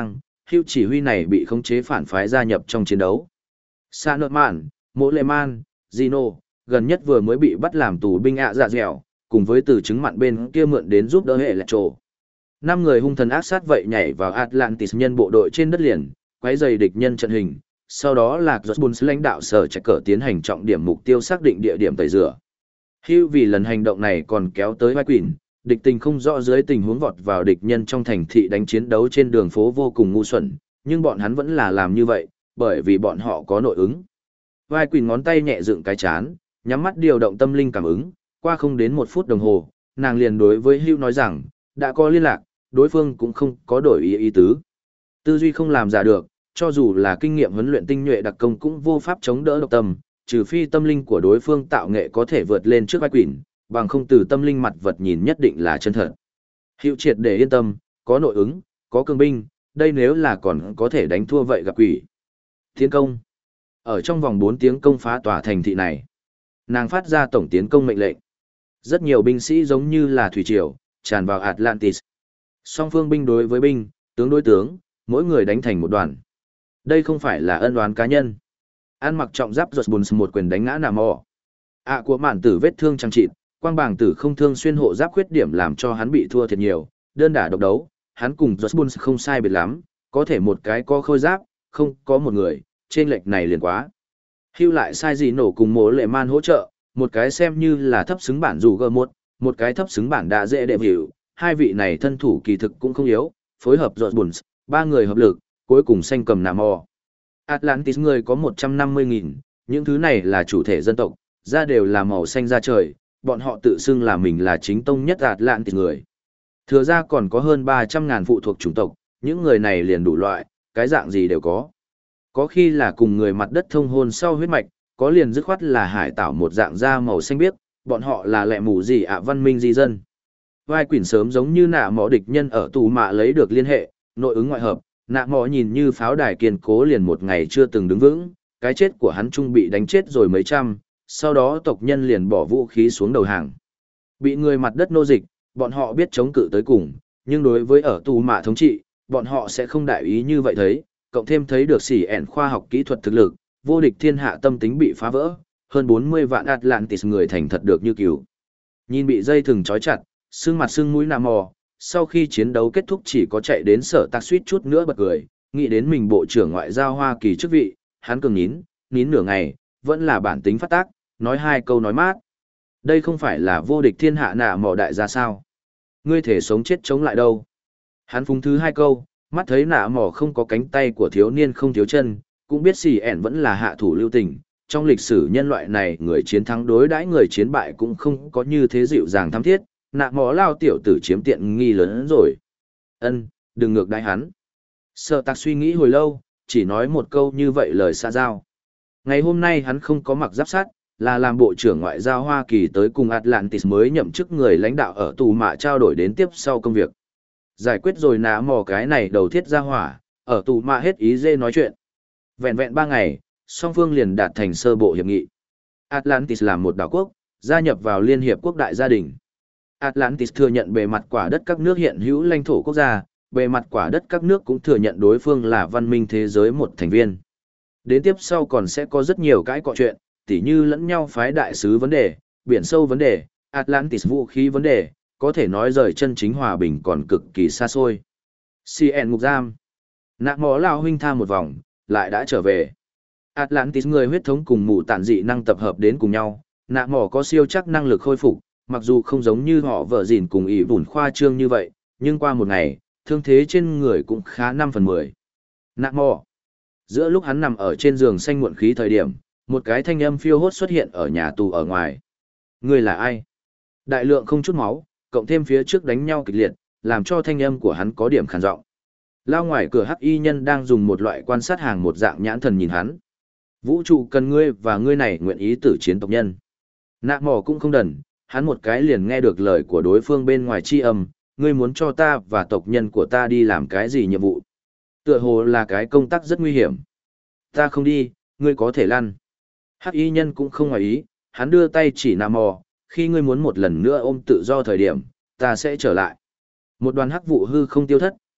Hugh chỉ huy này bị khống chế phản phái gia nhập trong chiến đấu. Sa Nợ Mạn, Mỗ Lệ Man, Gino, gần nhất vừa mới bị bắt làm tù binh ạ dạ dẻo, cùng với từ chứng mặn bên kia mượn đến giúp đỡ hệ lệ trổ. Năm người hung thần ác sát vậy nhảy vào Atlantis nhân bộ đội trên đất liền, quấy dày địch nhân trận hình, sau đó lạc Jones lãnh đạo sở chạy cờ tiến hành trọng điểm mục tiêu xác định địa điểm tẩy rửa. Hugh vì lần hành động này còn kéo tới vai quỷ, địch tình không rõ dưới tình huống vọt vào địch nhân trong thành thị đánh chiến đấu trên đường phố vô cùng ngu xuẩn, nhưng bọn hắn vẫn là làm như vậy, bởi vì bọn họ có nội ứng. Vai quỷ ngón tay nhẹ dựng cái chán, nhắm mắt điều động tâm linh cảm ứng, qua không đến một phút đồng hồ, nàng liền đối với Hugh nói rằng, đã có liên lạc, đối phương cũng không có đổi ý ý tứ. Tư duy không làm giả được, cho dù là kinh nghiệm huấn luyện tinh nhuệ đặc công cũng vô pháp chống đỡ độc tâm, trừ phi tâm linh của đối phương tạo nghệ có thể vượt lên trước vai quỷ, bằng không từ tâm linh mặt vật nhìn nhất định là chân thật. Hugh triệt để yên tâm, có nội ứng, có cường binh, đây nếu là còn có thể đánh thua vậy gặp quỷ. Tiến công. Ở trong vòng bốn tiếng công phá tòa thành thị này, nàng phát ra tổng tiến công mệnh lệnh. Rất nhiều binh sĩ giống như là thủy triều, tràn vào Atlantis. Song phương binh đối với binh, tướng đối tướng, mỗi người đánh thành một đoàn. Đây không phải là ân oán cá nhân. An mặc trọng giáp giật bùn một quyền đánh ngã nà mò. ạ của mạn tử vết thương chẳng chịt, quang bảng tử không thương xuyên hộ giáp khuyết điểm làm cho hắn bị thua thiệt nhiều. Đơn đả độc đấu, hắn cùng giật bùn không sai biệt lắm, có thể một cái có khôi giáp, không có một người, trên lệch này liền quá. Hugh lại sai gì nổ cùng Mỗ Lệ Man hỗ trợ, một cái xem như là thấp xứng bản dù gờ một, một cái thấp xứng bản đã dễ đệ hiểu, hai vị này thân thủ kỳ thực cũng không yếu, phối hợp giọt bùn, ba người hợp lực, cuối cùng xanh cầm nà mò. Atlantis người có một trăm năm mươi nghìn, những thứ này là chủ thể dân tộc, da đều là màu xanh da trời, bọn họ tự xưng là mình là chính tông nhất Atlantis người. Thừa ra còn có hơn ba trăm ngàn phụ thuộc chủng tộc, những người này liền đủ loại, cái dạng gì đều có. Có khi là cùng người mặt đất thông hôn sau huyết mạch, có liền dứt khoát là hải tảo một dạng da màu xanh biếc, bọn họ là lẹ mù gì ạ văn minh di dân. Vai quỷ sớm giống như nạ mỏ địch nhân ở tù mạ lấy được liên hệ, nội ứng ngoại hợp, nạ mỏ nhìn như pháo đài kiên cố liền một ngày chưa từng đứng vững, cái chết của hắn trung bị đánh chết rồi mấy trăm, sau đó tộc nhân liền bỏ vũ khí xuống đầu hàng. Bị người mặt đất nô dịch, bọn họ biết chống cự tới cùng, nhưng đối với ở tù mạ thống trị, bọn họ sẽ không đại ý như vậy thấy, cộng thêm thấy được xỉ ẻn khoa học kỹ thuật thực lực, vô địch thiên hạ tâm tính bị phá vỡ, hơn bốn mươi vạn Atlantis người thành thật được như cứu. Nhìn bị dây thừng trói chặt, sưng mặt sưng mũi nà mò, sau khi chiến đấu kết thúc chỉ có chạy đến sở tạc suýt chút nữa bật cười, nghĩ đến mình bộ trưởng ngoại giao Hoa Kỳ chức vị, hắn cường nín, nín nửa ngày, vẫn là bản tính phát tác, nói hai câu nói mát. Đây không phải là vô địch thiên hạ nà mò đại gia sao? Ngươi thể sống chết chống lại đâu? Hắn phúng thứ hai câu, mắt thấy nà mò không có cánh tay của thiếu niên không thiếu chân, cũng biết xì ẻn vẫn là hạ thủ lưu tình. Trong lịch sử nhân loại này người chiến thắng đối đãi người chiến bại cũng không có như thế dịu dàng thắm thiết, nạ mỏ lao tiểu tử chiếm tiện nghi lớn hơn rồi. Ân, đừng ngược đãi hắn. Sợ tạc suy nghĩ hồi lâu, chỉ nói một câu như vậy lời xa giao. Ngày hôm nay hắn không có mặc giáp sắt, là làm bộ trưởng ngoại giao Hoa Kỳ tới cùng Atlantis mới nhậm chức người lãnh đạo ở tù mạ trao đổi đến tiếp sau công việc. Giải quyết rồi nạ mỏ cái này đầu thiết ra hỏa, ở tù mạ hết ý dê nói chuyện. Vẹn vẹn ba ngày, song phương liền đạt thành sơ bộ hiệp nghị. Atlantis là một đảo quốc, gia nhập vào Liên Hiệp Quốc đại gia đình. Atlantis thừa nhận bề mặt quả đất các nước hiện hữu lãnh thổ quốc gia, bề mặt quả đất các nước cũng thừa nhận đối phương là văn minh thế giới một thành viên. Đến tiếp sau còn sẽ có rất nhiều cái cọ chuyện, tỉ như lẫn nhau phái đại sứ vấn đề, biển sâu vấn đề, Atlantis vũ khí vấn đề, có thể nói rời chân chính hòa bình còn cực kỳ xa xôi. xê en ngục giam. Nạ mỏ lao huynh tha một vòng, lại đã trở về. Atlantis người huyết thống cùng mù tản dị năng tập hợp đến cùng nhau, nạ mỏ có siêu chắc năng lực khôi phục, mặc dù không giống như họ vợ dìn cùng ỷ vùn khoa trương như vậy, nhưng qua một ngày, thương thế trên người cũng khá năm phần mười. Nạ mỏ. Giữa lúc hắn nằm ở trên giường xanh muộn khí thời điểm, một cái thanh âm phiêu hốt xuất hiện ở nhà tù ở ngoài. Người là ai? Đại lượng không chút máu, cộng thêm phía trước đánh nhau kịch liệt, làm cho thanh âm của hắn có điểm khàn giọng. Lao ngoài cửa hắc y nhân đang dùng một loại quan sát hàng một dạng nhãn thần nhìn hắn. Vũ trụ cần ngươi và ngươi này nguyện ý tử chiến tộc nhân. Nạ mỏ cũng không đần, hắn một cái liền nghe được lời của đối phương bên ngoài chi âm, ngươi muốn cho ta và tộc nhân của ta đi làm cái gì nhiệm vụ. Tựa hồ là cái công tác rất nguy hiểm. Ta không đi, ngươi có thể lăn. Hắc y nhân cũng không ngoài ý, hắn đưa tay chỉ nạ mỏ, khi ngươi muốn một lần nữa ôm tự do thời điểm, ta sẽ trở lại. Một đoàn hắc vụ hư không tiêu thất,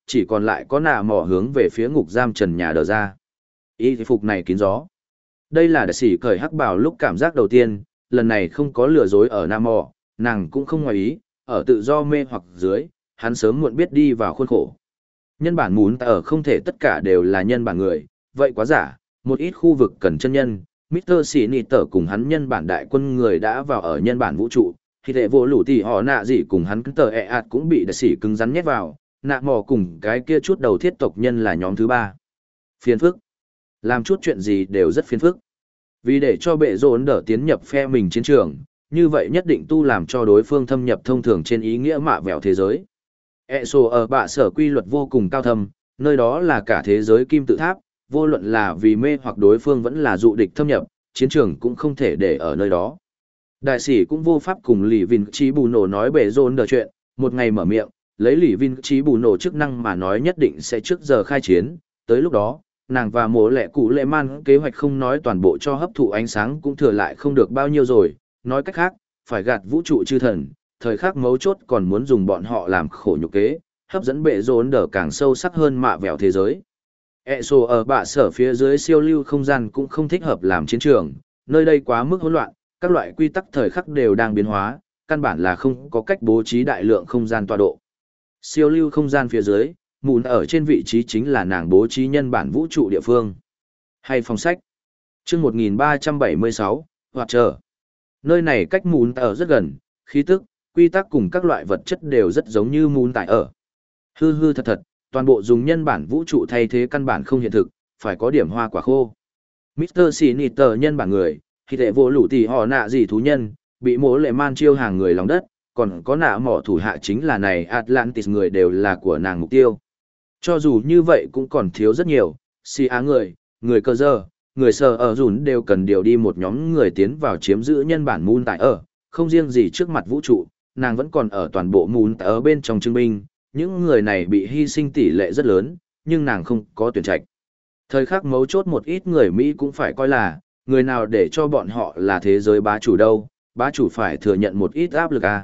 chỉ còn lại có nạ mỏ hướng về phía ngục giam trần nhà đờ ra. Y phục này kín gió. Đây là đại sĩ cởi hắc bào lúc cảm giác đầu tiên, lần này không có lừa dối ở nạ mỏ, nàng cũng không ngoài ý, ở tự do mê hoặc dưới, hắn sớm muộn biết đi vào khuôn khổ. Nhân bản muốn ở không thể tất cả đều là nhân bản người, vậy quá giả, một ít khu vực cần chân nhân. mít tơ Xỉ Nị Tở cùng hắn nhân bản đại quân người đã vào ở nhân bản vũ trụ, thì hệ vô lũ tỷ họ nạ gì cùng hắn tờ ẹ ạt cũng bị đại sĩ cứng rắn nhét vào, nạ mò cùng cái kia chút đầu thiết tộc nhân là nhóm thứ ba. Phiền phức. Làm chút chuyện gì đều rất phiền phức. Vì để cho bệ rốn đỡ tiến nhập phe mình chiến trường, như vậy nhất định tu làm cho đối phương thâm nhập thông thường trên ý nghĩa mạ vẹo thế giới. E sô ở bạ sở quy luật vô cùng cao thâm, nơi đó là cả thế giới kim tự tháp, vô luận là vì mê hoặc đối phương vẫn là dụ địch thâm nhập, chiến trường cũng không thể để ở nơi đó. Đại sĩ cũng vô pháp cùng Lý Vinh Trí Bù Nổ nói bể rôn đờ chuyện, một ngày mở miệng, lấy Lý Vinh Trí Bù Nổ chức năng mà nói nhất định sẽ trước giờ khai chiến, tới lúc đó, nàng và mổ lẹ cụ lệ man kế hoạch không nói toàn bộ cho hấp thụ ánh sáng cũng thừa lại không được bao nhiêu rồi, nói cách khác, phải gạt vũ trụ chư thần, thời khắc mấu chốt còn muốn dùng bọn họ làm khổ nhục kế, hấp dẫn bệ rốn đờ càng sâu sắc hơn mạ vẹo thế giới. E sô ở bạ sở phía dưới siêu lưu không gian cũng không thích hợp làm chiến trường, nơi đây quá mức hỗn loạn, các loại quy tắc thời khắc đều đang biến hóa, căn bản là không có cách bố trí đại lượng không gian tọa độ. Siêu lưu không gian phía dưới, mùn ở trên vị trí chính là nàng bố trí nhân bản vũ trụ địa phương. Hay phòng sách. chương một nghìn ba trăm bảy mươi sáu, hoạt trở. Nơi này cách mùn ở rất gần, khí tức, quy tắc cùng các loại vật chất đều rất giống như mùn tại ở. Hư hư thật thật, toàn bộ dùng nhân bản vũ trụ thay thế căn bản không hiện thực, phải có điểm hoa quả khô. mít tơ Xỉ Nị Tở nhân bản người, khi hệ vô lũ tỷ họ nạ gì thú nhân, bị mố lệ man chiêu hàng người lòng đất, còn có nạ mỏ thủ hạ chính là này Atlantis người đều là của nàng mục tiêu. Cho dù như vậy cũng còn thiếu rất nhiều, si á người, người cơ dơ, người sờ ở dùn đều cần điều đi một nhóm người tiến vào chiếm giữ nhân bản Moon tại ở, không riêng gì trước mặt vũ trụ, nàng vẫn còn ở toàn bộ Moon tại ở bên trong chứng minh, những người này bị hy sinh tỷ lệ rất lớn, nhưng nàng không có tuyển trạch. Thời khắc mấu chốt một ít người Mỹ cũng phải coi là, người nào để cho bọn họ là thế giới bá chủ đâu, bá chủ phải thừa nhận một ít áp lực à.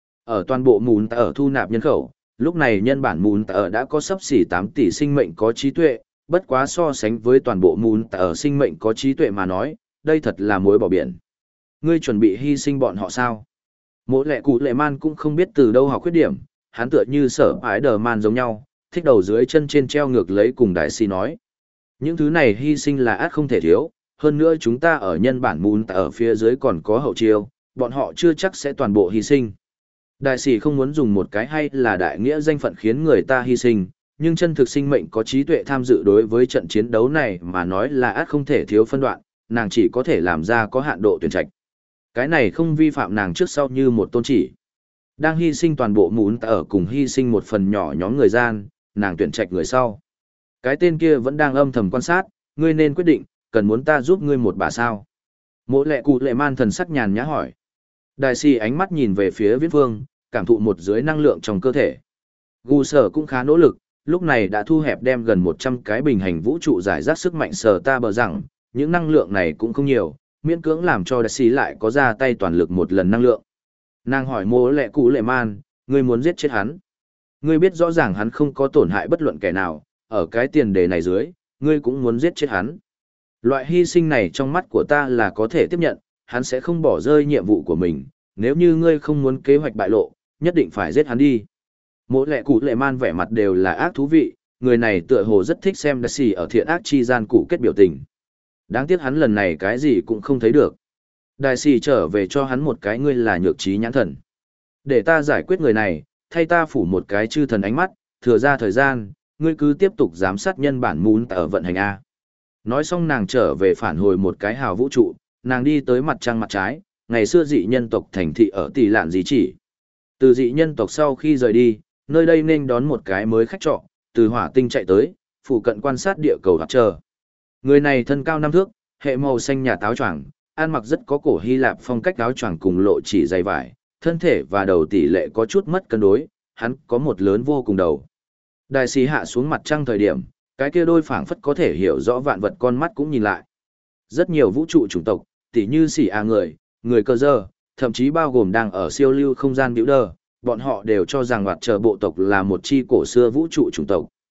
Ở toàn bộ Moon tại ở thu nạp nhân khẩu, lúc này nhân bản Moon tại ở đã có sấp xỉ tám tỷ sinh mệnh có trí tuệ, bất quá so sánh với toàn bộ Moon tại ở sinh mệnh có trí tuệ mà nói, đây thật là muối bỏ biển. Ngươi chuẩn bị hy sinh bọn họ sao? Mỗi lệ cụ lệ man cũng không biết từ đâu học khuyết điểm, hắn tựa như sở ái đờ man giống nhau, thích đầu dưới chân trên treo ngược lấy cùng đại sĩ nói. Những thứ này hy sinh là át không thể thiếu, hơn nữa chúng ta ở nhân bản Moon tại ở phía dưới còn có hậu chiêu, bọn họ chưa chắc sẽ toàn bộ hy sinh. Đại sĩ không muốn dùng một cái hay là đại nghĩa danh phận khiến người ta hy sinh, nhưng chân thực sinh mệnh có trí tuệ tham dự đối với trận chiến đấu này mà nói là át không thể thiếu phân đoạn, nàng chỉ có thể làm ra có hạn độ tuyển trạch. Cái này không vi phạm nàng trước sau như một tôn chỉ. Đang hy sinh toàn bộ Moon tại ở cùng hy sinh một phần nhỏ nhóm người gian, nàng tuyển trạch người sau. Cái tên kia vẫn đang âm thầm quan sát, ngươi nên quyết định, cần muốn ta giúp ngươi một bà sao? Mộ lệ cụ lệ man thần sắc nhàn nhã hỏi. Đại sĩ ánh mắt nhìn về phía viễn phương, cảm thụ một dưới năng lượng trong cơ thể. Gu sở cũng khá nỗ lực, lúc này đã thu hẹp đem gần một trăm cái bình hành vũ trụ giải rác sức mạnh sở ta bờ rằng, những năng lượng này cũng không nhiều, miễn cưỡng làm cho đại sĩ lại có ra tay toàn lực một lần năng lượng. Nàng hỏi mộ lệ cụ lệ man, ngươi muốn giết chết hắn. Ngươi biết rõ ràng hắn không có tổn hại bất luận kẻ nào, ở cái tiền đề này dưới, ngươi cũng muốn giết chết hắn. Loại hy sinh này trong mắt của ta là có thể tiếp nhận, hắn sẽ không bỏ rơi nhiệm vụ của mình, nếu như ngươi không muốn kế hoạch bại lộ, nhất định phải giết hắn đi. Mỗi lệ cụ lệ man vẻ mặt đều là ác thú vị, người này tựa hồ rất thích xem đại sĩ ở thiện ác chi gian cụ kết biểu tình. Đáng tiếc hắn lần này cái gì cũng không thấy được. Đại sĩ trở về cho hắn một cái ngươi là nhược trí nhãn thần. Để ta giải quyết người này, thay ta phủ một cái chư thần ánh mắt, thừa ra thời gian, ngươi cứ tiếp tục giám sát nhân bản Moon ở vận hành A. Nói xong nàng trở về phản hồi một cái hào vũ trụ, nàng đi tới mặt trăng mặt trái, ngày xưa dị nhân tộc thành thị ở tỷ lạn gì chỉ. Từ dị nhân tộc sau khi rời đi, nơi đây nên đón một cái mới khách trọ, từ hỏa tinh chạy tới, phụ cận quan sát địa cầu hạt chờ. Người này thân cao năm thước, hệ màu xanh nhà táo choàng, ăn mặc rất có cổ Hy Lạp phong cách áo choàng cùng lộ chỉ dày vải, thân thể và đầu tỷ lệ có chút mất cân đối, hắn có một lớn vô cùng đầu. Đại sĩ hạ xuống mặt trăng thời điểm, cái kia đôi phảng phất có thể hiểu rõ vạn vật con mắt cũng nhìn lại. Rất nhiều vũ trụ chủng tộc, tỉ như xỉ à người, người cơ dơ, thậm chí bao gồm đang ở siêu lưu không gian biểu đờ, bọn họ đều cho rằng hoạt chờ bộ tộc là một chi cổ xưa vũ trụ chủng tộc.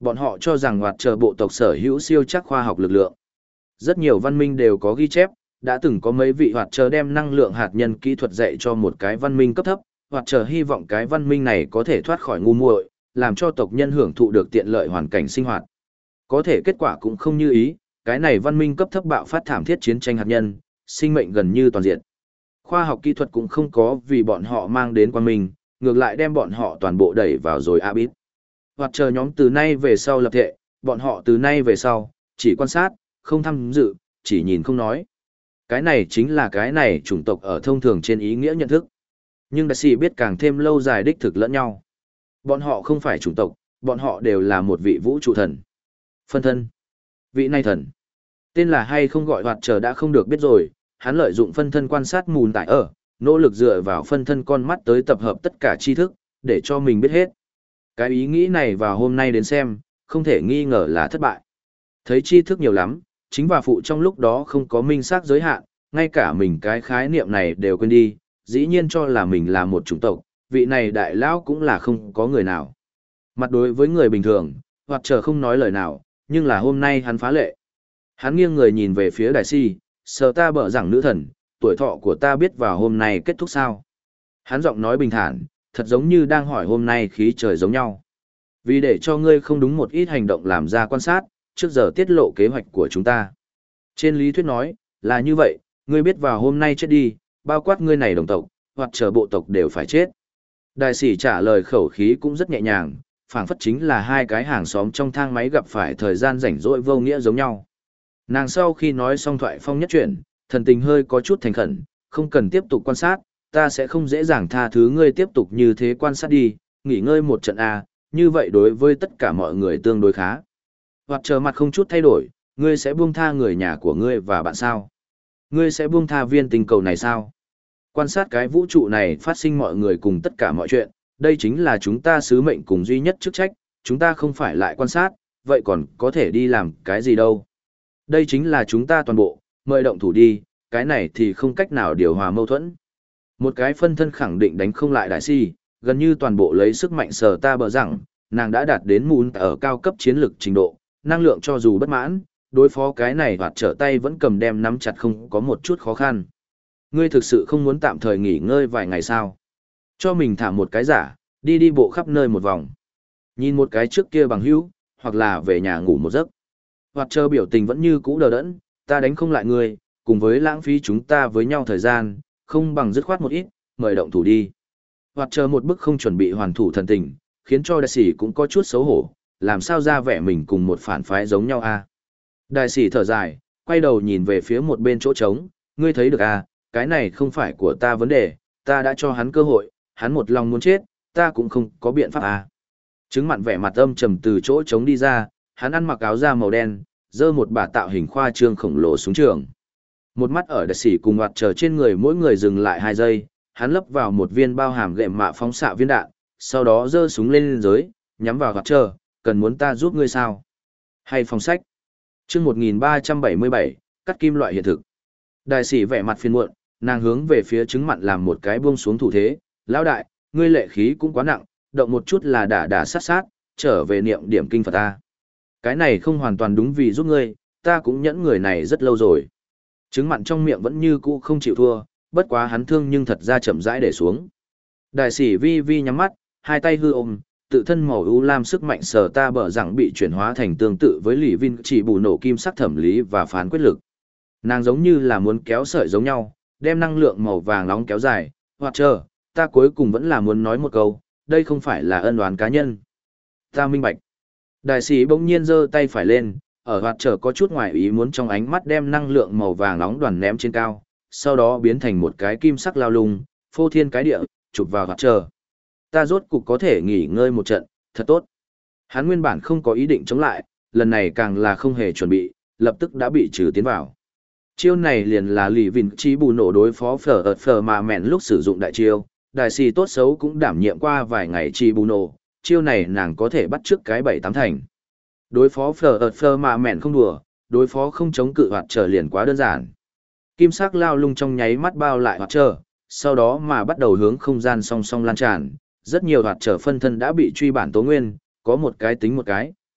Bọn họ cho rằng hoạt trở bộ tộc sở hữu siêu chắc khoa học lực lượng. Rất nhiều văn minh đều có ghi chép, đã từng có mấy vị hoạt trở đem năng lượng hạt nhân kỹ thuật dạy cho một cái văn minh cấp thấp, hoạt trở hy vọng cái văn minh này có thể thoát khỏi ngu muội, làm cho tộc nhân hưởng thụ được tiện lợi hoàn cảnh sinh hoạt. Có thể kết quả cũng không như ý, cái này văn minh cấp thấp bạo phát thảm thiết chiến tranh hạt nhân, sinh mệnh gần như toàn diện. Khoa học kỹ thuật cũng không có vì bọn họ mang đến quang minh, ngược lại đem bọn họ toàn bộ đẩy vào rồi Abit. Hoặc chờ nhóm từ nay về sau lập thệ, bọn họ từ nay về sau, chỉ quan sát, không tham dự, chỉ nhìn không nói. Cái này chính là cái này chủng tộc ở thông thường trên ý nghĩa nhận thức. Nhưng đại sĩ biết càng thêm lâu dài đích thực lẫn nhau. Bọn họ không phải chủng tộc, bọn họ đều là một vị vũ trụ thần. Phân thân. Vị này thần. Tên là hay không gọi hoạt chờ đã không được biết rồi, hắn lợi dụng phân thân quan sát mùn tại ở, nỗ lực dựa vào phân thân con mắt tới tập hợp tất cả tri thức, để cho mình biết hết. Cái ý nghĩ này vào hôm nay đến xem, không thể nghi ngờ là thất bại. Thấy tri thức nhiều lắm, chính và phụ trong lúc đó không có minh xác giới hạn, ngay cả mình cái khái niệm này đều quên đi, dĩ nhiên cho là mình là một chủng tộc, vị này đại lão cũng là không có người nào. Mặt đối với người bình thường, hoặc chờ không nói lời nào, nhưng là hôm nay hắn phá lệ. Hắn nghiêng người nhìn về phía đại si, sờ ta bở rằng nữ thần, tuổi thọ của ta biết vào hôm nay kết thúc sao. Hắn giọng nói bình thản, thật giống như đang hỏi hôm nay khí trời giống nhau. Vì để cho ngươi không đúng một ít hành động làm ra quan sát, trước giờ tiết lộ kế hoạch của chúng ta. Trên lý thuyết nói, là như vậy, ngươi biết vào hôm nay chết đi, bao quát ngươi này đồng tộc, hoặc chờ bộ tộc đều phải chết. Đại sĩ trả lời khẩu khí cũng rất nhẹ nhàng, phảng phất chính là hai cái hàng xóm trong thang máy gặp phải thời gian rảnh rỗi vô nghĩa giống nhau. Nàng sau khi nói xong thoại phong nhất chuyển, thần tình hơi có chút thành khẩn, không cần tiếp tục quan sát, ta sẽ không dễ dàng tha thứ ngươi tiếp tục như thế quan sát đi, nghỉ ngơi một trận A, như vậy đối với tất cả mọi người tương đối khá. Hoặc chờ mặt không chút thay đổi, ngươi sẽ buông tha người nhà của ngươi và bạn sao? Ngươi sẽ buông tha viên tình cầu này sao? Quan sát cái vũ trụ này phát sinh mọi người cùng tất cả mọi chuyện, đây chính là chúng ta sứ mệnh cùng duy nhất chức trách, chúng ta không phải lại quan sát, vậy còn có thể đi làm cái gì đâu. Đây chính là chúng ta toàn bộ, mời động thủ đi, cái này thì không cách nào điều hòa mâu thuẫn. Một cái phân thân khẳng định đánh không lại đại si, gần như toàn bộ lấy sức mạnh sờ ta bờ rằng, nàng đã đạt đến mùn ở cao cấp chiến lược trình độ, năng lượng cho dù bất mãn, đối phó cái này hoặc trở tay vẫn cầm đem nắm chặt không có một chút khó khăn. Ngươi thực sự không muốn tạm thời nghỉ ngơi vài ngày sao? Cho mình thả một cái giả, đi đi bộ khắp nơi một vòng. Nhìn một cái trước kia bằng hữu, hoặc là về nhà ngủ một giấc. Hoặc chờ biểu tình vẫn như cũ đờ đẫn, ta đánh không lại ngươi, cùng với lãng phí chúng ta với nhau thời gian, không bằng dứt khoát một ít, mời động thủ đi. Hoặc chờ một bức không chuẩn bị hoàn thủ thần tình, khiến cho đại sĩ cũng có chút xấu hổ, làm sao ra vẻ mình cùng một phản phái giống nhau a? Đại sĩ thở dài, quay đầu nhìn về phía một bên chỗ trống, ngươi thấy được à, cái này không phải của ta vấn đề, ta đã cho hắn cơ hội, hắn một lòng muốn chết, ta cũng không có biện pháp à. Trứng mặn vẻ mặt âm trầm từ chỗ trống đi ra, hắn ăn mặc áo da màu đen, giơ một bả tạo hình khoa trương khổng lồ xuống trường. Một mắt ở đại sĩ cùng mặt chờ trên người mỗi người dừng lại hai giây, hắn lấp vào một viên bao hàm gệm mạ phóng xạ viên đạn, sau đó giơ súng lên dưới, nhắm vào mặt chờ, cần muốn ta giúp ngươi sao? Hay phòng sách? Chương một nghìn ba trăm bảy mươi bảy, cắt kim loại hiện thực. Đại sĩ vẻ mặt phiền muộn, nàng hướng về phía trứng mặn làm một cái buông xuống thủ thế, lão đại, ngươi lệ khí cũng quá nặng, động một chút là đả đả sát sát, trở về niệm điểm kinh Phật ta. Cái này không hoàn toàn đúng vì giúp ngươi, ta cũng nhẫn người này rất lâu rồi. Trứng mặn trong miệng vẫn như cũ không chịu thua, bất quá hắn thương nhưng thật ra chậm rãi để xuống. Đại sĩ vi vi nhắm mắt, hai tay hư ôm, tự thân màu u lam sức mạnh sở ta bở rằng bị chuyển hóa thành tương tự với lì vin chỉ bù nổ kim sắc thẩm lý và phán quyết lực. Nàng giống như là muốn kéo sợi giống nhau, đem năng lượng màu vàng nóng kéo dài, hoặc chờ, ta cuối cùng vẫn là muốn nói một câu, đây không phải là ân oán cá nhân. Ta minh bạch. Đại sĩ bỗng nhiên giơ tay phải lên, ở hoạt trở có chút ngoài ý muốn trong ánh mắt đem năng lượng màu vàng nóng đoàn ném trên cao, sau đó biến thành một cái kim sắc lao lung, phô thiên cái địa, chụp vào hoạt trở. Ta rốt cục có thể nghỉ ngơi một trận, thật tốt. Hắn nguyên bản không có ý định chống lại, lần này càng là không hề chuẩn bị, lập tức đã bị trừ tiến vào. Chiêu này liền là lì vìn chi bù nổ đối phó phở ợt phở mà mẹn lúc sử dụng đại chiêu, đại sĩ tốt xấu cũng đảm nhiệm qua vài ngày chi bù nổ, chiêu này nàng có thể bắt trước cái bảy tám thành. Đối phó phở ợt phở mà mẹn không đùa, đối phó không chống cự hoạt trở liền quá đơn giản. Kim sắc lao lung trong nháy mắt bao lại hoạt trở, sau đó mà bắt đầu hướng không gian song song lan tràn, rất nhiều hoạt trở phân thân đã bị truy bản tố nguyên, có một cái tính một cái,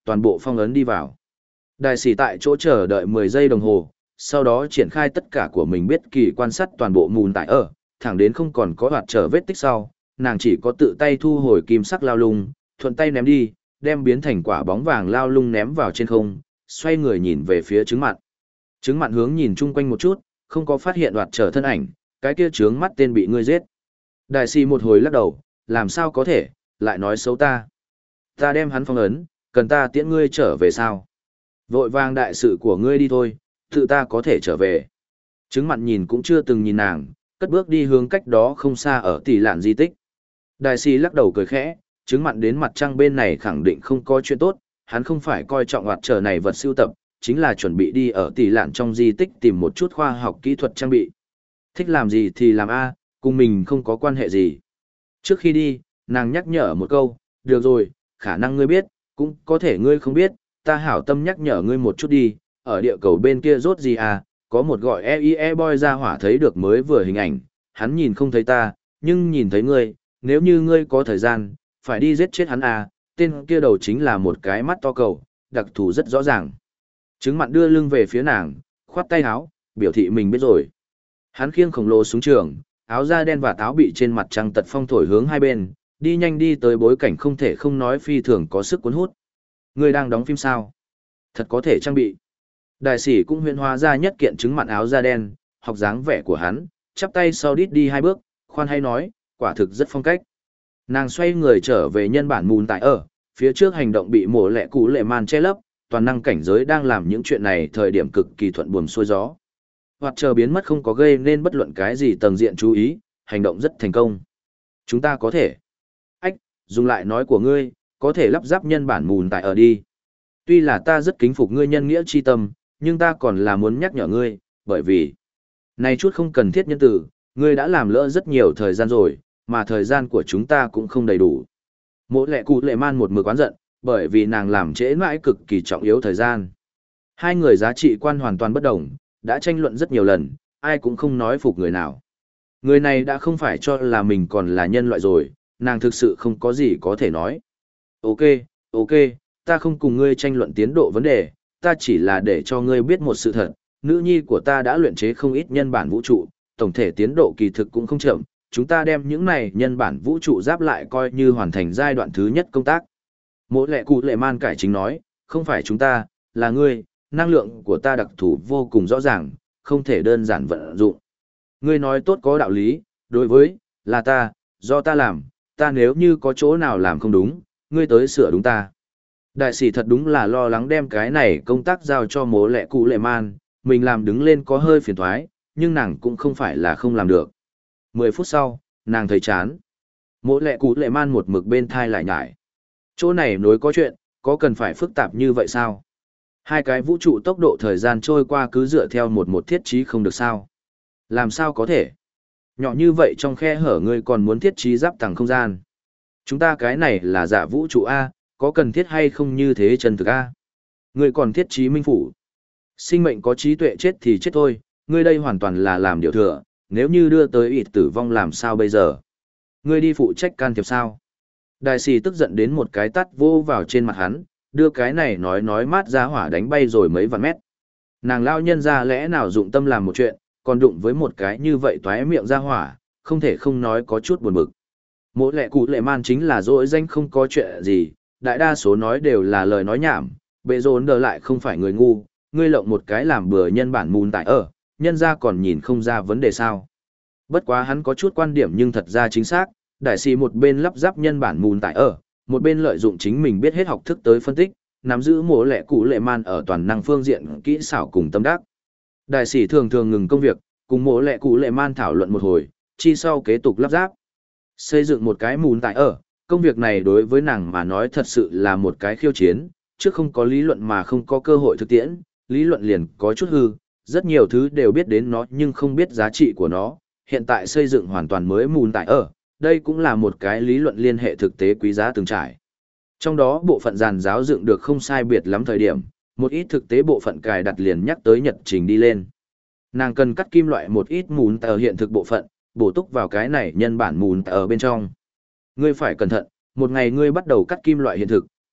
toàn bộ phong ấn đi vào. Đại sĩ tại chỗ chờ đợi mười giây đồng hồ, sau đó triển khai tất cả của mình biết kỳ quan sát toàn bộ mùn tại ở, thẳng đến không còn có hoạt trở vết tích sau, nàng chỉ có tự tay thu hồi kim sắc lao lung, thuận tay ném đi, đem biến thành quả bóng vàng lao lung ném vào trên không, xoay người nhìn về phía trứng mặn. Trứng mặn hướng nhìn chung quanh một chút, không có phát hiện hoạt trở thân ảnh, cái kia trướng mắt tên bị ngươi giết. Đại sĩ một hồi lắc đầu, làm sao có thể, lại nói xấu ta. Ta đem hắn phong ấn, cần ta tiễn ngươi trở về sao? Vội vàng đại sự của ngươi đi thôi, tự ta có thể trở về. Trứng mặn nhìn cũng chưa từng nhìn nàng, cất bước đi hướng cách đó không xa ở tỷ lạn di tích. Đại sĩ lắc đầu cười khẽ, trứng mặn đến mặt trăng bên này khẳng định không có chuyện tốt, hắn không phải coi trọng hoạt trở này vật siêu tập, chính là chuẩn bị đi ở tỷ lạn trong di tích tìm một chút khoa học kỹ thuật trang bị. Thích làm gì thì làm A, cùng mình không có quan hệ gì. Trước khi đi, nàng nhắc nhở một câu, được rồi, khả năng ngươi biết, cũng có thể ngươi không biết, ta hảo tâm nhắc nhở ngươi một chút đi, ở địa cầu bên kia rốt gì à, có một gọi e i e boy ra hỏa thấy được mới vừa hình ảnh, hắn nhìn không thấy ta, nhưng nhìn thấy ngươi, nếu như ngươi có thời gian, phải đi giết chết hắn à, tên kia đầu chính là một cái mắt to cầu, đặc thù rất rõ ràng. Trứng mặn đưa lưng về phía nàng, khoát tay áo, biểu thị mình biết rồi. Hắn khiêng khổng lồ súng trường, áo da đen và táo bị trên mặt trăng tật phong thổi hướng hai bên, đi nhanh đi tới bối cảnh không thể không nói phi thường có sức cuốn hút. Ngươi đang đóng phim sao? Thật có thể trang bị. Đại sĩ cũng huyễn hóa ra nhất kiện trứng mặn áo da đen, học dáng vẻ của hắn, chắp tay sau đít đi hai bước, khoan hay nói, quả thực rất phong cách. Nàng xoay người trở về nhân bản mùn tại ở, phía trước hành động bị mổ lẹ cũ lệ màn che lấp, toàn năng cảnh giới đang làm những chuyện này thời điểm cực kỳ thuận buồm xuôi gió. Hoặc chờ biến mất không có gây nên bất luận cái gì tầng diện chú ý, hành động rất thành công. Chúng ta có thể. Ách, dùng lại nói của ngươi, có thể lắp ráp nhân bản mùn tại ở đi. Tuy là ta rất kính phục ngươi nhân nghĩa chi tâm, nhưng ta còn là muốn nhắc nhở ngươi, bởi vì này chút không cần thiết nhân tử, ngươi đã làm lỡ rất nhiều thời gian rồi, mà thời gian của chúng ta cũng không đầy đủ. Mộ lệ cụ lệ man một mực oán giận, bởi vì nàng làm trễ mãi cực kỳ trọng yếu thời gian. Hai người giá trị quan hoàn toàn bất đồng, đã tranh luận rất nhiều lần, ai cũng không nói phục người nào. Người này đã không phải cho là mình còn là nhân loại rồi, nàng thực sự không có gì có thể nói. Ok, ok, ta không cùng ngươi tranh luận tiến độ vấn đề, ta chỉ là để cho ngươi biết một sự thật, nữ nhi của ta đã luyện chế không ít nhân bản vũ trụ, tổng thể tiến độ kỳ thực cũng không chậm, chúng ta đem những này nhân bản vũ trụ giáp lại coi như hoàn thành giai đoạn thứ nhất công tác. Mộ lệ cụ lệ man cải chính nói, không phải chúng ta, là ngươi, năng lượng của ta đặc thù vô cùng rõ ràng, không thể đơn giản vận dụng. Ngươi nói tốt có đạo lý, đối với, là ta, do ta làm, ta nếu như có chỗ nào làm không đúng, ngươi tới sửa đúng ta. Đại sĩ thật đúng là lo lắng đem cái này công tác giao cho mố lệ cụ lệ man, mình làm đứng lên có hơi phiền thoái, nhưng nàng cũng không phải là không làm được. Mười phút sau, nàng thấy chán. Mố lệ cụ lệ man một mực bên thai lại nhải. Chỗ này nối có chuyện, có cần phải phức tạp như vậy sao? Hai cái vũ trụ tốc độ thời gian trôi qua cứ dựa theo một một thiết trí không được sao? Làm sao có thể? Nhỏ như vậy trong khe hở ngươi còn muốn thiết trí giáp tầng không gian. Chúng ta cái này là giả vũ trụ A, có cần thiết hay không như thế chân thực A? Ngươi còn thiết trí minh phủ. Sinh mệnh có trí tuệ chết thì chết thôi, ngươi đây hoàn toàn là làm điều thừa, nếu như đưa tới ịt tử vong làm sao bây giờ? Ngươi đi phụ trách can thiệp sao? Đại sĩ tức giận đến một cái tát vô vào trên mặt hắn, đưa cái này nói nói mát ra hỏa đánh bay rồi mấy vạn mét. Nàng lao nhân ra lẽ nào dụng tâm làm một chuyện, còn đụng với một cái như vậy toái miệng ra hỏa, không thể không nói có chút buồn bực. Mỗi lệ cụ lệ man chính là dỗi danh không có chuyện gì, đại đa số nói đều là lời nói nhảm, bệ rốn đờ lại không phải người ngu, ngươi lộng một cái làm bừa nhân bản mùn tại ở, nhân ra còn nhìn không ra vấn đề sao. Bất quá hắn có chút quan điểm nhưng thật ra chính xác, đại sĩ một bên lắp ráp nhân bản mùn tại ở, một bên lợi dụng chính mình biết hết học thức tới phân tích, nắm giữ mổ lệ cụ lệ man ở toàn năng phương diện kỹ xảo cùng tâm đắc. Đại sĩ thường thường ngừng công việc, cùng mổ lệ cụ lệ man thảo luận một hồi, chi sau kế tục lắp ráp. Xây dựng một cái mùn tại ở, công việc này đối với nàng mà nói thật sự là một cái khiêu chiến, trước không có lý luận mà không có cơ hội thực tiễn, lý luận liền có chút hư, rất nhiều thứ đều biết đến nó nhưng không biết giá trị của nó, hiện tại xây dựng hoàn toàn mới mùn tại ở, đây cũng là một cái lý luận liên hệ thực tế quý giá từng trải. Trong đó bộ phận giàn giáo dựng được không sai biệt lắm thời điểm, một ít thực tế bộ phận cài đặt liền nhắc tới nhật trình đi lên. Nàng cần cắt kim loại một ít mùn tại ở hiện thực bộ phận, bổ túc vào cái này nhân bản mùn tại ở bên trong. Ngươi phải cẩn thận, một ngày ngươi bắt đầu cắt kim loại hiện thực,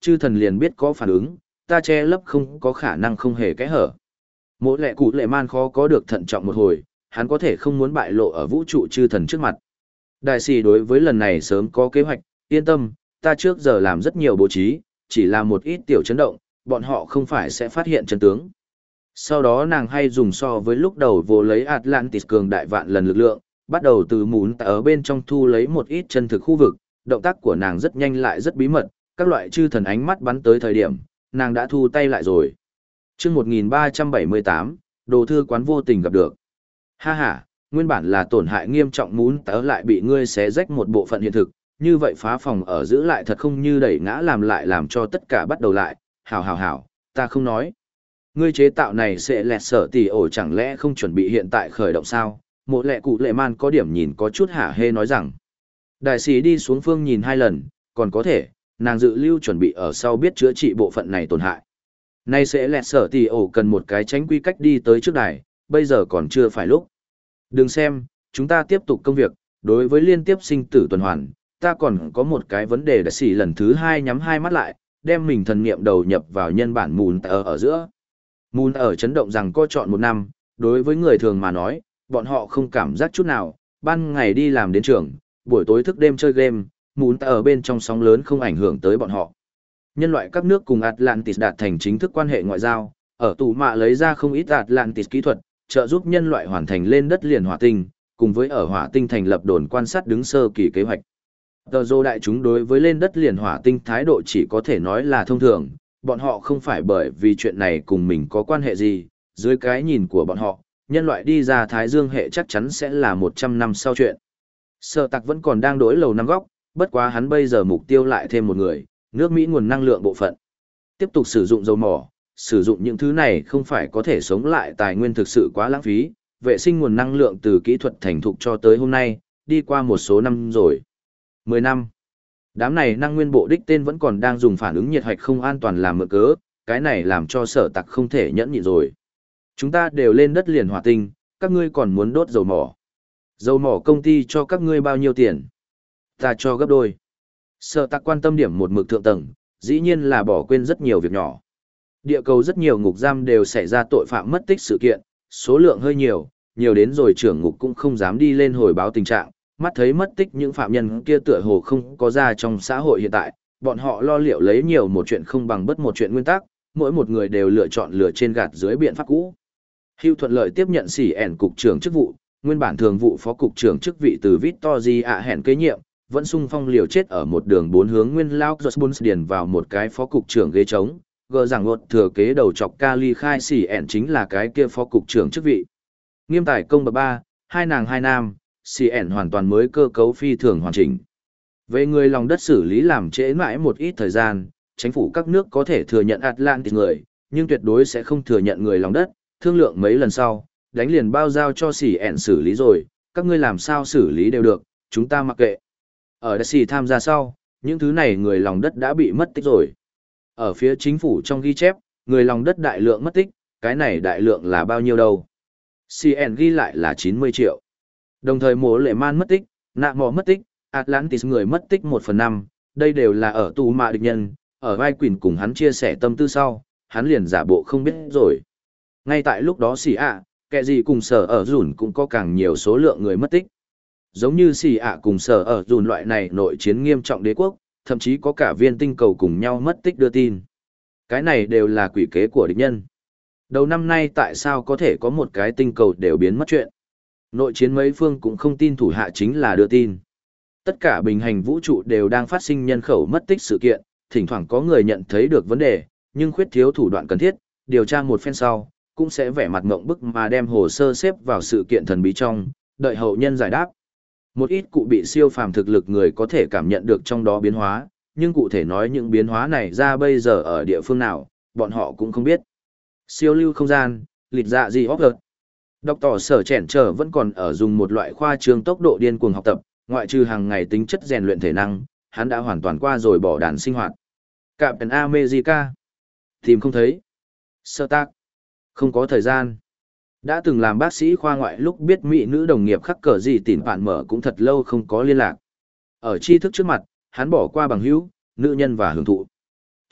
chư thần liền biết có phản ứng, ta che lấp không có khả năng không hề kẽ hở. Mỗi lệ cụ lệ man khó có được thận trọng một hồi, hắn có thể không muốn bại lộ ở vũ trụ chư thần trước mặt. Đại sĩ đối với lần này sớm có kế hoạch, yên tâm, ta trước giờ làm rất nhiều bố trí, chỉ là một ít tiểu chấn động, bọn họ không phải sẽ phát hiện chân tướng. Sau đó nàng hay dùng so với lúc đầu vô lấy Atlantis cường đại vạn lần lực lượng, bắt đầu từ mún ở bên trong thu lấy một ít chân thực khu vực, động tác của nàng rất nhanh lại rất bí mật, các loại chư thần ánh mắt bắn tới thời điểm, nàng đã thu tay lại rồi. Chương một nghìn ba trăm bảy mươi tám, đồ thư quán vô tình gặp được. Ha ha, nguyên bản là tổn hại nghiêm trọng mún tớ lại bị ngươi xé rách một bộ phận hiện thực, như vậy phá phòng ở giữ lại thật không như đẩy ngã làm lại làm cho tất cả bắt đầu lại, hảo hảo hảo, ta không nói. Ngươi chế tạo này sẽ lẹt sở tỷ ổ chẳng lẽ không chuẩn bị hiện tại khởi động sao? Một lệ cụ lệ man có điểm nhìn có chút hả hê nói rằng. Đại sĩ đi xuống phương nhìn hai lần, còn có thể, nàng dự lưu chuẩn bị ở sau biết chữa trị bộ phận này tổn hại. Nay sẽ lẹt sở tỷ ổ cần một cái tránh quy cách đi tới trước đài, bây giờ còn chưa phải lúc. Đừng xem, chúng ta tiếp tục công việc, đối với liên tiếp sinh tử tuần hoàn, ta còn có một cái vấn đề đại sĩ lần thứ hai nhắm hai mắt lại, đem mình thần niệm đầu nhập vào nhân bản mùn ở ở giữa. Mùn ở chấn động rằng có chọn một năm, đối với người thường mà nói, bọn họ không cảm giác chút nào, ban ngày đi làm đến trường, buổi tối thức đêm chơi game, mùn ở bên trong sóng lớn không ảnh hưởng tới bọn họ. Nhân loại các nước cùng Atlantis đạt thành chính thức quan hệ ngoại giao, ở tù mạ lấy ra không ít Atlantis kỹ thuật, trợ giúp nhân loại hoàn thành lên đất liền hỏa tinh, cùng với ở hỏa tinh thành lập đồn quan sát đứng sơ kỳ kế hoạch. Tờ dô đại chúng đối với lên đất liền hỏa tinh thái độ chỉ có thể nói là thông thường, bọn họ không phải bởi vì chuyện này cùng mình có quan hệ gì, dưới cái nhìn của bọn họ, nhân loại đi ra Thái Dương hệ chắc chắn sẽ là một trăm năm sau chuyện. Sở tạc vẫn còn đang đối lầu năm góc, bất quá hắn bây giờ mục tiêu lại thêm một người, nước Mỹ nguồn năng lượng bộ phận. Tiếp tục sử dụng dầu mỏ, sử dụng những thứ này không phải có thể sống lại tài nguyên thực sự quá lãng phí, vệ sinh nguồn năng lượng từ kỹ thuật thành thục cho tới hôm nay, đi qua một số năm rồi. mười năm. Đám này năng nguyên bộ đích tên vẫn còn đang dùng phản ứng nhiệt hạch không an toàn làm mượn cớ, cái này làm cho sở tặc không thể nhẫn nhịn rồi. Chúng ta đều lên đất liền hỏa tinh, các ngươi còn muốn đốt dầu mỏ. Dầu mỏ công ty cho các ngươi bao nhiêu tiền? Ta cho gấp đôi. Sở tặc quan tâm điểm một mực thượng tầng, dĩ nhiên là bỏ quên rất nhiều việc nhỏ. Địa cầu rất nhiều ngục giam đều xảy ra tội phạm mất tích sự kiện, số lượng hơi nhiều, nhiều đến rồi trưởng ngục cũng không dám đi lên hồi báo tình trạng, mắt thấy mất tích những phạm nhân kia tựa hồ không có ra trong xã hội hiện tại, bọn họ lo liệu lấy nhiều một chuyện không bằng bất một chuyện nguyên tắc, mỗi một người đều lựa chọn lựa trên gạt dưới biện pháp cũ. Hugh thuận lợi tiếp nhận xỉ ẻn cục trưởng chức vụ, nguyên bản thường vụ phó cục trưởng chức vị từ Victory ạ hẹn kế nhiệm, vẫn sung phong liều chết ở một đường bốn hướng nguyên lao Josbons điền vào một cái phó cục trưởng ghế trống, gờ rằng luật thừa kế đầu chọc Kali khai xỉ ẻn chính là cái kia phó cục trưởng chức vị. Nghiêm tài công bậc ba, hai nàng hai nam, xỉ ẻn hoàn toàn mới cơ cấu phi thường hoàn chỉnh. Về người lòng đất xử lý làm trễ mãi một ít thời gian, chính phủ các nước có thể thừa nhận Atlantis người, nhưng tuyệt đối sẽ không thừa nhận người lòng đất, thương lượng mấy lần sau, đánh liền bao giao cho xỉ ẻn xử lý rồi, các ngươi làm sao xử lý đều được, chúng ta mặc kệ. Ở Đại sĩ tham gia sau, những thứ này người lòng đất đã bị mất tích rồi. Ở phía chính phủ trong ghi chép, người lòng đất đại lượng mất tích, cái này đại lượng là bao nhiêu đâu? xê en ghi lại là chín mươi triệu. Đồng thời mổ lệ man mất tích, nạ mò mất tích, Atlantis người mất tích một phần năm, đây đều là ở tù mạ địch nhân, ở vai quỷ cùng hắn chia sẻ tâm tư sau, hắn liền giả bộ không biết rồi. Ngay tại lúc đó xì ạ, kẻ gì cùng sở ở dùn cũng có càng nhiều số lượng người mất tích. Giống như xì ạ cùng sở ở dùn loại này nội chiến nghiêm trọng đế quốc, thậm chí có cả viên tinh cầu cùng nhau mất tích đưa tin. Cái này đều là quỷ kế của địch nhân. Đầu năm nay tại sao có thể có một cái tinh cầu đều biến mất chuyện? Nội chiến mấy phương cũng không tin thủ hạ chính là đưa tin. Tất cả bình hành vũ trụ đều đang phát sinh nhân khẩu mất tích sự kiện, thỉnh thoảng có người nhận thấy được vấn đề, nhưng khuyết thiếu thủ đoạn cần thiết, điều tra một phen sau, cũng sẽ vẻ mặt ngộng bức mà đem hồ sơ xếp vào sự kiện thần bí trong, đợi hậu nhân giải đáp. Một ít cụ bị siêu phàm thực lực người có thể cảm nhận được trong đó biến hóa, nhưng cụ thể nói những biến hóa này ra bây giờ ở địa phương nào, bọn họ cũng không biết. Siêu lưu không gian, lịch dạ gì ốc gợt. Đọc tỏ sở chẻn trở vẫn còn ở dùng một loại khoa trương tốc độ điên cuồng học tập, ngoại trừ hàng ngày tính chất rèn luyện thể năng, hắn đã hoàn toàn qua rồi bỏ đàn sinh hoạt. Captain America. Tìm không thấy. Sơ tác. Không có thời gian. Đã từng làm bác sĩ khoa ngoại lúc biết mỹ nữ đồng nghiệp khắc cờ gì tỉn bạn mở cũng thật lâu không có liên lạc. Ở tri thức trước mặt, hắn bỏ qua bằng hữu, nữ nhân và hưởng thụ.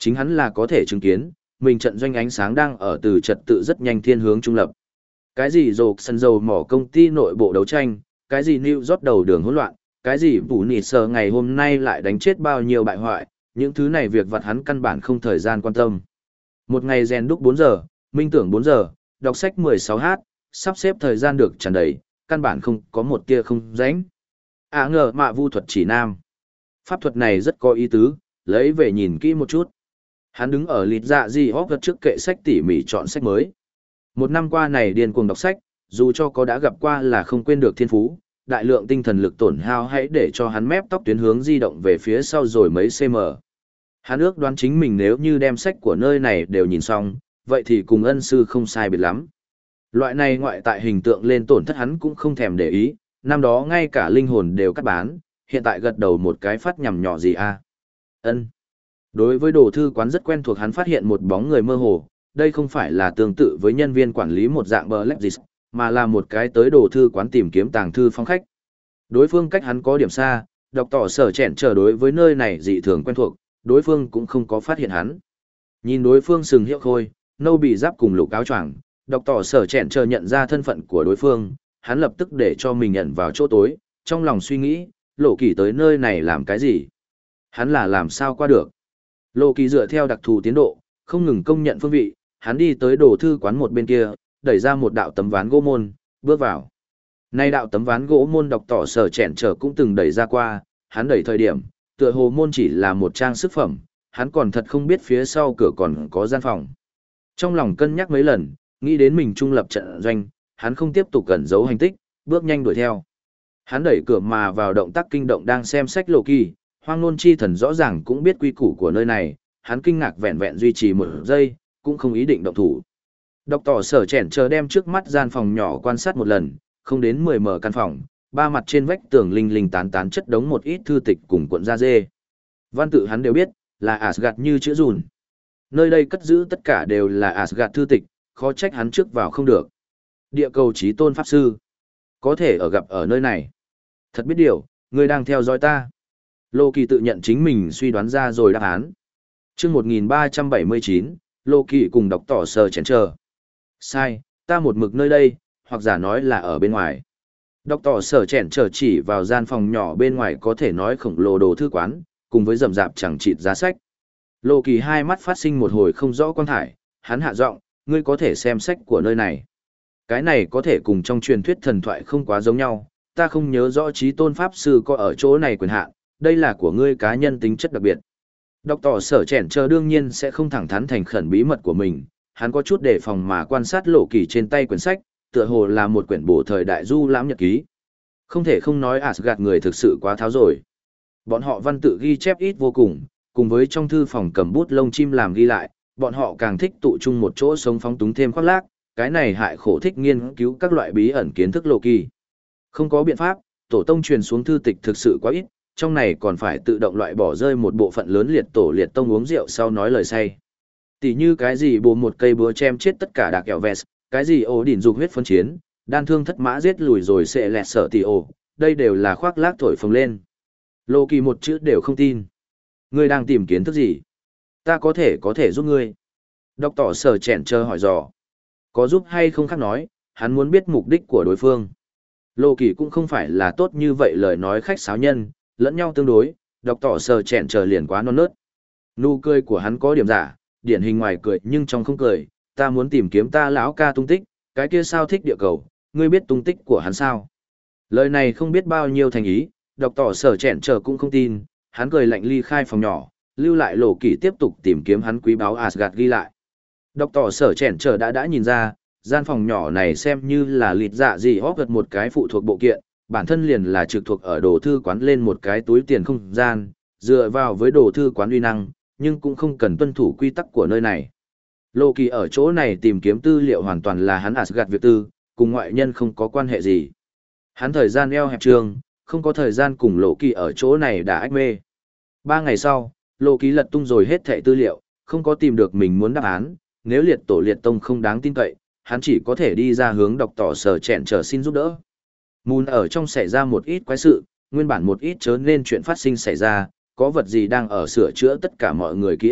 Chính hắn là có thể chứng kiến, mình trận doanh ánh sáng đang ở từ trật tự rất nhanh thiên hướng trung lập. Cái gì rồ sân dầu mỏ công ty nội bộ đấu tranh, cái gì New York đầu đường hỗn loạn, cái gì Vũ Nị Sơ ngày hôm nay lại đánh chết bao nhiêu bại hoại, những thứ này việc vặt hắn căn bản không thời gian quan tâm. Một ngày rèn đúc bốn giờ, minh tưởng bốn giờ, đọc sách mười sáu h, sắp xếp thời gian được tràn đầy, căn bản không có một tia không rảnh. À ngờ mạ vu thuật chỉ nam. Pháp thuật này rất có ý tứ, lấy về nhìn kỹ một chút. Hắn đứng ở lịt dạ di hóc vật trước kệ sách tỉ mỉ chọn sách mới. Một năm qua này điên cuồng đọc sách, dù cho có đã gặp qua là không quên được thiên phú, đại lượng tinh thần lực tổn hao hãy để cho hắn mép tóc tuyến hướng di động về phía sau rồi mấy cm. Hắn ước đoán chính mình nếu như đem sách của nơi này đều nhìn xong, vậy thì cùng ân sư không sai biệt lắm. Loại này ngoại tại hình tượng lên tổn thất hắn cũng không thèm để ý, năm đó ngay cả linh hồn đều cắt bán, hiện tại gật đầu một cái phát nhằm nhỏ gì a? Ân. Đối với đồ thư quán rất quen thuộc hắn phát hiện một bóng người mơ hồ, đây không phải là tương tự với nhân viên quản lý một dạng Blackgist, mà là một cái tới đồ thư quán tìm kiếm tàng thư phong khách. Đối phương cách hắn có điểm xa, đọc tỏ sở chẹn chờ đối với nơi này dị thường quen thuộc, đối phương cũng không có phát hiện hắn. Nhìn đối phương sừng hiệu khôi, nâu bị giáp cùng lục áo choàng, đọc tỏ sở chẹn chờ nhận ra thân phận của đối phương, hắn lập tức để cho mình nhận vào chỗ tối, trong lòng suy nghĩ, Lộ Kỳ tới nơi này làm cái gì? Hắn là làm sao qua được? Lộ Kỳ dựa theo đặc thù tiến độ, không ngừng công nhận phương vị, hắn đi tới đồ thư quán một bên kia, đẩy ra một đạo tấm ván gỗ môn, bước vào. Nay đạo tấm ván gỗ môn đọc tỏ sở chèn trở cũng từng đẩy ra qua, hắn đẩy thời điểm, tựa hồ môn chỉ là một trang sức phẩm, hắn còn thật không biết phía sau cửa còn có gian phòng. Trong lòng cân nhắc mấy lần, nghĩ đến mình trung lập trận doanh, hắn không tiếp tục cẩn giấu hành tích, bước nhanh đuổi theo. Hắn đẩy cửa mà vào động tác kinh động đang xem sách Lộ Kỳ, Hoang Nôn Chi Thần rõ ràng cũng biết quy củ của nơi này, hắn kinh ngạc vẹn vẹn duy trì một giây, cũng không ý định động thủ. Đọc tỏ sở chèn chờ đem trước mắt gian phòng nhỏ quan sát một lần, không đến mười mở căn phòng, ba mặt trên vách tường linh linh tán tán chất đống một ít thư tịch cùng cuộn da dê. Văn tự hắn đều biết, là Asgard như chữ rùn. Nơi đây cất giữ tất cả đều là Asgard thư tịch, khó trách hắn trước vào không được. Địa cầu chí tôn pháp sư, có thể ở gặp ở nơi này. Thật biết điều, người đang theo dõi ta. Lô Kỳ tự nhận chính mình suy đoán ra rồi đáp án. Chương một nghìn ba trăm bảy mươi chín, Lô Kỳ cùng đọc tỏ sở chèn chờ. Sai, ta một mực nơi đây, hoặc giả nói là ở bên ngoài. Đọc tỏ sở chèn chờ chỉ vào gian phòng nhỏ bên ngoài có thể nói khổng lồ đồ thư quán, cùng với rầm rạp chẳng chịt giá sách. Lô Kỳ hai mắt phát sinh một hồi không rõ quang thải, hắn hạ giọng, ngươi có thể xem sách của nơi này. Cái này có thể cùng trong truyền thuyết thần thoại không quá giống nhau, ta không nhớ rõ chí tôn pháp sư có ở chỗ này quyền hạn, đây là của ngươi cá nhân tính chất đặc biệt. Đọc tỏ sở chèn chờ đương nhiên sẽ không thẳng thắn thành khẩn bí mật của mình, hắn có chút đề phòng mà quan sát Lộ Kỳ trên tay quyển sách, tựa hồ là một quyển bổ thời đại du lãm nhật ký. Không thể không nói Asgard người thực sự quá tháo rồi. Bọn họ văn tự ghi chép ít vô cùng, cùng với trong thư phòng cầm bút lông chim làm ghi lại, bọn họ càng thích tụ chung một chỗ sống phóng túng thêm khoác lác, cái này hại khổ thích nghiên cứu các loại bí ẩn kiến thức Lộ Kỳ. Không có biện pháp, tổ tông truyền xuống thư tịch thực sự quá ít, trong này còn phải tự động loại bỏ rơi một bộ phận lớn liệt tổ liệt tông uống rượu sau nói lời say. Tỷ như cái gì bồ một cây búa chém chết tất cả đạc kẹo vest, cái gì ổ đỉnh dục huyết phân chiến, đan thương thất mã giết lùi rồi sẽ lẹt sở tỷ ổ, đây đều là khoác lác thổi phồng lên. Lộ Kỳ một chữ đều không tin. Ngươi đang tìm kiến thức gì? Ta có thể có thể giúp ngươi. Đọc tỏ sở chèn chờ hỏi dò. Có giúp hay không khác nói, hắn muốn biết mục đích của đối phương. Lộ Kỳ cũng không phải là tốt như vậy lời nói khách sáo nhân, lẫn nhau tương đối, đọc tỏ sở chèn chờ liền quá non nớt. Nụ cười của hắn có điểm giả, điển hình ngoài cười nhưng trong không cười, ta muốn tìm kiếm ta lão ca tung tích, cái kia sao thích địa cầu, ngươi biết tung tích của hắn sao? Lời này không biết bao nhiêu thành ý, đọc tỏ sở chèn chờ cũng không tin, hắn cười lạnh ly khai phòng nhỏ, lưu lại Lộ Kỳ tiếp tục tìm kiếm hắn quý báu Asgard ghi lại. Đọc tỏ sở chèn chờ đã đã nhìn ra, gian phòng nhỏ này xem như là lịt dạ gì hóp gật một cái phụ thuộc bộ kiện, bản thân liền là trực thuộc ở đồ thư quán lên một cái túi tiền không gian, dựa vào với đồ thư quán uy năng, nhưng cũng không cần tuân thủ quy tắc của nơi này. Lộ Kỳ ở chỗ này tìm kiếm tư liệu hoàn toàn là hắn Asgard việc tư, cùng ngoại nhân không có quan hệ gì. Hắn thời gian eo hẹp trường, không có thời gian cùng Lộ Kỳ ở chỗ này đã ách mê. Ba ngày sau, Lộ Kỳ lật tung rồi hết thẻ tư liệu, không có tìm được mình muốn đáp án, nếu liệt tổ liệt tông không đáng tin cậy, hắn chỉ có thể đi ra hướng đọc tỏ sở chèn chờ xin giúp đỡ. Moon ở trong xảy ra một ít quái sự, nguyên bản một ít chớ nên chuyện phát sinh xảy ra, có vật gì đang ở sửa chữa tất cả mọi người ký ức,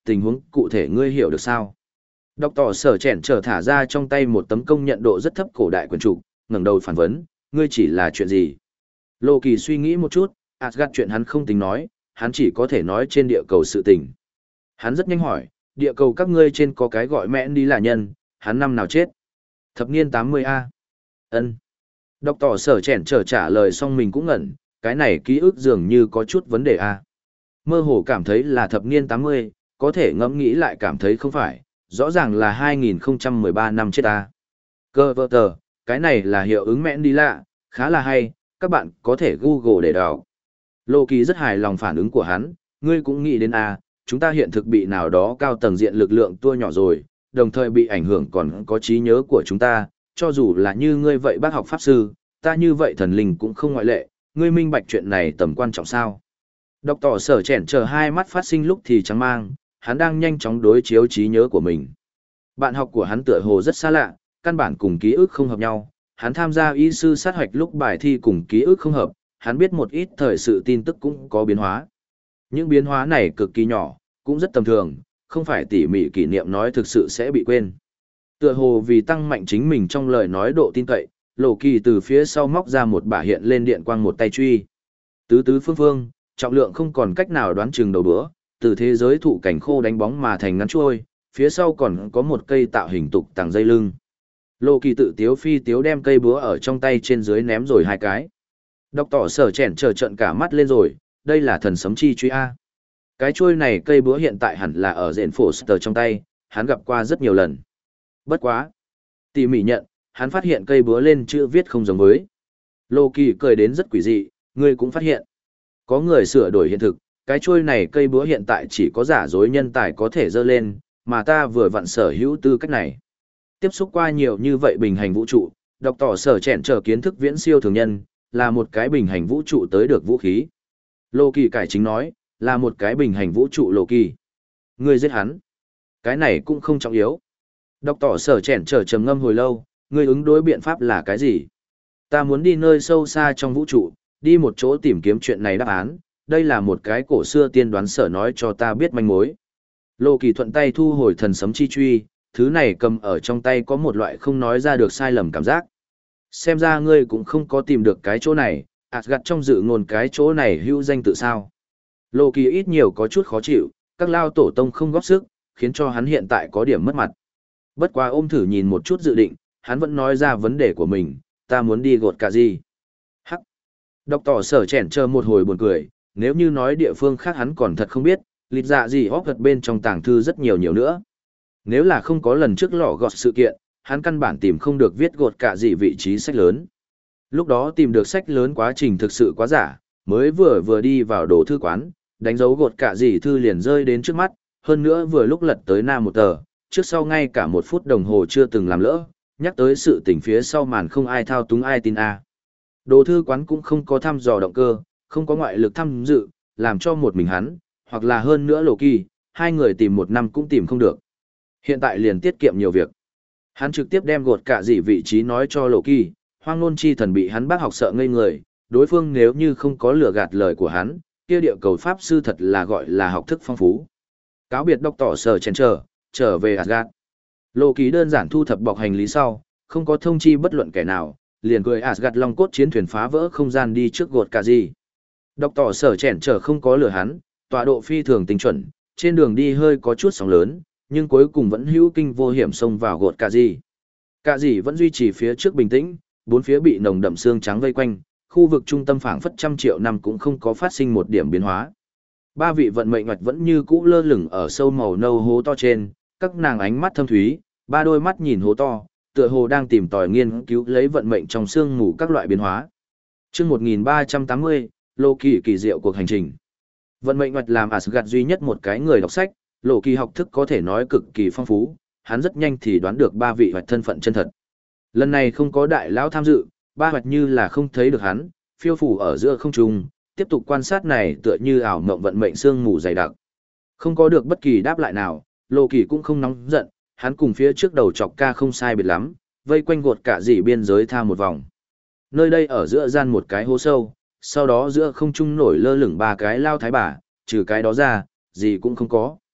tình huống cụ thể ngươi hiểu được sao? Đọc tỏ sở chèn trở thả ra trong tay một tấm công nhận độ rất thấp cổ đại quyển trục, ngẩng đầu phản vấn, ngươi chỉ là chuyện gì? Lô Kỳ suy nghĩ một chút, Asgard chuyện hắn không tính nói, hắn chỉ có thể nói trên địa cầu sự tình. Hắn rất nhanh hỏi, địa cầu các ngươi trên có cái gọi mẹ đi là nhân, hắn năm nào chết? Thập niên tám mươi A. Ân. Đọc tỏ sở chèn trở trả lời xong mình cũng ngẩn, cái này ký ức dường như có chút vấn đề A. Mơ hồ cảm thấy là thập niên tám mươi, có thể ngẫm nghĩ lại cảm thấy không phải, rõ ràng là hai nghìn không trăm mười ba năm chết A. Cơ vơ tờ, cái này là hiệu ứng mẹ đi lạ, khá là hay, các bạn có thể Google để đọc. Lô Kỳ rất hài lòng phản ứng của hắn, ngươi cũng nghĩ đến A, chúng ta hiện thực bị nào đó cao tầng diện lực lượng tua nhỏ rồi, đồng thời bị ảnh hưởng còn có trí nhớ của chúng ta, cho dù là như ngươi vậy bác học pháp sư, ta như vậy thần linh cũng không ngoại lệ, ngươi minh bạch chuyện này tầm quan trọng sao. Đọc tỏ sở chèn chờ hai mắt phát sinh lúc thì trắng mang, hắn đang nhanh chóng đối chiếu trí nhớ của mình. Bạn học của hắn tựa hồ rất xa lạ, căn bản cùng ký ức không hợp nhau, hắn tham gia y sư sát hoạch lúc bài thi cùng ký ức không hợp, hắn biết một ít thời sự tin tức cũng có biến hóa. Những biến hóa này cực kỳ nhỏ, cũng rất tầm thường, không phải tỉ mỉ kỷ niệm nói thực sự sẽ bị quên. Tựa hồ vì tăng mạnh chính mình trong lời nói độ tin cậy, Lộ Kỳ từ phía sau móc ra một bả hiện lên điện quang một tay truy. Tứ tứ phương phương, trọng lượng không còn cách nào đoán chừng đầu đũa, từ thế giới thụ cảnh khô đánh bóng mà thành ngắn chuôi, phía sau còn có một cây tạo hình tục tàng dây lưng. Lộ Kỳ tự tiếu phi tiếu đem cây búa ở trong tay trên dưới ném rồi hai cái. Đọc tỏ sở chèn trở trận cả mắt lên rồi, đây là thần sấm chi truy A. Cái chuôi này cây búa hiện tại hẳn là ở rện phổ sờ trong tay, hắn gặp qua rất nhiều lần. Bất quá. Tỉ mỉ nhận, hắn phát hiện cây búa lên chữ viết không giống với. Lô Kỳ cười đến rất quỷ dị, ngươi cũng phát hiện. Có người sửa đổi hiện thực, cái chuôi này cây búa hiện tại chỉ có giả dối nhân tài có thể dơ lên, mà ta vừa vặn sở hữu tư cách này. Tiếp xúc qua nhiều như vậy bình hành vũ trụ, đọc tỏ sở chèn trở kiến thức viễn siêu thường nhân, là một cái bình hành vũ trụ tới được vũ khí. Lô Kỳ cải chính nói, là một cái bình hành vũ trụ Lô Kỳ. Ngươi giết hắn. Cái này cũng không trọng yếu. Đọc tỏ sở chèn trở trầm ngâm hồi lâu, ngươi ứng đối biện pháp là cái gì? Ta muốn đi nơi sâu xa trong vũ trụ, đi một chỗ tìm kiếm chuyện này đáp án, đây là một cái cổ xưa tiên đoán sở nói cho ta biết manh mối. Lô Kỳ thuận tay thu hồi thần sấm chi truy, thứ này cầm ở trong tay có một loại không nói ra được sai lầm cảm giác. Xem ra ngươi cũng không có tìm được cái chỗ này, Asgard trong dự ngôn cái chỗ này hữu danh tự sao. Lô Kỳ ít nhiều có chút khó chịu, các lao tổ tông không góp sức, khiến cho hắn hiện tại có điểm mất mặt. Bất quá ôm thử nhìn một chút dự định, hắn vẫn nói ra vấn đề của mình, ta muốn đi gột cả gì. Hắc. Đọc tỏ sở chèn chờ một hồi buồn cười, nếu như nói địa phương khác hắn còn thật không biết, lịch dạ gì hóc gật bên trong tàng thư rất nhiều nhiều nữa. Nếu là không có lần trước lọ gọt sự kiện, hắn căn bản tìm không được viết gột cả gì vị trí sách lớn. Lúc đó tìm được sách lớn quá trình thực sự quá giả, mới vừa vừa đi vào đồ thư quán, đánh dấu gột cả gì thư liền rơi đến trước mắt, hơn nữa vừa lúc lật tới nam một tờ, trước sau ngay cả một phút đồng hồ chưa từng làm lỡ, nhắc tới sự tình phía sau màn không ai thao túng ai tin a. Đồ thư quán cũng không có thăm dò động cơ, không có ngoại lực tham dự, làm cho một mình hắn, hoặc là hơn nữa Lộ Kỳ, hai người tìm một năm cũng tìm không được. Hiện tại liền tiết kiệm nhiều việc. Hắn trực tiếp đem gột cả gì vị trí nói cho Lộ Kỳ, hoang nôn chi thần bị hắn bác học sợ ngây người, đối phương nếu như không có lừa gạt lời của hắn, kia địa cầu pháp sư thật là gọi là học thức phong phú. Cáo biệt đọc tỏ sở chèn trở, trở về Asgard. Lộ Kỳ đơn giản thu thập bọc hành lý sau, không có thông chi bất luận kẻ nào, liền cười Asgard long cốt chiến thuyền phá vỡ không gian đi trước gột cả gì. Đọc tỏ sở chèn trở không có lừa hắn, tọa độ phi thường tinh chuẩn, trên đường đi hơi có chút sóng lớn, nhưng cuối cùng vẫn hữu kinh vô hiểm xông vào gột cả gì. Cả gì vẫn duy trì phía trước bình tĩnh, bốn phía bị nồng đậm xương trắng vây quanh, khu vực trung tâm phảng phất trăm triệu năm cũng không có phát sinh một điểm biến hóa. Ba vị vận mệnh hoạch vẫn như cũ lơ lửng ở sâu màu nâu hố to trên, các nàng ánh mắt thâm thúy, ba đôi mắt nhìn hố to, tựa hồ đang tìm tòi nghiên cứu lấy vận mệnh trong xương mù các loại biến hóa. Chương một nghìn ba trăm tám mươi, Lộ Kỳ kỳ diệu cuộc hành trình. Vận mệnh hoạch làm Asgard duy nhất một cái người đọc sách, Lộ Kỳ học thức có thể nói cực kỳ phong phú, hắn rất nhanh thì đoán được ba vị hoạch thân phận chân thật. Lần này không có đại lão tham dự, ba hoạch như là không thấy được hắn, phiêu phủ ở giữa không trung, tiếp tục quan sát này tựa như ảo mộng vận mệnh xương mù dày đặc. Không có được bất kỳ đáp lại nào, Lộ Kỳ cũng không nóng giận, hắn cùng phía trước đầu chọc ca không sai biệt lắm, vây quanh gột cả dỉ biên giới tha một vòng. Nơi đây ở giữa gian một cái hố sâu, sau đó giữa không trung nổi lơ lửng ba cái lao thái bà, trừ cái đó ra, gì cũng không có.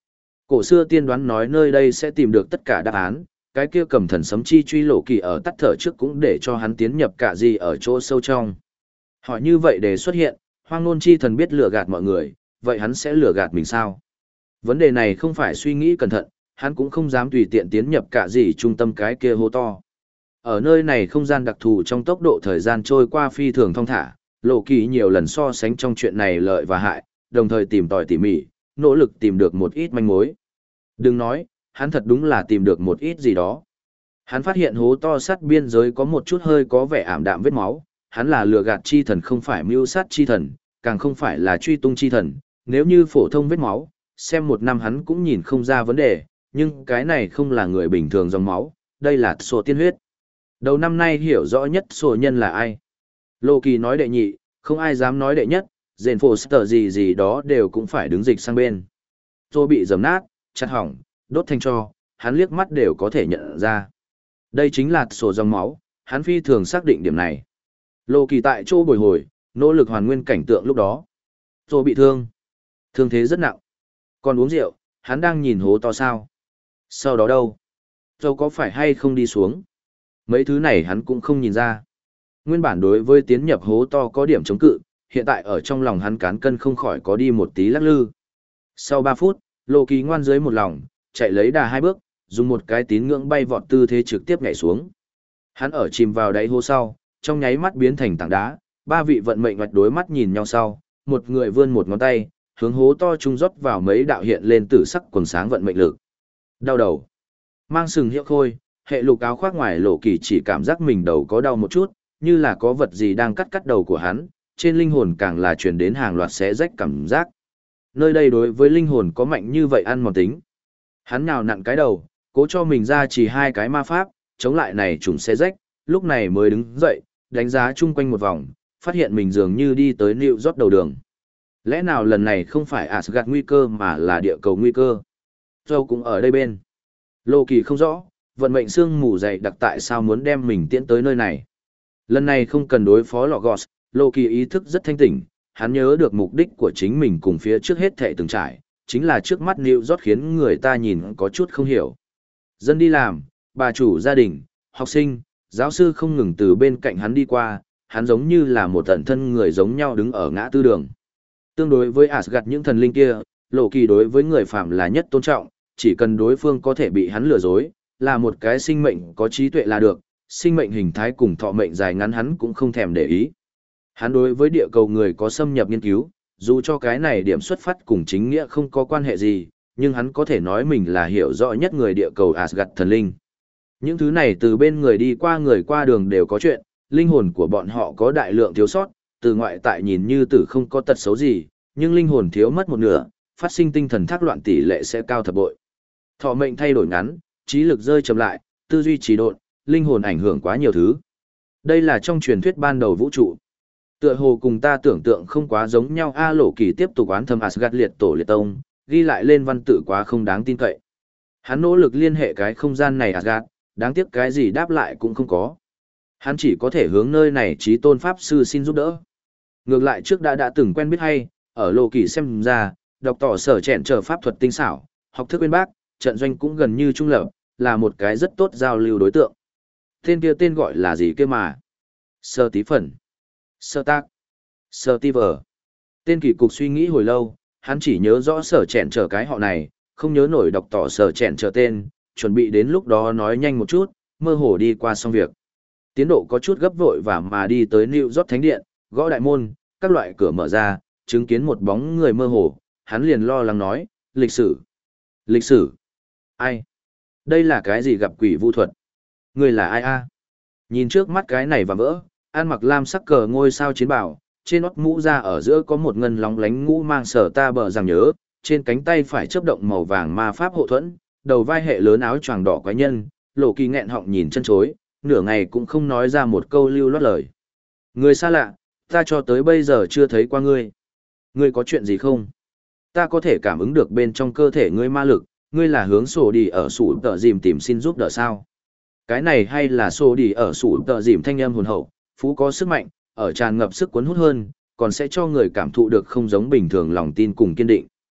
Cổ xưa tiên đoán nói nơi đây sẽ tìm được tất cả đáp án, cái kia cầm thần sấm chi truy lộ kỳ ở tắt thở trước cũng để cho hắn tiến nhập cả gì ở chỗ sâu trong. Hỏi như vậy để xuất hiện, hoang nôn chi thần biết lừa gạt mọi người, vậy hắn sẽ lừa gạt mình sao? Vấn đề này không phải suy nghĩ cẩn thận, hắn cũng không dám tùy tiện tiến nhập cả gì trung tâm cái kia hố to. Ở nơi này không gian đặc thù trong tốc độ thời gian trôi qua phi thường thong thả, lộ kỳ nhiều lần so sánh trong chuyện này lợi và hại, đồng thời tìm tòi tỉ mỉ, nỗ lực tìm được một ít manh mối. Đừng nói, hắn thật đúng là tìm được một ít gì đó. Hắn phát hiện hố to sát biên giới có một chút hơi có vẻ ảm đạm vết máu, hắn là lừa gạt chi thần không phải mưu sát chi thần, càng không phải là truy tung chi thần, nếu như phổ thông vết máu, xem một năm hắn cũng nhìn không ra vấn đề, nhưng cái này không là người bình thường dòng máu, đây là sổ tiên huyết. Đầu năm nay hiểu rõ nhất sổ nhân là ai? Lô Kỳ nói đệ nhị, không ai dám nói đệ nhất, rền phổ sở gì gì đó đều cũng phải đứng dịch sang bên. Sổ bị dầm nát, chặt hỏng, đốt thành tro, hắn liếc mắt đều có thể nhận ra. Đây chính là sổ dòng máu, hắn phi thường xác định điểm này. Lô Kỳ tại chỗ bồi hồi, nỗ lực hoàn nguyên cảnh tượng lúc đó. Sổ bị thương. Thương thế rất nặng. Còn uống rượu, hắn đang nhìn hố to sao. Sau đó đâu? Sổ có phải hay không đi xuống? Mấy thứ này hắn cũng không nhìn ra. Nguyên bản đối với tiến nhập hố to có điểm chống cự, hiện tại ở trong lòng hắn cán cân không khỏi có đi một tí lắc lư. Sau ba phút, Lô Kỳ ngoan dưới một lòng, chạy lấy đà hai bước, dùng một cái tín ngưỡng bay vọt tư thế trực tiếp nhảy xuống. Hắn ở chìm vào đáy hố sau, trong nháy mắt biến thành tảng đá, ba vị vận mệnh hoạch đối mắt nhìn nhau sau, một người vươn một ngón tay, hướng hố to trung rót vào mấy đạo hiện lên tử sắc quần sáng vận mệnh lực. Đau đầu. Mang sừng hiệu khôi, hệ lục áo khoác ngoài Lộ Kỳ chỉ cảm giác mình đầu có đau một chút, như là có vật gì đang cắt cắt đầu của hắn, trên linh hồn càng là truyền đến hàng loạt xé rách cảm giác. Nơi đây đối với linh hồn có mạnh như vậy ăn mòn tính. Hắn nhào nặn cái đầu, cố cho mình ra chỉ hai cái ma pháp, chống lại này trùng xé rách, lúc này mới đứng dậy, đánh giá chung quanh một vòng, phát hiện mình dường như đi tới New York đầu đường. Lẽ nào lần này không phải Asgard nguy cơ mà là địa cầu nguy cơ? Châu cũng ở đây bên. Lô Kỳ không rõ, vận mệnh xương mù dày đặc tại sao muốn đem mình tiễn tới nơi này. Lần này không cần đối phó Logos, Lô Kỳ ý thức rất thanh tỉnh, hắn nhớ được mục đích của chính mình cùng phía trước hết thệ từng trải, chính là trước mắt New York khiến người ta nhìn có chút không hiểu. Dân đi làm, bà chủ gia đình, học sinh, giáo sư không ngừng từ bên cạnh hắn đi qua, hắn giống như là một tận thân người giống nhau đứng ở ngã tư đường. Tương đối với Asgard những thần linh kia, Lộ Kỳ đối với người phạm là nhất tôn trọng, chỉ cần đối phương có thể bị hắn lừa dối, là một cái sinh mệnh có trí tuệ là được, sinh mệnh hình thái cùng thọ mệnh dài ngắn hắn cũng không thèm để ý. Hắn đối với địa cầu người có xâm nhập nghiên cứu, dù cho cái này điểm xuất phát cùng chính nghĩa không có quan hệ gì, nhưng hắn có thể nói mình là hiểu rõ nhất người địa cầu Asgard thần linh. Những thứ này từ bên người đi qua người qua đường đều có chuyện, linh hồn của bọn họ có đại lượng thiếu sót, từ ngoại tại nhìn như tử không có tật xấu gì, nhưng linh hồn thiếu mất một nửa, phát sinh tinh thần thác loạn tỷ lệ sẽ cao thập bội. Thọ mệnh thay đổi ngắn, trí lực rơi chậm lại, tư duy trì độn, linh hồn ảnh hưởng quá nhiều thứ. Đây là trong truyền thuyết ban đầu vũ trụ. Tựa hồ cùng ta tưởng tượng không quá giống nhau. A Lộ Kỳ tiếp tục oán thầm Asgard liệt tổ liệt tông, ghi lại lên văn tự quá không đáng tin cậy. Hắn nỗ lực liên hệ cái không gian này Asgard, đáng tiếc cái gì đáp lại cũng không có. Hắn chỉ có thể hướng nơi này trí tôn pháp sư xin giúp đỡ. Ngược lại trước đã đã từng quen biết hay, ở Lộ Kỳ xem ra, đọc tỏ sở chẹn trở pháp thuật tinh xảo, học thức bên bác, trận doanh cũng gần như trung lập, là một cái rất tốt giao lưu đối tượng. Tên kia tên gọi là gì kia mà? Sơ tí phần. Sơ tác. Sơ ti vờ. Tên kỳ cục suy nghĩ hồi lâu, hắn chỉ nhớ rõ sở chẹn trở cái họ này, không nhớ nổi đọc tỏ sở chẹn trở tên, chuẩn bị đến lúc đó nói nhanh một chút, mơ hồ đi qua xong việc. Tiến độ có chút gấp vội và mà đi tới New York Thánh Điện, gõ đại môn, các loại cửa mở ra, chứng kiến một bóng người mơ hồ, hắn liền lo lắng nói, lịch sử. Lịch sử? Ai? Đây là cái gì gặp quỷ vu thuật? Người là ai a? Nhìn trước mắt cái này và vỡ, ăn mặc lam sắc cờ ngôi sao chiến bảo, trên nót mũ ra ở giữa có một ngân lóng lánh ngũ mang sở ta bờ rằng nhớ, trên cánh tay phải chớp động màu vàng ma pháp hộ thuẫn, đầu vai hệ lớn áo choàng đỏ quái nhân, Lộ Kỳ nghẹn họng nhìn chân chối, nửa ngày cũng không nói ra một câu lưu loát lời. Người xa lạ, ta cho tới bây giờ chưa thấy qua ngươi. Ngươi có chuyện gì không? Ta có thể cảm ứng được bên trong cơ thể ngươi ma lực, ngươi là hướng sổ đi ở sủ tợ dìm tìm xin giúp đỡ sao? Cái này hay là sổ đi ở sủ tợ dìm thanh âm hồn hậu, phú có sức mạnh, ở tràn ngập sức cuốn hút hơn, còn sẽ cho người cảm thụ được không giống bình thường lòng tin cùng kiên định.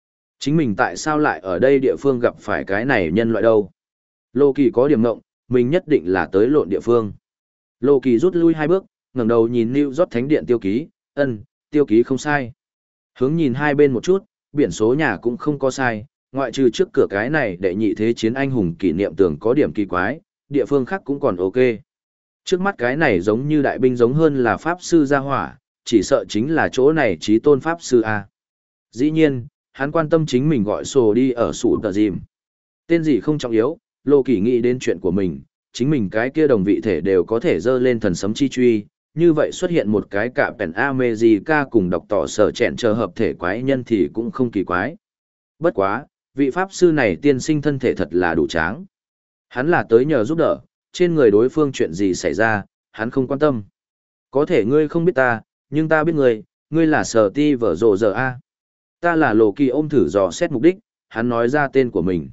Chính mình tại sao lại ở đây địa phương gặp phải cái này nhân loại đâu? Lô Kỳ có điểm ngộng, mình nhất định là tới lộn địa phương. Lô Kỳ rút lui hai bước, ngẩng đầu nhìn New York Thánh Điện tiêu ký, ân, tiêu ký không sai. Hướng nhìn hai bên một chút, biển số nhà cũng không có sai, ngoại trừ trước cửa cái này đệ nhị thế chiến anh hùng kỷ niệm tường có điểm kỳ quái, địa phương khác cũng còn ok. Trước mắt cái này giống như đại binh giống hơn là Pháp Sư gia hỏa, chỉ sợ chính là chỗ này trí tôn Pháp Sư A. Dĩ nhiên, hắn quan tâm chính mình gọi sổ đi ở sủ tờ dìm. Tên gì không trọng yếu, Lô Kỳ nghĩ đến chuyện của mình, chính mình cái kia đồng vị thể đều có thể dơ lên thần sấm chi truy, như vậy xuất hiện một cái cả Pen America cùng đọc tỏ sở chẹn chờ hợp thể quái nhân thì cũng không kỳ quái. Bất quá, vị Pháp Sư này tiên sinh thân thể thật là đủ tráng. Hắn là tới nhờ giúp đỡ, trên người đối phương chuyện gì xảy ra, hắn không quan tâm. Có thể ngươi không biết ta, nhưng ta biết ngươi, ngươi là Sở Ti vở rồ giờ A. Ta là Lô Kỳ ôm thử dò xét mục đích, hắn nói ra tên của mình.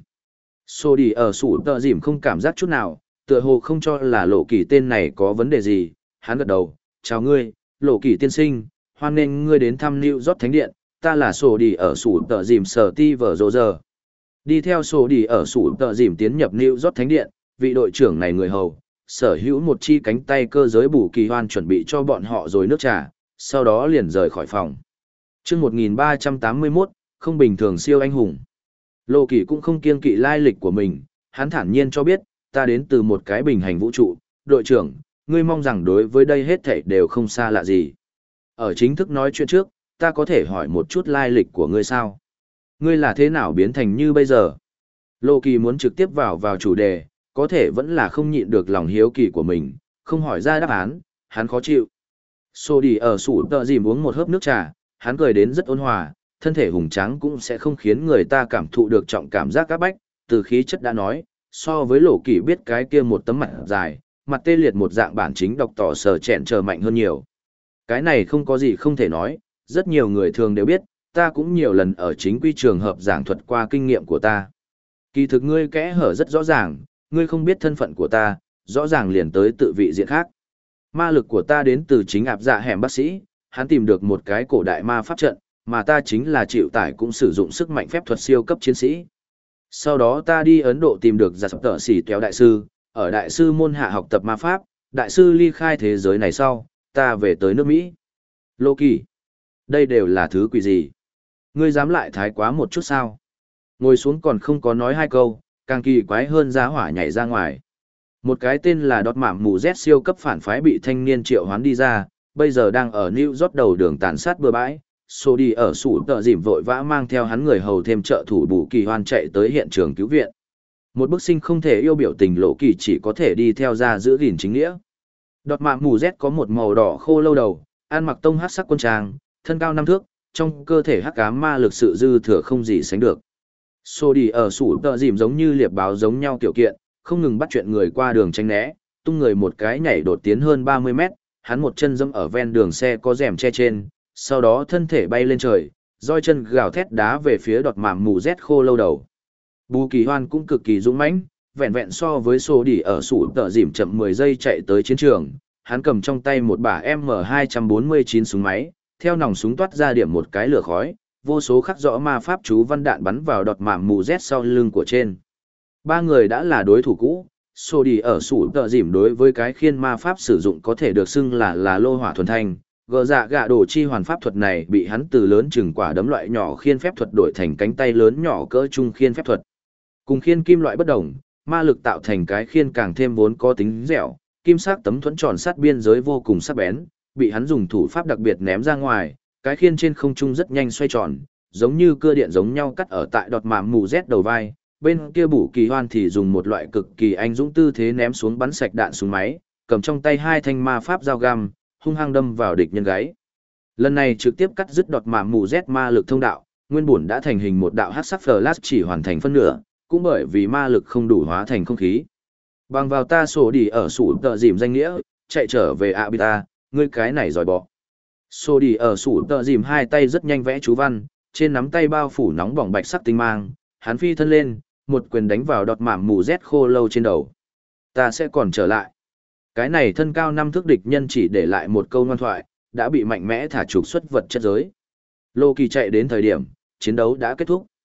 Sô đi ở sủ tợ dìm không cảm giác chút nào, tựa hồ không cho là Lô Kỳ tên này có vấn đề gì, hắn gật đầu, chào ngươi, Lô Kỳ tiên sinh, hoan nghênh ngươi đến thăm New York Thánh Điện, ta là Sô đi ở sủ tợ dìm Sở Ti vở rồ giờ. Đi theo Sô đi ở sủ tợ dìm tiến nhập New York Thánh Điện, vị đội trưởng này người hầu, sở hữu một chi cánh tay cơ giới bù kỳ hoan chuẩn bị cho bọn họ rồi nước trà, sau đó liền rời khỏi phòng. Trước một nghìn ba trăm tám mươi mốt, không bình thường siêu anh hùng. Lô Kỳ cũng không kiêng kỵ lai lịch của mình, hắn thản nhiên cho biết, ta đến từ một cái bình hành vũ trụ, đội trưởng, ngươi mong rằng đối với đây hết thảy đều không xa lạ gì. Ở chính thức nói chuyện trước, ta có thể hỏi một chút lai lịch của ngươi sao? Ngươi là thế nào biến thành như bây giờ? Lô Kỳ muốn trực tiếp vào vào chủ đề, có thể vẫn là không nhịn được lòng hiếu kỳ của mình, không hỏi ra đáp án, hắn khó chịu. Sô đi ở sủ tợ dìm uống một hớp nước trà, hắn cười đến rất ôn hòa, thân thể hùng tráng cũng sẽ không khiến người ta cảm thụ được trọng cảm giác các bách, từ khí chất đã nói, so với Lô Kỳ biết cái kia một tấm mặt dài, mặt tê liệt một dạng bản chính đọc tỏ sở chẹn chờ mạnh hơn nhiều. Cái này không có gì không thể nói, rất nhiều người thường đều biết, ta cũng nhiều lần ở chính quy trường hợp giảng thuật qua kinh nghiệm của ta. Kỳ thực ngươi kẽ hở rất rõ ràng, ngươi không biết thân phận của ta, rõ ràng liền tới tự vị diện khác. Ma lực của ta đến từ chính ạp dạ hẻm bác sĩ, hắn tìm được một cái cổ đại ma pháp trận, mà ta chính là chịu tải cũng sử dụng sức mạnh phép thuật siêu cấp chiến sĩ. Sau đó ta đi Ấn Độ tìm được giả sập tợ xỉ kéo đại sư, ở đại sư môn hạ học tập ma pháp, đại sư ly khai thế giới này sau, ta về tới nước Mỹ. Lô Kỳ, đây đều là thứ quỷ gì? Ngươi dám lại thái quá một chút sao? Ngồi xuống còn không có nói hai câu, càng kỳ quái hơn giá hỏa nhảy ra ngoài. Một cái tên là đọt mạm mù Z siêu cấp phản phái bị thanh niên triệu hoán đi ra, bây giờ đang ở New York đầu đường tàn sát bừa bãi. Sô đi ở sủ tợ dìm vội vã mang theo hắn người hầu thêm trợ thủ bù kỳ hoan chạy tới hiện trường cứu viện. Một bức sinh không thể yêu biểu tình Lô Kỳ chỉ có thể đi theo ra giữ gìn chính nghĩa. Đọt mạm mù Z có một màu đỏ khô lâu đầu, ăn mặc tông hát sắc quân trang, thân cao năm thước, trong cơ thể hắc ám ma lực sự dư thừa không gì sánh được. Sô đi ở sủ tợ dìm giống như liệp báo giống nhau tiểu kiện, không ngừng bắt chuyện người qua đường tránh né, tung người một cái nhảy đột tiến hơn ba mươi mét, hắn một chân dẫm ở ven đường xe có rèm che trên, sau đó thân thể bay lên trời, roi chân gào thét đá về phía đọt mạm mù Z khô lâu đầu. Bù Kỳ Hoan cũng cực kỳ dũng mãnh, vẹn vẹn so với Sô đi ở sủ tợ dìm chậm mười giây chạy tới chiến trường, hắn cầm trong tay một bả M hai bốn chín súng máy, theo nòng súng toát ra điểm một cái lửa khói, vô số khắc rõ ma pháp chú văn đạn bắn vào đọt mạm mù Z sau lưng của trên. Ba người đã là đối thủ cũ, Sô đi ở sủ tợ dìm đối với cái khiên ma pháp sử dụng có thể được xưng là là lô hỏa thuần thanh. Gờ dạ gạ đồ chi hoàn pháp thuật này bị hắn từ lớn chừng quả đấm loại nhỏ khiên phép thuật đổi thành cánh tay lớn nhỏ cỡ trung khiên phép thuật. Cùng khiên kim loại bất đồng, ma lực tạo thành cái khiên càng thêm vốn có tính dẻo, kim sắc tấm thuẫn tròn sát biên giới vô cùng sắc bén, bị hắn dùng thủ pháp đặc biệt ném ra ngoài, cái khiên trên không trung rất nhanh xoay tròn, giống như cưa điện giống nhau cắt ở tại đọt mạm mù Z đầu vai. Bên kia Bù Kỳ Hoan thì dùng một loại cực kỳ anh dũng tư thế ném xuống bắn sạch đạn súng máy, cầm trong tay hai thanh ma pháp dao găm, hung hăng đâm vào địch nhân gáy. Lần này trực tiếp cắt dứt đọt mạm mù Z ma lực thông đạo, nguyên bổn đã thành hình một đạo hắc sắc flash chỉ hoàn thành phân nửa, cũng bởi vì ma lực không đủ hóa thành không khí. Bằng vào ta sổ đi ở sủ tợ dìm danh nghĩa, chạy trở về Abita, ngươi cái này giỏi bỏ. Sổ đi ở sủ tợ dìm hai tay rất nhanh vẽ chú văn, trên nắm tay bao phủ nóng bỏng bạch sắc tinh mang, hắn phi thân lên, một quyền đánh vào đọt mạm mù Z khô lâu trên đầu. Ta sẽ còn trở lại. Cái này thân cao năm thước địch nhân chỉ để lại một câu ngoan thoại, đã bị mạnh mẽ thả trục xuất vật chất giới. Lô Kỳ chạy đến thời điểm, chiến đấu đã kết thúc.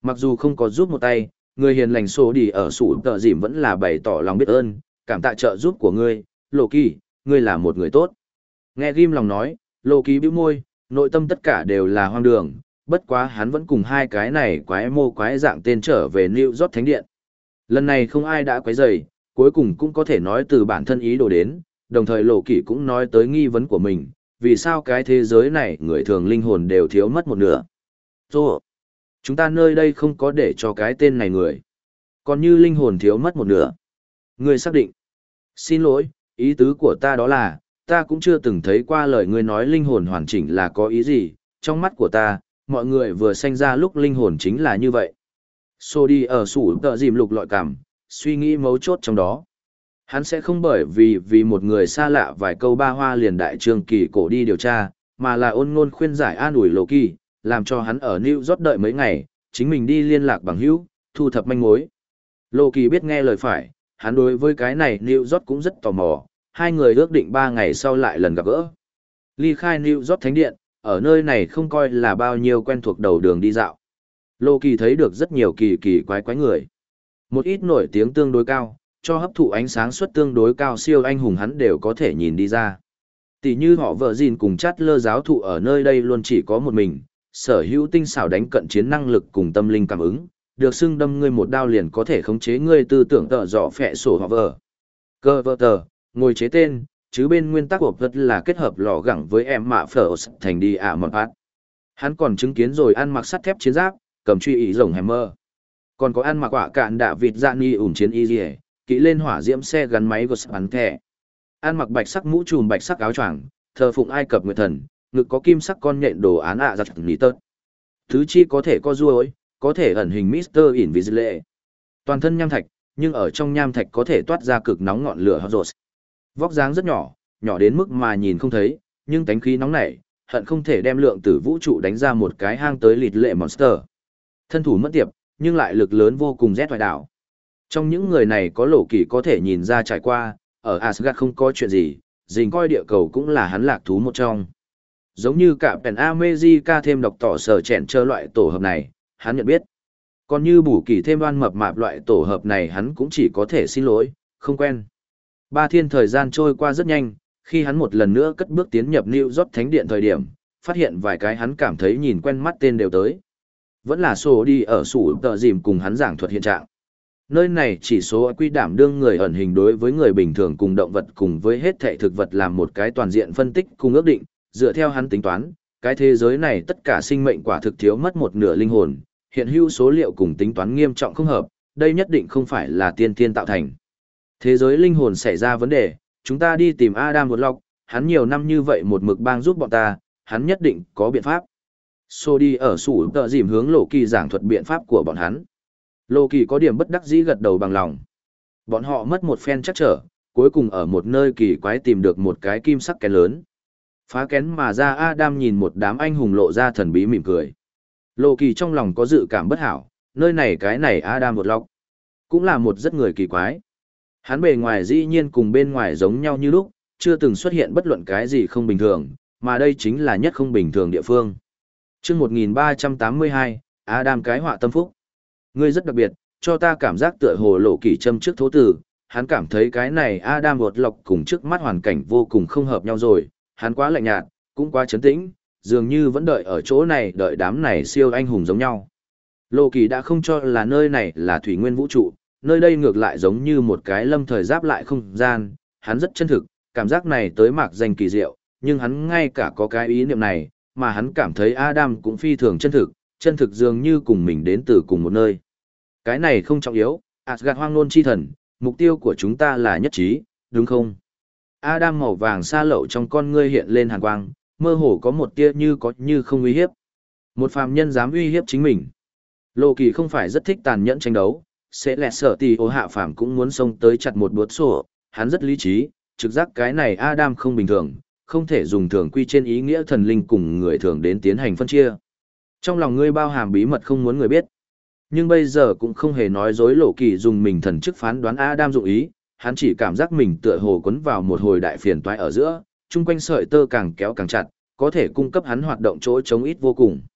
Mặc dù không có giúp một tay, người hiền lành sổ đi ở sủ tợ dìm vẫn là bày tỏ lòng biết ơn, cảm tạ trợ giúp của ngươi, Lộ Kỳ, ngươi là một người tốt. Nghe Ghim lòng nói, Lộ Kỳ bĩu môi, nội tâm tất cả đều là hoang đường, bất quá hắn vẫn cùng hai cái này quái mô quái dạng tên trở về New York Thánh Điện. Lần này không ai đã quấy rầy, cuối cùng cũng có thể nói từ bản thân ý đồ đến, đồng thời Lộ Kỳ cũng nói tới nghi vấn của mình, vì sao cái thế giới này người thường linh hồn đều thiếu mất một nửa. Rồi, chúng ta nơi đây không có để cho cái tên này người. Còn như linh hồn thiếu mất một nửa. Ngươi xác định. Xin lỗi, ý tứ của ta đó là, ta cũng chưa từng thấy qua lời ngươi nói linh hồn hoàn chỉnh là có ý gì, trong mắt của ta, mọi người vừa sanh ra lúc linh hồn chính là như vậy. Xô đi ở sủ tợ dìm lục lọi cảm, suy nghĩ mấu chốt trong đó. Hắn sẽ không bởi vì vì một người xa lạ vài câu ba hoa liền đại trương kỳ cổ đi điều tra, mà là ôn ngôn khuyên giải an ủi Lộ Kỳ, làm cho hắn ở New York đợi mấy ngày, chính mình đi liên lạc bằng hữu, thu thập manh mối. Lộ Kỳ biết nghe lời phải, hắn đối với cái này New York cũng rất tò mò, hai người ước định ba ngày sau lại lần gặp gỡ. Ly khai New York Thánh Điện, ở nơi này không coi là bao nhiêu quen thuộc đầu đường đi dạo. Lộ Kỳ thấy được rất nhiều kỳ kỳ quái quái người. Một ít nổi tiếng tương đối cao, cho hấp thụ ánh sáng suất tương đối cao siêu anh hùng hắn đều có thể nhìn đi ra. Tỷ như họ vợ gìn cùng chát lơ giáo thụ ở nơi đây luôn chỉ có một mình, sở hữu tinh xảo đánh cận chiến năng lực cùng tâm linh cảm ứng, được xưng đâm ngươi một đao liền có thể khống chế ngươi tư tưởng tợ dọ phẹ sổ họ vợ. Cơ vợ tờ, ngồi chế tên, chứ bên nguyên tắc của vật là kết hợp lò gẳng với em mạ phở thành đi ả mật phát. Hắn còn chứng kiến rồi ăn mặc sắt thép chiến giáp, cầm truy ý rồng hammer. Còn có ăn mặc quả cạn đạ vịt dạ ni ủn chiến y dì kỹ lên hỏa diễm xe gắn máy của bắn thẻ. Ăn mặc bạch sắc mũ trùm bạch sắc áo choàng, thờ phụng Ai Cập nguyệt thần, ngực có kim sắc con nhện đồ án ạ giặt ní tớt. Thứ chi có thể có ruồi, có thể ẩn hình Mister Invisible. Toàn thân nham thạch, nhưng ở trong nham thạch có thể toát ra cực nóng ngọn lửa hot rột. Vóc dáng rất nhỏ, nhỏ đến mức mà nhìn không thấy, nhưng tánh khí nóng nảy, hận không thể đem lượng tử vũ trụ đánh ra một cái hang tới lịt lệ monster. Thân thủ mất tiệp, nhưng lại lực lớn vô cùng rét hoài đảo. Trong những người này có Lộ Kỳ có thể nhìn ra trải qua, ở Asgard không có chuyện gì, dình coi địa cầu cũng là hắn lạc thú một trong. Giống như cả Pen America thêm độc tỏ sở chèn chơ loại tổ hợp này, hắn nhận biết. Còn như Bù Kỳ thêm đoan mập mạp loại tổ hợp này hắn cũng chỉ có thể xin lỗi, không quen. Ba thiên thời gian trôi qua rất nhanh, khi hắn một lần nữa cất bước tiến nhập New York Thánh Điện thời điểm, phát hiện vài cái hắn cảm thấy nhìn quen mắt tên đều tới. Vẫn là số đi ở sủ tợ dìm cùng hắn giảng thuật hiện trạng. Nơi này chỉ số quy đảm đương người ẩn hình đối với người bình thường cùng động vật cùng với hết thảy thực vật làm một cái toàn diện phân tích cùng ước định, dựa theo hắn tính toán, cái thế giới này tất cả sinh mệnh quả thực thiếu mất một nửa linh hồn, hiện hữu số liệu cùng tính toán nghiêm trọng không hợp, đây nhất định không phải là tiên tiên tạo thành. Thế giới linh hồn xảy ra vấn đề, chúng ta đi tìm Adam Warlock, hắn nhiều năm như vậy một mực bang giúp bọn ta, hắn nhất định có biện pháp. Xô đi ở sủ tợ dìm hướng Lộ Kỳ giảng thuật biện pháp của bọn hắn. Lộ Kỳ có điểm bất đắc dĩ gật đầu bằng lòng. Bọn họ mất một phen chắc trở, cuối cùng ở một nơi kỳ quái tìm được một cái kim sắc kén lớn. Phá kén mà ra Adam nhìn một đám anh hùng lộ ra thần bí mỉm cười. Lộ Kỳ trong lòng có dự cảm bất hảo, nơi này cái này Adam một lọc. Cũng là một rất người kỳ quái. Hắn bề ngoài dĩ nhiên cùng bên ngoài giống nhau như lúc, chưa từng xuất hiện bất luận cái gì không bình thường, mà đây chính là nhất không bình thường địa phương. Chương một nghìn ba trăm tám mươi hai, Adam cái họa tâm phúc. Ngươi rất đặc biệt, cho ta cảm giác tựa hồ Lộ Kỳ châm trước thố tử, hắn cảm thấy cái này Adam vột lọc cùng trước mắt hoàn cảnh vô cùng không hợp nhau rồi, hắn quá lạnh nhạt, cũng quá trấn tĩnh, dường như vẫn đợi ở chỗ này đợi đám này siêu anh hùng giống nhau. Lộ Kỳ đã không cho là nơi này là thủy nguyên vũ trụ, nơi đây ngược lại giống như một cái lâm thời giáp lại không gian, hắn rất chân thực, cảm giác này tới mạc danh kỳ diệu, nhưng hắn ngay cả có cái ý niệm này, mà hắn cảm thấy Adam cũng phi thường chân thực, chân thực dường như cùng mình đến từ cùng một nơi. Cái này không trọng yếu, Asgard hoang nôn chi thần, mục tiêu của chúng ta là nhất trí, đúng không? Adam màu vàng xa lậu trong con ngươi hiện lên hàn quang, mơ hồ có một tia như có như không uy hiếp. Một phàm nhân dám uy hiếp chính mình. Lộ Kỳ không phải rất thích tàn nhẫn tranh đấu, sẽ lẹ sợ tì ô hạ phàm cũng muốn xông tới chặt một búa sổ, hắn rất lý trí, trực giác cái này Adam không bình thường, không thể dùng thường quy trên ý nghĩa thần linh cùng người thường đến tiến hành phân chia. Trong lòng ngươi bao hàm bí mật không muốn người biết. Nhưng bây giờ cũng không hề nói dối Lộ Kỳ dùng mình thần chức phán đoán Adam dụng ý, hắn chỉ cảm giác mình tựa hồ quấn vào một hồi đại phiền toái ở giữa, chung quanh sợi tơ càng kéo càng chặt, có thể cung cấp hắn hoạt động chỗ chống ít vô cùng.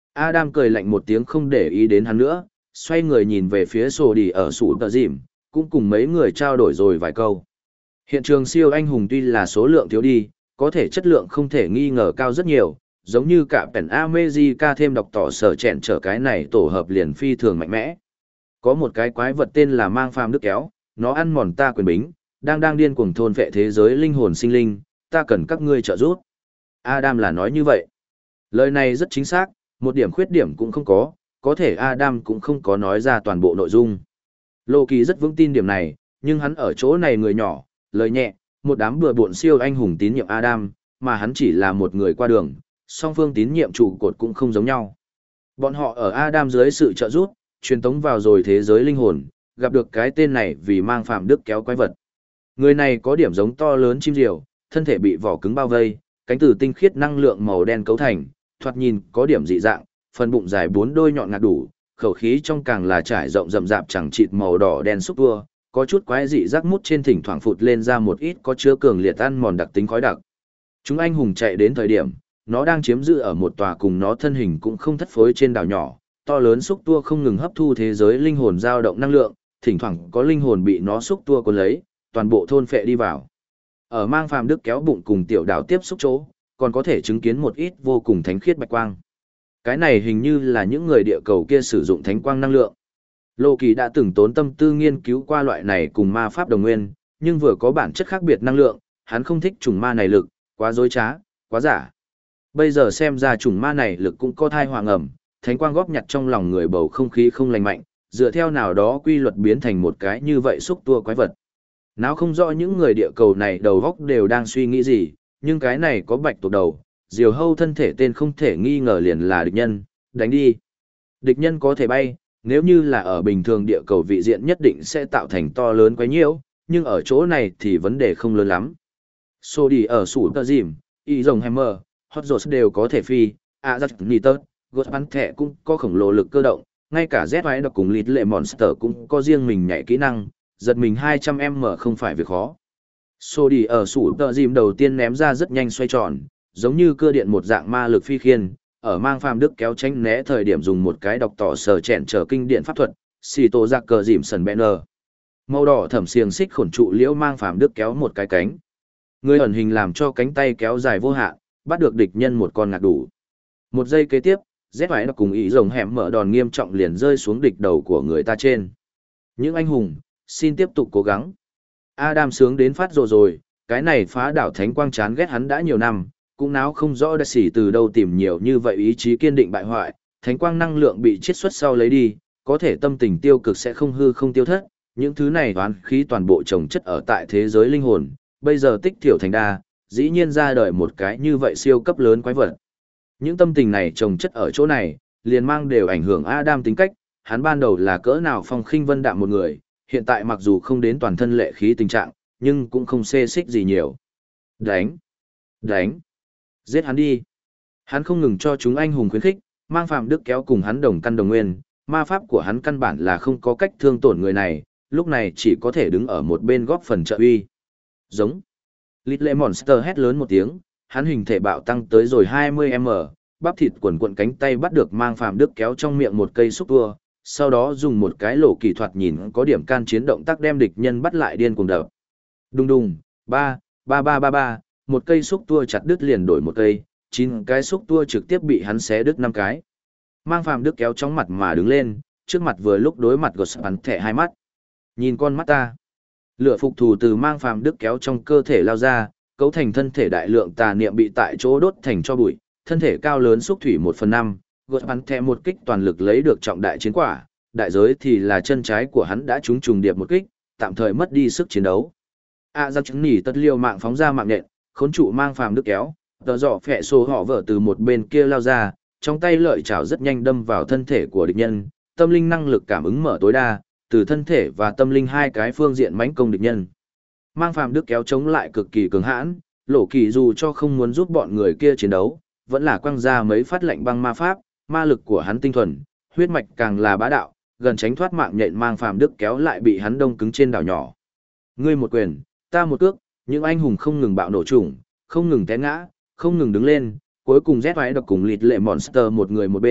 Adam cười lạnh một tiếng không để ý đến hắn nữa, xoay người nhìn về phía sổ đi ở sủ tờ dìm, cũng cùng mấy người trao đổi rồi vài câu. Hiện trường siêu anh hùng tuy là số lượng thiếu đi, có thể chất lượng không thể nghi ngờ cao rất nhiều, giống như cả Pen America thêm đọc tỏ sở chèn trở cái này tổ hợp liền phi thường mạnh mẽ. Có một cái quái vật tên là mang phàm đức kéo, nó ăn mòn ta quyền bính, đang đang điên cuồng thôn vệ thế giới linh hồn sinh linh, ta cần các ngươi trợ giúp. Adam là nói như vậy. Lời này rất chính xác, một điểm khuyết điểm cũng không có, có thể Adam cũng không có nói ra toàn bộ nội dung. Loki rất vững tin điểm này, nhưng hắn ở chỗ này người nhỏ, lời nhẹ, một đám bừa bộn siêu anh hùng tín nhiệm Adam, mà hắn chỉ là một người qua đường, song phương tín nhiệm trụ cột cũng không giống nhau. Bọn họ ở Adam dưới sự trợ giúp, truyền tống vào rồi thế giới linh hồn, gặp được cái tên này vì mang phạm đức kéo quái vật. Người này có điểm giống to lớn chim diều, thân thể bị vỏ cứng bao vây, cánh từ tinh khiết năng lượng màu đen cấu thành, thoạt nhìn có điểm dị dạng, phần bụng dài bốn đôi nhọn ngạc đủ, khẩu khí trong càng là trải rộng rậm rạp chẳng chịt màu đỏ đen xúc tua, có chút quái dị rắc mút trên thỉnh thoảng phụt lên ra một ít có chứa cường liệt ăn mòn đặc tính khói đặc. Chúng anh hùng chạy đến thời điểm, nó đang chiếm giữ ở một tòa cùng nó thân hình cũng không thất phối trên đảo nhỏ, to lớn xúc tua không ngừng hấp thu thế giới linh hồn dao động năng lượng, thỉnh thoảng có linh hồn bị nó xúc tua cuốn lấy, toàn bộ thôn phệ đi vào. Ở mang phàm đức kéo bụng cùng tiểu đảo tiếp xúc chỗ, còn có thể chứng kiến một ít vô cùng thánh khiết bạch quang. Cái này hình như là những người địa cầu kia sử dụng thánh quang năng lượng. Lô Kỳ đã từng tốn tâm tư nghiên cứu qua loại này cùng ma pháp đồng nguyên, nhưng vừa có bản chất khác biệt năng lượng, hắn không thích chủng ma này lực, quá dối trá, quá giả. Bây giờ xem ra chủng ma này lực cũng có thai hoàng ẩm, thánh quang góp nhặt trong lòng người bầu không khí không lành mạnh, dựa theo nào đó quy luật biến thành một cái như vậy xúc tua quái vật. Nào không rõ những người địa cầu này đầu góc đều đang suy nghĩ gì, nhưng cái này có bạch tuộc đầu, diều hâu thân thể tên không thể nghi ngờ liền là địch nhân, đánh đi. Địch nhân có thể bay, nếu như là ở bình thường địa cầu vị diện nhất định sẽ tạo thành to lớn quái nhiễu, nhưng ở chỗ này thì vấn đề không lớn lắm. Xô đi ở sủ tơ dìm, y rồng hammer, hot rột đều có thể phi, a giặc nì tớt, gột bắn thẻ cũng có khổng lồ lực cơ động, ngay cả Z váy đọc cùng lịt lệ monster cũng có riêng mình nhảy kỹ năng, giật mình hai trăm m không phải việc khó. Xô đi ở sủ tơ dìm đầu tiên ném ra rất nhanh xoay tròn, giống như cưa điện một dạng ma lực phi khiên, ở mang phàm đức kéo tránh né thời điểm dùng một cái đọc tỏ sờ chèn trở kinh điện pháp thuật, xì tổ giặc cờ dìm sần banner. Màu đỏ thẩm xiềng xích khổn trụ liễu mang phàm đức kéo một cái cánh. Người ẩn hình làm cho cánh tay kéo dài vô hạn, bắt được địch nhân một con ngạc đủ. Một giây kế tiếp, Z phải nó cùng ý rồng hẻm mở đòn nghiêm trọng liền rơi xuống địch đầu của người ta trên. Những anh hùng, xin tiếp tục cố gắng. Adam sướng đến phát rồ rồi, cái này phá đảo thánh quang chán ghét hắn đã nhiều năm, cũng náo không rõ đại sĩ từ đâu tìm nhiều như vậy ý chí kiên định bại hoại, thánh quang năng lượng bị chiết xuất sau lấy đi, có thể tâm tình tiêu cực sẽ không hư không tiêu thất, những thứ này toán khí toàn bộ trồng chất ở tại thế giới linh hồn, bây giờ tích thiểu thành đa, dĩ nhiên ra đời một cái như vậy siêu cấp lớn quái vật. Những tâm tình này trồng chất ở chỗ này, liền mang đều ảnh hưởng Adam tính cách, hắn ban đầu là cỡ nào phong khinh vân đạm một người, hiện tại mặc dù không đến toàn thân lệ khí tình trạng, nhưng cũng không xê xích gì nhiều. Đánh! Đánh! Giết hắn đi! Hắn không ngừng cho chúng anh hùng khuyến khích, mang phạm đức kéo cùng hắn đồng căn đồng nguyên, ma pháp của hắn căn bản là không có cách thương tổn người này, lúc này chỉ có thể đứng ở một bên góp phần trợ uy. Giống! Lít lệ monster hét lớn một tiếng, hắn hình thể bạo tăng tới rồi hai mươi m, bắp thịt quần quận cánh tay bắt được mang phạm đức kéo trong miệng một cây xúc tua, sau đó dùng một cái lỗ kỳ thuật nhìn có điểm can chiến động tác đem địch nhân bắt lại điên cuồng đập. Đùng đùng, ba, ba ba ba ba, một cây xúc tua chặt đứt liền đổi một cây, chín cái xúc tua trực tiếp bị hắn xé đứt năm cái. Mang phạm đức kéo chóng mặt mà đứng lên, trước mặt vừa lúc đối mặt gột bắn thẻ hai mắt. Nhìn con mắt ta. Lửa phục thù từ mang phàm đức kéo trong cơ thể lao ra, cấu thành thân thể đại lượng tà niệm bị tại chỗ đốt thành cho bụi, thân thể cao lớn xúc thủy một phần năm, gột bắn thẻ một kích toàn lực lấy được trọng đại chiến quả, đại giới thì là chân trái của hắn đã trúng trùng điệp một kích, tạm thời mất đi sức chiến đấu. A giặc chứng nỉ tất liều mạng phóng ra mạng nhện, khốn trụ mang phàm đức kéo, tờ dọ phẹ xô họ vỡ từ một bên kia lao ra, trong tay lợi chảo rất nhanh đâm vào thân thể của địch nhân, tâm linh năng lực cảm ứng mở tối đa, từ thân thể và tâm linh hai cái phương diện mãnh công địch nhân. Mang phàm đức kéo chống lại cực kỳ cường hãn, Lỗ Kỳ dù cho không muốn giúp bọn người kia chiến đấu, vẫn là quăng ra mấy phát lệnh băng ma pháp, ma lực của hắn tinh thuần, huyết mạch càng là bá đạo, gần tránh thoát mạng nhện mang phàm đức kéo lại bị hắn đông cứng trên đảo nhỏ. Ngươi một quyền, ta một cước, những anh hùng không ngừng bạo nổ chủng, không ngừng té ngã, không ngừng đứng lên, cuối cùng rét váy độc cùng lịt lệ monster một người một bên,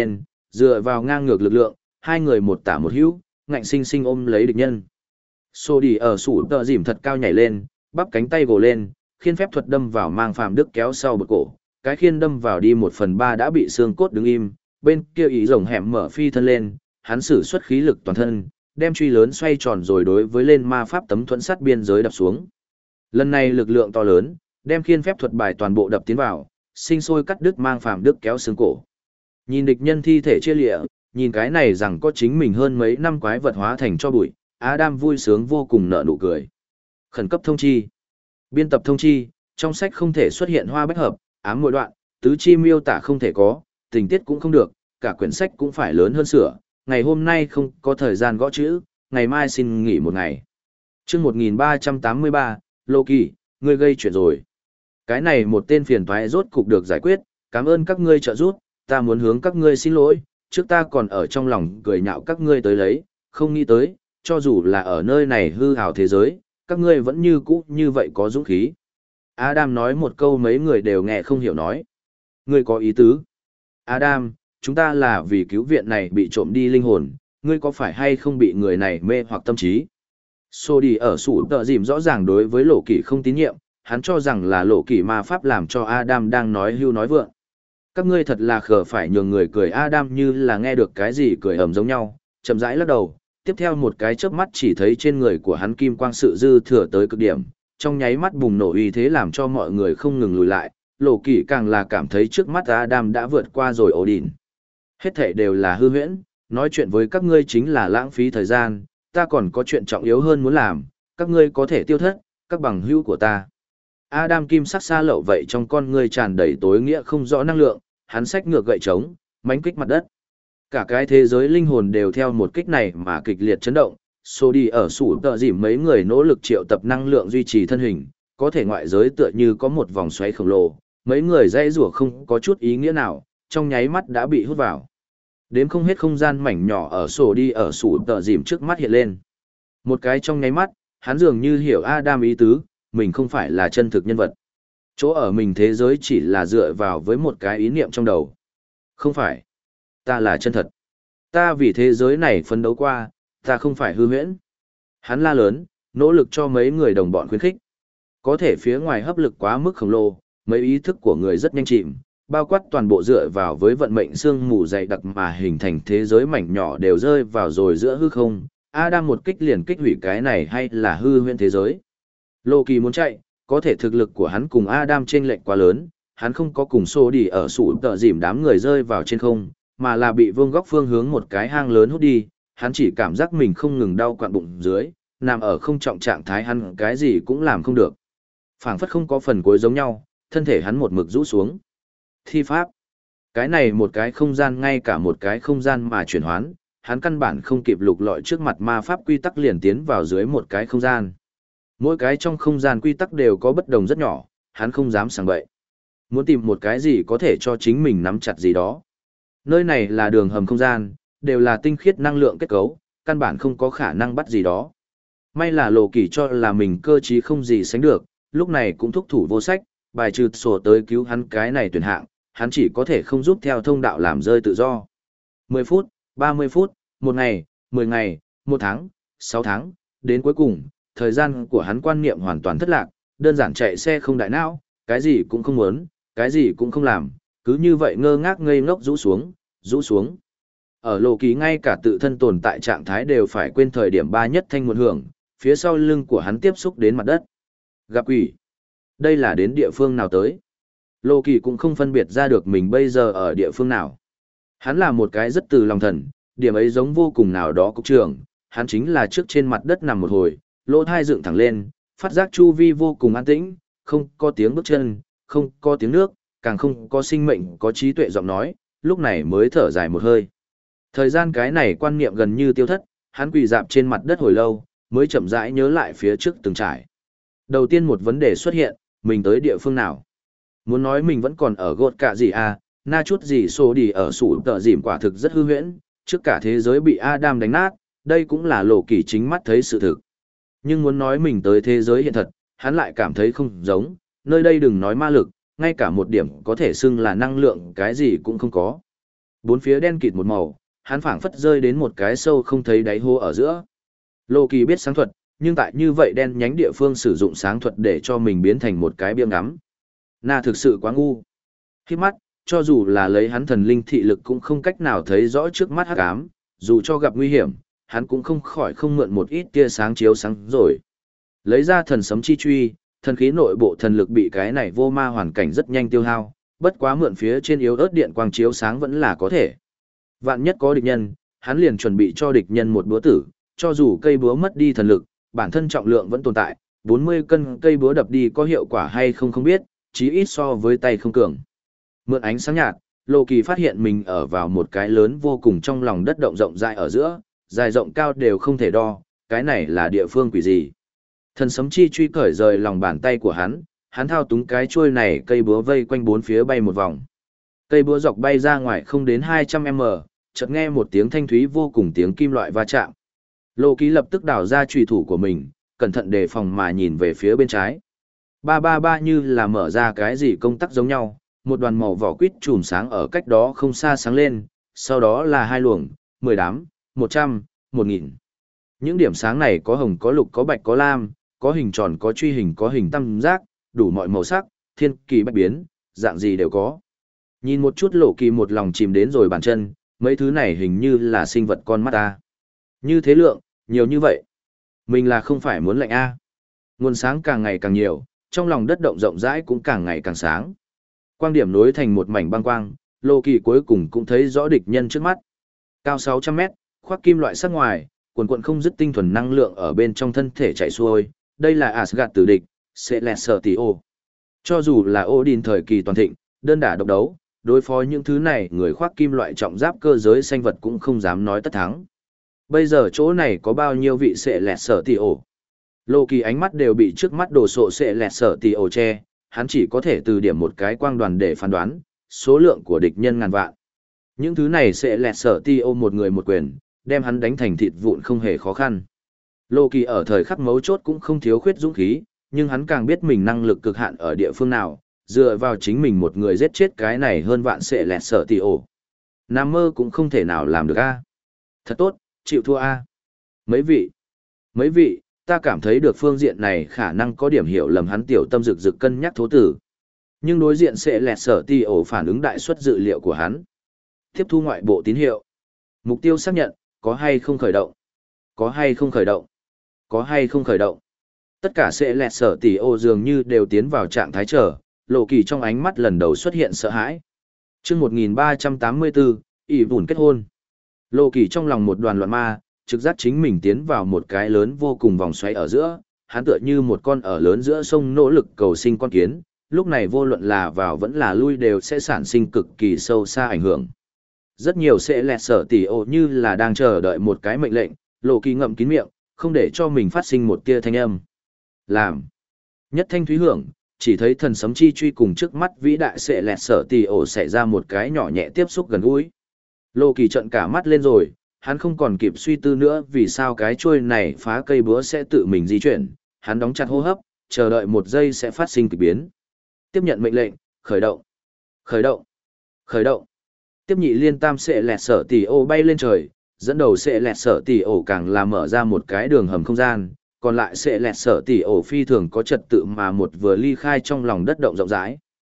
dựa vào ngang ngược lực lượng, hai người một tả một hữu, ngạnh sinh sinh ôm lấy địch nhân. Xô đi ở sủ tợ dìm thật cao nhảy lên, bắp cánh tay gồ lên, khiên phép thuật đâm vào mang phàm đức kéo sau bực cổ, cái khiên đâm vào đi một phần ba đã bị xương cốt đứng im, bên kia ý rồng hẻm mở phi thân lên, hắn sử xuất khí lực toàn thân, đem truy lớn xoay tròn rồi đối với lên ma pháp tấm thuẫn sắt biên giới đập xuống. Lần này lực lượng to lớn, đem khiên phép thuật bài toàn bộ đập tiến vào, sinh sôi cắt đứt mang phàm đức kéo xương cổ. Nhìn địch nhân thi thể chia lịa, nhìn cái này rằng có chính mình hơn mấy năm quái vật hóa thành cho bụi, Adam vui sướng vô cùng nở nụ cười. Khẩn cấp thông chi. Biên tập thông chi, trong sách không thể xuất hiện hoa bách hợp, ám mỗi đoạn, tứ chi miêu tả không thể có, tình tiết cũng không được, cả quyển sách cũng phải lớn hơn sửa, ngày hôm nay không có thời gian gõ chữ, ngày mai xin nghỉ một ngày. Chương một nghìn ba trăm tám mươi ba, Loki, ngươi gây chuyện rồi. Cái này một tên phiền toái rốt cục được giải quyết, cảm ơn các ngươi trợ giúp, ta muốn hướng các ngươi xin lỗi, trước ta còn ở trong lòng cười nhạo các ngươi tới lấy, không nghĩ tới, cho dù là ở nơi này hư hào thế giới, các ngươi vẫn như cũ như vậy có dũng khí. Adam nói một câu mấy người đều nghe không hiểu nói. Ngươi có ý tứ. Adam, chúng ta là vì cứu viện này bị trộm đi linh hồn, ngươi có phải hay không bị người này mê hoặc tâm trí? Sô đi ở sủ tợ dìm rõ ràng đối với lộ kỷ không tín nhiệm, hắn cho rằng là lộ kỷ ma pháp làm cho Adam đang nói hưu nói vượng. Các ngươi thật là khờ phải nhường người cười. Adam như là nghe được cái gì cười ầm giống nhau, chậm rãi lắc đầu, tiếp theo một cái chớp mắt chỉ thấy trên người của hắn kim quang sự dư thừa tới cực điểm, trong nháy mắt bùng nổ uy thế làm cho mọi người không ngừng lùi lại, lộ kỷ càng là cảm thấy trước mắt Adam đã vượt qua rồi Odin. Hết thảy đều là hư huyễn, nói chuyện với các ngươi chính là lãng phí thời gian, ta còn có chuyện trọng yếu hơn muốn làm, các ngươi có thể tiêu thất, các bằng hữu của ta. Adam kim sắc xa lậu vậy trong con ngươi tràn đầy tối nghĩa không rõ năng lượng, hắn xách ngược gậy trống, mánh kích mặt đất. Cả cái thế giới linh hồn đều theo một kích này mà kịch liệt chấn động, số đi ở sủ tợ dìm mấy người nỗ lực triệu tập năng lượng duy trì thân hình, có thể ngoại giới tựa như có một vòng xoáy khổng lồ, mấy người dây rủa không có chút ý nghĩa nào, trong nháy mắt đã bị hút vào. Đếm không hết không gian mảnh nhỏ ở sổ đi ở sủ tợ dìm trước mắt hiện lên. Một cái trong nháy mắt, hắn dường như hiểu Adam ý tứ, mình không phải là chân thực nhân vật. Chỗ ở mình thế giới chỉ là dựa vào với một cái ý niệm trong đầu. Không phải. Ta là chân thật. Ta vì thế giới này phấn đấu qua, ta không phải hư huyễn. Hắn la lớn, nỗ lực cho mấy người đồng bọn khuyến khích. Có thể phía ngoài hấp lực quá mức khổng lồ, mấy ý thức của người rất nhanh chìm, bao quát toàn bộ dựa vào với vận mệnh sương mù dày đặc mà hình thành thế giới mảnh nhỏ đều rơi vào rồi giữa hư không. Adam một kích liền kích hủy cái này hay là hư huyễn thế giới. Loki muốn chạy, có thể thực lực của hắn cùng Adam chênh lệch quá lớn, hắn không có cùng xô đi ở sủ tợ dìm đám người rơi vào trên không, mà là bị vương góc phương hướng một cái hang lớn hút đi, hắn chỉ cảm giác mình không ngừng đau quặn bụng dưới, nằm ở không trọng trạng thái hắn cái gì cũng làm không được. Phảng phất không có phần cuối giống nhau, thân thể hắn một mực rũ xuống. Thi pháp. Cái này một cái không gian ngay cả một cái không gian mà chuyển hoán, hắn căn bản không kịp lục lọi trước mặt ma pháp quy tắc liền tiến vào dưới một cái không gian. Mỗi cái trong không gian quy tắc đều có bất đồng rất nhỏ, hắn không dám sảng bậy. Muốn tìm một cái gì có thể cho chính mình nắm chặt gì đó. Nơi này là đường hầm không gian, đều là tinh khiết năng lượng kết cấu, căn bản không có khả năng bắt gì đó. May là lộ kỳ cho là mình cơ trí không gì sánh được, lúc này cũng thúc thủ vô sách, bài trừ sổ tới cứu hắn cái này tuyển hạng, hắn chỉ có thể không giúp theo thông đạo làm rơi tự do. mười phút, ba mươi phút, một ngày, mười ngày, một tháng, sáu tháng, đến cuối cùng, thời gian của hắn quan niệm hoàn toàn thất lạc, đơn giản chạy xe không đại não, cái gì cũng không muốn, cái gì cũng không làm, cứ như vậy ngơ ngác ngây ngốc rũ xuống, rũ xuống. Ở lộ kỳ ngay cả tự thân tồn tại trạng thái đều phải quên thời điểm ba nhất thanh một hưởng, phía sau lưng của hắn tiếp xúc đến mặt đất. Gặp quỷ. Đây là đến địa phương nào tới? Lộ kỳ cũng không phân biệt ra được mình bây giờ ở địa phương nào. Hắn là một cái rất từ lòng thần, điểm ấy giống vô cùng nào đó cục trưởng, hắn chính là trước trên mặt đất nằm một hồi, lỗ thai dựng thẳng lên, phát giác chu vi vô cùng an tĩnh, không có tiếng bước chân, không có tiếng nước, càng không có sinh mệnh có trí tuệ giọng nói, lúc này mới thở dài một hơi. Thời gian cái này quan niệm gần như tiêu thất, hắn quỳ dạp trên mặt đất hồi lâu, mới chậm rãi nhớ lại phía trước từng trải. Đầu tiên một vấn đề xuất hiện, mình tới địa phương nào? Muốn nói mình vẫn còn ở gột cả gì à, na chút gì xô đi ở sủ tợ dìm quả thực rất hư huyễn, trước cả thế giới bị Adam đánh nát, đây cũng là lộ kỳ chính mắt thấy sự thực. Nhưng muốn nói mình tới thế giới hiện thật, hắn lại cảm thấy không giống, nơi đây đừng nói ma lực, ngay cả một điểm có thể xưng là năng lượng cái gì cũng không có. Bốn phía đen kịt một màu, hắn phảng phất rơi đến một cái sâu không thấy đáy hố ở giữa. Lô Kỳ biết sáng thuật, nhưng tại như vậy đen nhánh địa phương sử dụng sáng thuật để cho mình biến thành một cái biếng ngắm. Na thực sự quá ngu. Khi mắt, cho dù là lấy hắn thần linh thị lực cũng không cách nào thấy rõ trước mắt hắc ám, dù cho gặp nguy hiểm, hắn cũng không khỏi không mượn một ít tia sáng chiếu sáng rồi. Lấy ra thần sấm chi truy, thần khí nội bộ thần lực bị cái này vô ma hoàn cảnh rất nhanh tiêu hao, bất quá mượn phía trên yếu ớt điện quang chiếu sáng vẫn là có thể. Vạn nhất có địch nhân, hắn liền chuẩn bị cho địch nhân một búa tử, cho dù cây búa mất đi thần lực, bản thân trọng lượng vẫn tồn tại, bốn mươi cân cây búa đập đi có hiệu quả hay không không biết, chí ít so với tay không cường. Mượn ánh sáng nhạt, Lô Kỳ phát hiện mình ở vào một cái lớn vô cùng trong lòng đất động rộng rãi ở giữa, dài rộng cao đều không thể đo, cái này là địa phương quỷ gì. Thần sấm chi truy cởi rời lòng bàn tay của hắn, hắn thao túng cái chuôi này cây búa vây quanh bốn phía bay một vòng. Cây búa dọc bay ra ngoài không đến hai trăm mét, chợt nghe một tiếng thanh thúy vô cùng tiếng kim loại va chạm. Lô Kỳ lập tức đảo ra chùy thủ của mình, cẩn thận đề phòng mà nhìn về phía bên trái. Ba ba ba như là mở ra cái gì công tắc giống nhau, một đoàn màu vỏ quýt chùm sáng ở cách đó không xa sáng lên, sau đó là hai luồng, mười đám, một trăm, một nghìn. Những điểm sáng này có hồng có lục có bạch có lam, có hình tròn có truy hình có hình tam giác, đủ mọi màu sắc, thiên kỳ bách biến, dạng gì đều có. Nhìn một chút Lô Kỳ một lòng chìm đến rồi bàn chân, mấy thứ này hình như là sinh vật con mắt ta. Như thế lượng, nhiều như vậy. Mình là không phải muốn lệnh A. Nguồn sáng càng ngày càng nhiều, trong lòng đất động rộng rãi cũng càng ngày càng sáng. Quang điểm nối thành một mảnh băng quang, Lô Kỳ cuối cùng cũng thấy rõ địch nhân trước mắt. Cao sáu trăm mét, khoác kim loại sắc ngoài, quần quần không dứt tinh thuần năng lượng ở bên trong thân thể chảy xuôi. Đây là Asgard tử địch, Celestial. Cho dù là Odin thời kỳ toàn thịnh, đơn đả độc đấu, đối phó những thứ này người khoác kim loại trọng giáp cơ giới sinh vật cũng không dám nói tất thắng. Bây giờ chỗ này có bao nhiêu vị Celestial? Lô Kỳ ánh mắt đều bị trước mắt đồ sộ Celestial che, hắn chỉ có thể từ điểm một cái quang đoàn để phán đoán, số lượng của địch nhân ngàn vạn. Những thứ này Celestial một người một quyền, đem hắn đánh thành thịt vụn không hề khó khăn. Lô Kỳ ở thời khắc mấu chốt cũng không thiếu khuyết dũng khí, nhưng hắn càng biết mình năng lực cực hạn ở địa phương nào, dựa vào chính mình một người giết chết cái này hơn vạn Celestial. Nam mơ cũng không thể nào làm được a. Thật tốt, chịu thua a. Mấy vị, mấy vị, ta cảm thấy được phương diện này khả năng có điểm hiểu lầm hắn tiểu tâm rực rực cân nhắc thố tử. Nhưng đối diện Celestial phản ứng đại suất dự liệu của hắn. Tiếp thu ngoại bộ tín hiệu. Mục tiêu xác nhận, có hay không khởi động? Có hay không khởi động? Có hay không khởi động? Tất cả Celestial dường như đều tiến vào trạng thái chờ, Lô Kỳ trong ánh mắt lần đầu xuất hiện sợ hãi. Chương một nghìn ba trăm tám mươi tư, ỷ vùn kết hôn. Lô Kỳ trong lòng một đoàn loạn ma, trực giác chính mình tiến vào một cái lớn vô cùng vòng xoáy ở giữa, hắn tựa như một con ở lớn giữa sông nỗ lực cầu sinh con kiến, lúc này vô luận là vào vẫn là lui đều sẽ sản sinh cực kỳ sâu xa ảnh hưởng. Rất nhiều sẽ lẹt sở tỉ ồ như là đang chờ đợi một cái mệnh lệnh, Lô Kỳ ngậm kín miệng, không để cho mình phát sinh một tia thanh âm. Làm. Nhất thanh thúy hưởng, chỉ thấy thần sấm chi truy cùng trước mắt vĩ đại sẽ lẹt sở tỉ ồ xảy ra một cái nhỏ nhẹ tiếp xúc gần gũi. Lô Kỳ trợn cả mắt lên rồi, hắn không còn kịp suy tư nữa vì sao cái chuôi này phá cây búa sẽ tự mình di chuyển, hắn đóng chặt hô hấp, chờ đợi một giây sẽ phát sinh kỳ biến. Tiếp nhận mệnh lệnh, khởi động, khởi động, khởi động. Tiếp nhị liên tam sẽ lẹt sở tỉ ồ bay lên trời, dẫn đầu sẽ lẹt sở tỉ ồ càng là mở ra một cái đường hầm không gian, còn lại sẽ lẹt sở tỉ ồ phi thường có trật tự mà một vừa ly khai trong lòng đất động rộng rãi.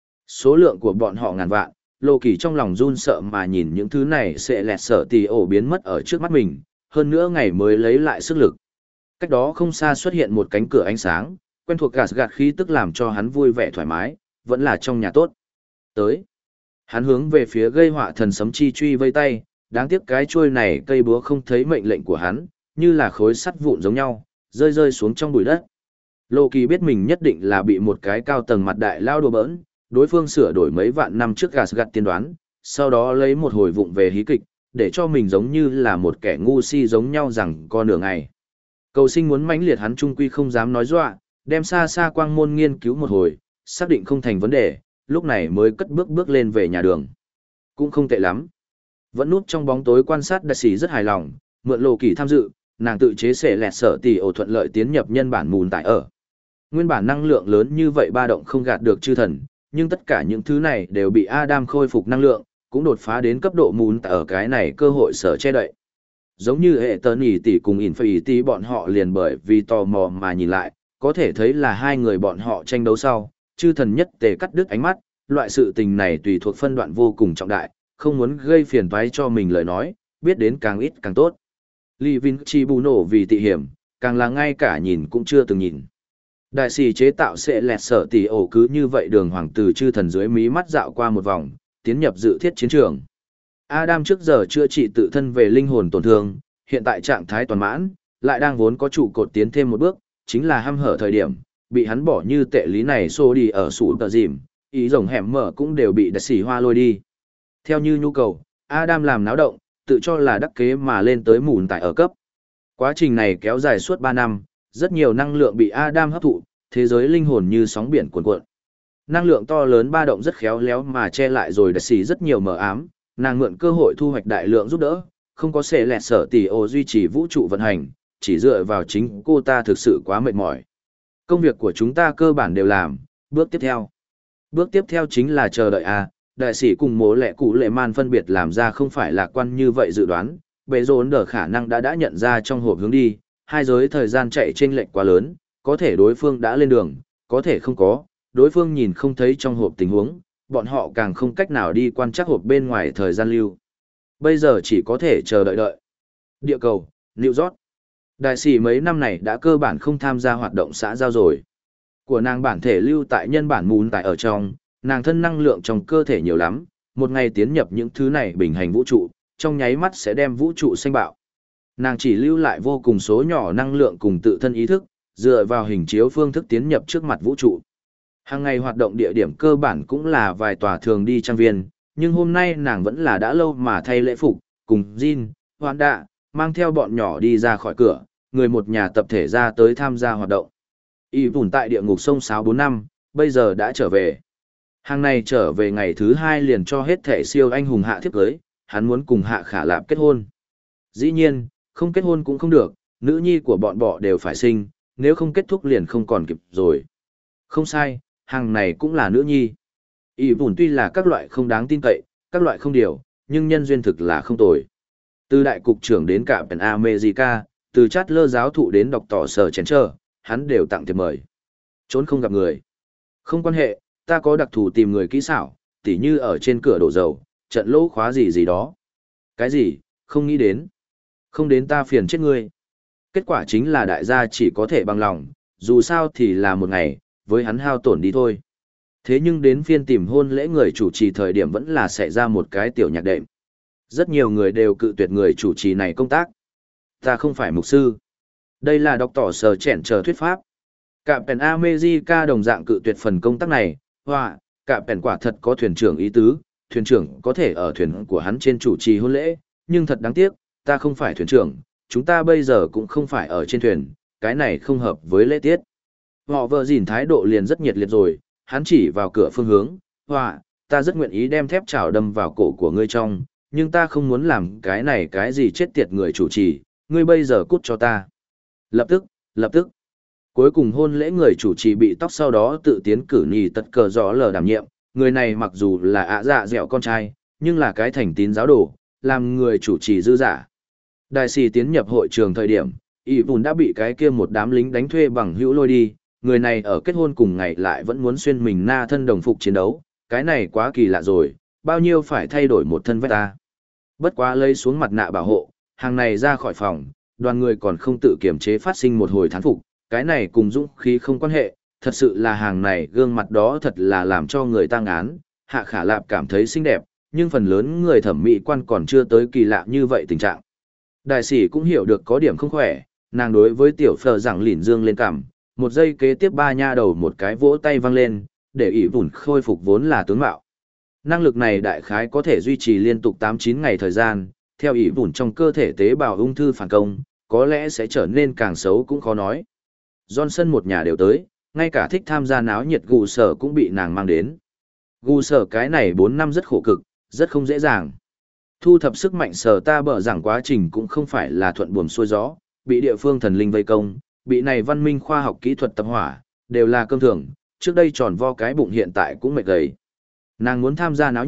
Số lượng của bọn họ ngàn vạn, Lô Kỳ trong lòng run sợ mà nhìn những thứ này sẽ lẹt sở tỉ ồ biến mất ở trước mắt mình, hơn nữa ngày mới lấy lại sức lực. Cách đó không xa xuất hiện một cánh cửa ánh sáng, quen thuộc gạt gạt khí tức làm cho hắn vui vẻ thoải mái, vẫn là trong nhà tốt. Tới. Hắn hướng về phía gây họa thần sấm chi truy vây tay, đáng tiếc cái chuôi này cây búa không thấy mệnh lệnh của hắn, như là khối sắt vụn giống nhau, rơi rơi xuống trong bụi đất. Lô Kỳ biết mình nhất định là bị một cái cao tầng mặt đại lao đùa bỡn, đối phương sửa đổi mấy vạn năm trước gạt gạt tiên đoán, sau đó lấy một hồi vụng về hí kịch, để cho mình giống như là một kẻ ngu si giống nhau rằng co nửa ngày. Cầu sinh muốn mãnh liệt hắn trung quy không dám nói dọa, đem xa xa quang môn nghiên cứu một hồi, xác định không thành vấn đề, lúc này mới cất bước bước lên về nhà đường. Cũng không tệ lắm. Vẫn núp trong bóng tối quan sát đại sĩ rất hài lòng, mượn Lô Kỳ tham dự, nàng tự chế sẽ lẹt sở tỉ ổ thuận lợi tiến nhập nhân bản mùn tại ở. Nguyên bản năng lượng lớn như vậy ba động không gạt được chư thần, nhưng tất cả những thứ này đều bị Adam khôi phục năng lượng, cũng đột phá đến cấp độ mún ở cái này cơ hội sở che đậy. Giống như hệ tờ nỉ tỷ cùng Infinity bọn họ liền bởi vì tò mò mà nhìn lại, có thể thấy là hai người bọn họ tranh đấu sau, chư thần nhất tề cắt đứt ánh mắt, loại sự tình này tùy thuộc phân đoạn vô cùng trọng đại, không muốn gây phiền toái cho mình lời nói, biết đến càng ít càng tốt. Lý Vinh Chi bù nổ vì tị hiểm, càng là ngay cả nhìn cũng chưa từng nhìn. Đại sĩ chế tạo sẽ lẹt sở tỷ ổ cứ như vậy đường hoàng từ chư thần dưới mí mắt dạo qua một vòng, tiến nhập dự thiết chiến trường. Adam trước giờ chữa trị tự thân về linh hồn tổn thương, hiện tại trạng thái toàn mãn, lại đang vốn có trụ cột tiến thêm một bước, chính là hăm hở thời điểm, bị hắn bỏ như tệ lý này xô đi ở sủ tờ dìm, ý rồng hẻm mở cũng đều bị đại sĩ hoa lôi đi. Theo như nhu cầu, Adam làm náo động, tự cho là đắc kế mà lên tới mùn tại ở cấp. Quá trình này kéo dài suốt ba năm, rất nhiều năng lượng bị Adam hấp thụ, thế giới linh hồn như sóng biển cuồn cuộn. Năng lượng to lớn ba động rất khéo léo mà che lại rồi đại sĩ rất nhiều mờ ám, nàng mượn cơ hội thu hoạch đại lượng giúp đỡ, không có sẽ lẹt sở tỷ ô duy trì vũ trụ vận hành, chỉ dựa vào chính cô ta thực sự quá mệt mỏi. Công việc của chúng ta cơ bản đều làm, bước tiếp theo. Bước tiếp theo chính là chờ đợi a. Đại sĩ cùng mố lệ cụ lệ man phân biệt làm ra không phải lạc quan như vậy dự đoán, bệ rốn đờ khả năng đã đã nhận ra trong hộp hướng đi, hai giới thời gian chạy chênh lệch quá lớn, có thể đối phương đã lên đường, có thể không có, đối phương nhìn không thấy trong hộp tình huống, bọn họ càng không cách nào đi quan trắc hộp bên ngoài thời gian lưu. Bây giờ chỉ có thể chờ đợi đợi. Địa cầu, New York. Đại sĩ mấy năm này đã cơ bản không tham gia hoạt động xã giao rồi. Của nàng bản thể lưu tại nhân bản mún tại ở trong, nàng thân năng lượng trong cơ thể nhiều lắm, một ngày tiến nhập những thứ này bình hành vũ trụ, trong nháy mắt sẽ đem vũ trụ xanh bạo. Nàng chỉ lưu lại vô cùng số nhỏ năng lượng cùng tự thân ý thức, dựa vào hình chiếu phương thức tiến nhập trước mặt vũ trụ. Hàng ngày hoạt động địa điểm cơ bản cũng là vài tòa thường đi trang viên, nhưng hôm nay nàng vẫn là đã lâu mà thay lễ phục, cùng Jin, Hoan Đạ, mang theo bọn nhỏ đi ra khỏi cửa, người một nhà tập thể ra tới tham gia hoạt động. Y tùn tại địa ngục sông sáo bốn năm, bây giờ đã trở về. Hàng này trở về ngày thứ hai liền cho hết thể siêu anh hùng hạ thiếp cưới, hắn muốn cùng hạ khả lạp kết hôn. Dĩ nhiên, không kết hôn cũng không được, nữ nhi của bọn bọ đều phải sinh, nếu không kết thúc liền không còn kịp rồi. Không sai, hàng này cũng là nữ nhi. Y tùn tuy là các loại không đáng tin cậy, các loại không điều, nhưng nhân duyên thực là không tồi. Từ đại cục trưởng đến cả Pen America, từ chát lơ giáo thụ đến đọc tỏ sở chén trơ, hắn đều tặng thiệp mời. Trốn không gặp người. Không quan hệ, ta có đặc thù tìm người kỹ xảo, tỉ như ở trên cửa đổ dầu, trận lỗ khóa gì gì đó. Cái gì, không nghĩ đến. Không đến ta phiền chết ngươi. Kết quả chính là đại gia chỉ có thể bằng lòng, dù sao thì là một ngày, với hắn hao tổn đi thôi. Thế nhưng đến phiên tìm hôn lễ người chủ trì thời điểm vẫn là xảy ra một cái tiểu nhạc đệm. Rất nhiều người đều cự tuyệt người chủ trì này công tác. Ta không phải mục sư. Đây là đọc tỏ sở chẻn chờ thuyết pháp. Cả Pen America đồng dạng cự tuyệt phần công tác này, hoa, cả Pen quả thật có thuyền trưởng ý tứ, thuyền trưởng có thể ở thuyền của hắn trên chủ trì hôn lễ, nhưng thật đáng tiếc, ta không phải thuyền trưởng, chúng ta bây giờ cũng không phải ở trên thuyền, cái này không hợp với lễ tiết. Họ vợ dìn thái độ liền rất nhiệt liệt rồi, hắn chỉ vào cửa phương hướng, hoa, ta rất nguyện ý đem thép chảo đâm vào cổ của ngươi trong, nhưng ta không muốn làm cái này cái gì chết tiệt người chủ trì, ngươi bây giờ cút cho ta. Lập tức, lập tức. Cuối cùng hôn lễ người chủ trì bị tóc sau đó tự tiến cử nhì tật cờ rõ lờ đảm nhiệm, người này mặc dù là ạ dạ dẻo con trai, nhưng là cái thành tín giáo đồ, làm người chủ trì dư giả. Đại sĩ tiến nhập hội trường thời điểm, Y Vùn đã bị cái kia một đám lính đánh thuê bằng hữu lôi đi, người này ở kết hôn cùng ngày lại vẫn muốn xuyên mình na thân đồng phục chiến đấu, cái này quá kỳ lạ rồi, bao nhiêu phải thay đổi một thân vest ta. Bất quá lấy xuống mặt nạ bảo hộ, hàng này ra khỏi phòng, đoàn người còn không tự kiểm chế phát sinh một hồi thán phục, cái này cùng dũng khí không quan hệ, thật sự là hàng này gương mặt đó thật là làm cho người ta ngán, hạ khả lạp cảm thấy xinh đẹp, nhưng phần lớn người thẩm mỹ quan còn chưa tới kỳ lạ như vậy tình trạng. Đại sĩ cũng hiểu được có điểm không khỏe, nàng đối với tiểu phờ giảng lỉn dương lên cằm, một giây kế tiếp ba nha đầu một cái vỗ tay văng lên, để ỷ vùn khôi phục vốn là tướng mạo. Năng lực này đại khái có thể duy trì liên tục tám chín ngày thời gian, theo ỷ vùn trong cơ thể tế bào ung thư phản công, có lẽ sẽ trở nên càng xấu cũng khó nói. Johnson một nhà đều tới, ngay cả thích tham gia náo nhiệt gù sở cũng bị nàng mang đến. Gù sở cái này bốn năm rất khổ cực, rất không dễ dàng. Thu thập sức mạnh sở ta bở rằng quá trình cũng không phải là thuận buồm xuôi gió, bị địa phương thần linh vây công, bị này văn minh khoa học kỹ thuật tập hỏa, đều là cơm thường, trước đây tròn vo cái bụng hiện tại cũng mệt gầy. Nàng muốn tham gia náo nhiệt,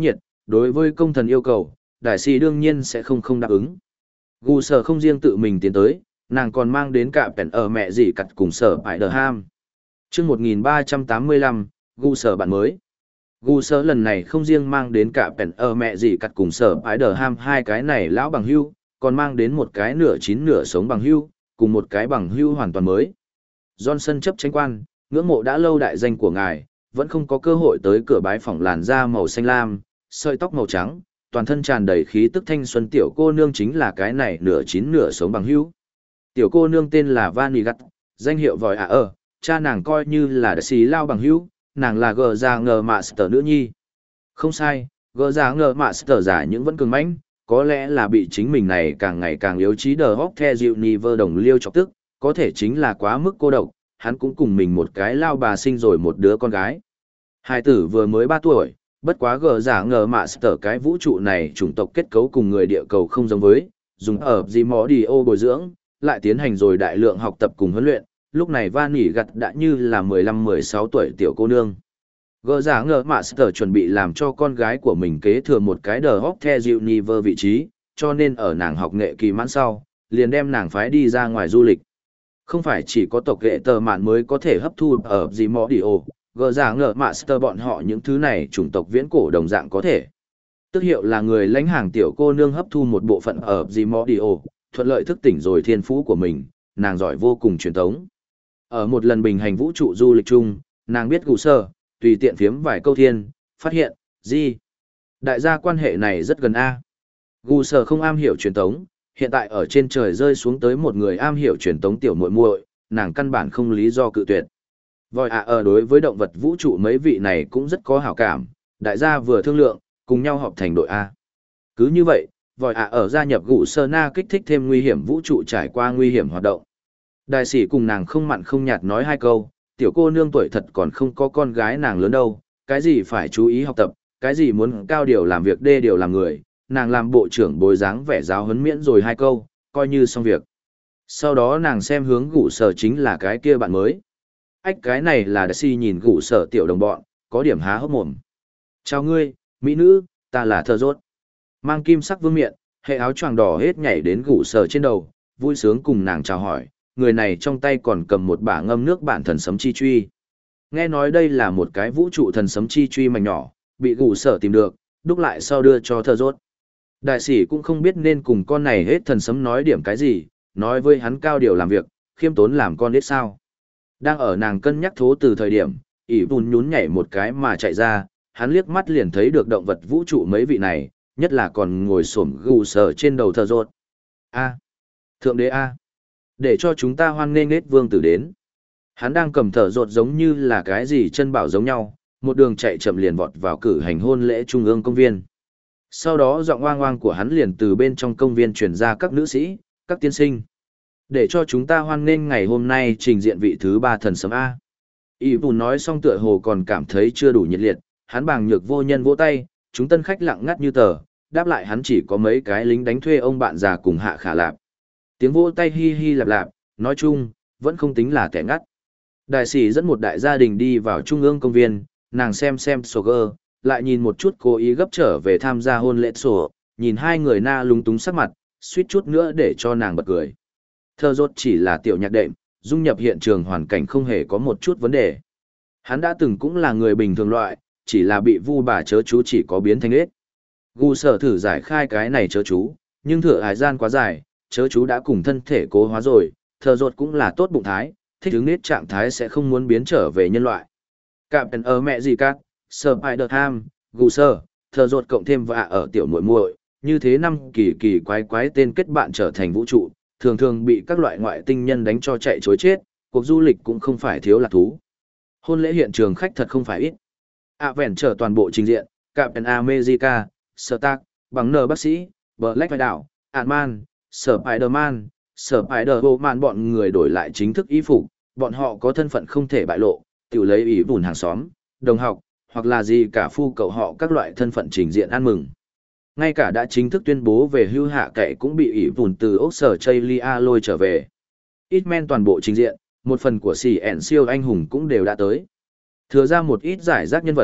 đối với công thần yêu cầu, đại sĩ đương nhiên sẽ không không đáp ứng. Gu sở không riêng tự mình tiến tới, nàng còn mang đến cả pèn ở mẹ dì cặt cùng sở bại đờ ham. chương một nghìn ba trăm tám mươi lăm, Gu sở bạn mới. Gu sở lần này không riêng mang đến cả pèn ở mẹ dì cặt cùng sở bại đờ ham hai cái này lão bằng hưu, còn mang đến một cái nửa chín nửa sống bằng hưu, cùng một cái bằng hưu hoàn toàn mới. Johnson chấp tranh quan, ngưỡng mộ đã lâu đại danh của ngài, vẫn không có cơ hội tới cửa bái phỏng làn da màu xanh lam, sợi tóc màu trắng, toàn thân tràn đầy khí tức thanh xuân tiểu cô nương chính là cái này nửa chín nửa sống bằng hữu. Tiểu cô nương tên là Vanigat, danh hiệu vòi ạ ở, cha nàng coi như là đại sĩ lao bằng hữu, nàng là gờ ra ngờ mạ sở nữ nhi. Không sai, gờ ra ngờ mạ sở giả những vẫn cường mãnh, có lẽ là bị chính mình này càng ngày càng yếu trí đờ hóc the dịu ni vơ đồng liêu chọc tức, có thể chính là quá mức cô độc, hắn cũng cùng mình một cái lao bà sinh rồi một đứa con gái. Hai tử vừa mới ba tuổi, bất quá gờ giả ngờ mạ sở cái vũ trụ này chủng tộc kết cấu cùng người địa cầu không giống với, dùng ở gì mó đi ô bồi dưỡng, lại tiến hành rồi đại lượng học tập cùng huấn luyện, lúc này Van Nỉ gặt đã như là mười lăm mười sáu tuổi tiểu cô nương. Gờ giả ngờ mạ sở chuẩn bị làm cho con gái của mình kế thừa một cái đờ hóc the dịu ni vơ vị trí, cho nên ở nàng học nghệ kỳ mãn sau, liền đem nàng phái đi ra ngoài du lịch. Không phải chỉ có tộc nghệ tờ mạn mới có thể hấp thu ở gì mó đi ô, gờ giả ngờ master bọn họ những thứ này chủng tộc viễn cổ đồng dạng có thể. Tức hiệu là người lãnh hàng tiểu cô nương hấp thu một bộ phận ở gì mó đi ô, thuận lợi thức tỉnh rồi thiên phú của mình, nàng giỏi vô cùng truyền thống. Ở một lần bình hành vũ trụ du lịch chung, nàng biết Gu Sở, tùy tiện phiếm vài câu thiên, phát hiện, gì? Đại gia quan hệ này rất gần A. Gu Sở không am hiểu truyền thống, hiện tại ở trên trời rơi xuống tới một người am hiểu truyền thống tiểu muội muội, nàng căn bản không lý do cự tuyệt. Vòi ạ ở đối với động vật vũ trụ mấy vị này cũng rất có hảo cảm, đại gia vừa thương lượng, cùng nhau họp thành đội A. Cứ như vậy, vòi ạ ở gia nhập Gu Sở na kích thích thêm nguy hiểm vũ trụ trải qua nguy hiểm hoạt động. Đại sĩ cùng nàng không mặn không nhạt nói hai câu, tiểu cô nương tuổi thật còn không có con gái nàng lớn đâu, cái gì phải chú ý học tập, cái gì muốn cao điều làm việc đê điều làm người, nàng làm bộ trưởng bồi dáng vẻ giáo huấn miễn rồi hai câu, coi như xong việc. Sau đó nàng xem hướng Gu Sở chính là cái kia bạn mới. Ách cái này là đại sĩ nhìn Gu Sở tiểu đồng bọn, có điểm há hốc mồm. Chào ngươi, mỹ nữ, ta là Thơ Rốt. Mang kim sắc vương miện, hệ áo choàng đỏ hết nhảy đến Gu Sở trên đầu, vui sướng cùng nàng chào hỏi, người này trong tay còn cầm một bả ngâm nước bản thần sấm chi truy. Nghe nói đây là một cái vũ trụ thần sấm chi truy mảnh nhỏ, bị Gu Sở tìm được, đúc lại sau đưa cho Thơ Rốt. Đại sĩ cũng không biết nên cùng con này hết thần sấm nói điểm cái gì, nói với hắn cao điều làm việc, khiêm tốn làm con hết sao. Đang ở nàng cân nhắc thố từ thời điểm, ỉ vùn nhún nhảy một cái mà chạy ra, hắn liếc mắt liền thấy được động vật vũ trụ mấy vị này, nhất là còn ngồi xổm Gu Sở trên đầu Thơ Rốt. A. Thượng đế A. Để cho chúng ta hoan nghênh nết vương tử đến. Hắn đang cầm Thơ Rốt giống như là cái gì chân bảo giống nhau, một đường chạy chậm liền vọt vào cử hành hôn lễ trung ương công viên. Sau đó giọng oang oang của hắn liền từ bên trong công viên truyền ra các nữ sĩ, các tiên sinh. Để cho chúng ta hoan nghênh ngày hôm nay trình diện vị thứ ba thần sấm A. Y Bùn nói xong tựa hồ còn cảm thấy chưa đủ nhiệt liệt, hắn bàng nhược vô nhân vỗ tay, chúng tân khách lặng ngắt như tờ, đáp lại hắn chỉ có mấy cái lính đánh thuê ông bạn già cùng hạ khả lạp. Tiếng vỗ tay hi hi lạp lạp, nói chung, vẫn không tính là kẻ ngắt. Đại sĩ dẫn một đại gia đình đi vào trung ương công viên, nàng xem xem Sugar, lại nhìn một chút cố ý gấp trở về tham gia hôn lễ sổ, nhìn hai người na lúng túng sắc mặt, suýt chút nữa để cho nàng bật cười. Thơ Rốt chỉ là tiểu nhạc đệm, dung nhập hiện trường hoàn cảnh không hề có một chút vấn đề. Hắn đã từng cũng là người bình thường loại, chỉ là bị vu bà chớ chú chỉ có biến thành ếch. Gu Sở thử giải khai cái này chớ chú, nhưng thừa hải gian quá dài, chớ chú đã cùng thân thể cố hóa rồi, Thơ Rốt cũng là tốt bụng thái, thích ứng nết trạng thái sẽ không muốn biến trở về nhân loại. Cạm tần ở mẹ gì các, Spider-Ham, Gu Sở, Thơ Rốt cộng thêm vạ ở tiểu muội muội, như thế năm kỳ kỳ quái quái tên kết bạn trở thành vũ trụ, thường thường bị các loại ngoại tinh nhân đánh cho chạy chối chết, cuộc du lịch cũng không phải thiếu lạc thú. Hôn lễ hiện trường khách thật không phải ít. À vẹn trở toàn bộ trình diện, Captain America, Stark, bằng nờ bác sĩ, Black Widow, Ant-Man, Spider-Man, Spider-Woman bọn người đổi lại chính thức y phục, bọn họ có thân phận không thể bại lộ, tiểu lấy ý vùn hàng xóm, đồng học, hoặc là gì cả phu cậu họ các loại thân phận trình diện ăn mừng. Ngay cả đã chính thức tuyên bố về hưu hạ kệ cũng bị ỷ vùn từ ốc sở Chaylia lôi trở về. Ít men toàn bộ trình diện, một phần của xì ẻn siêu anh hùng cũng đều đã tới. Thừa ra một ít giải rác nhân vật,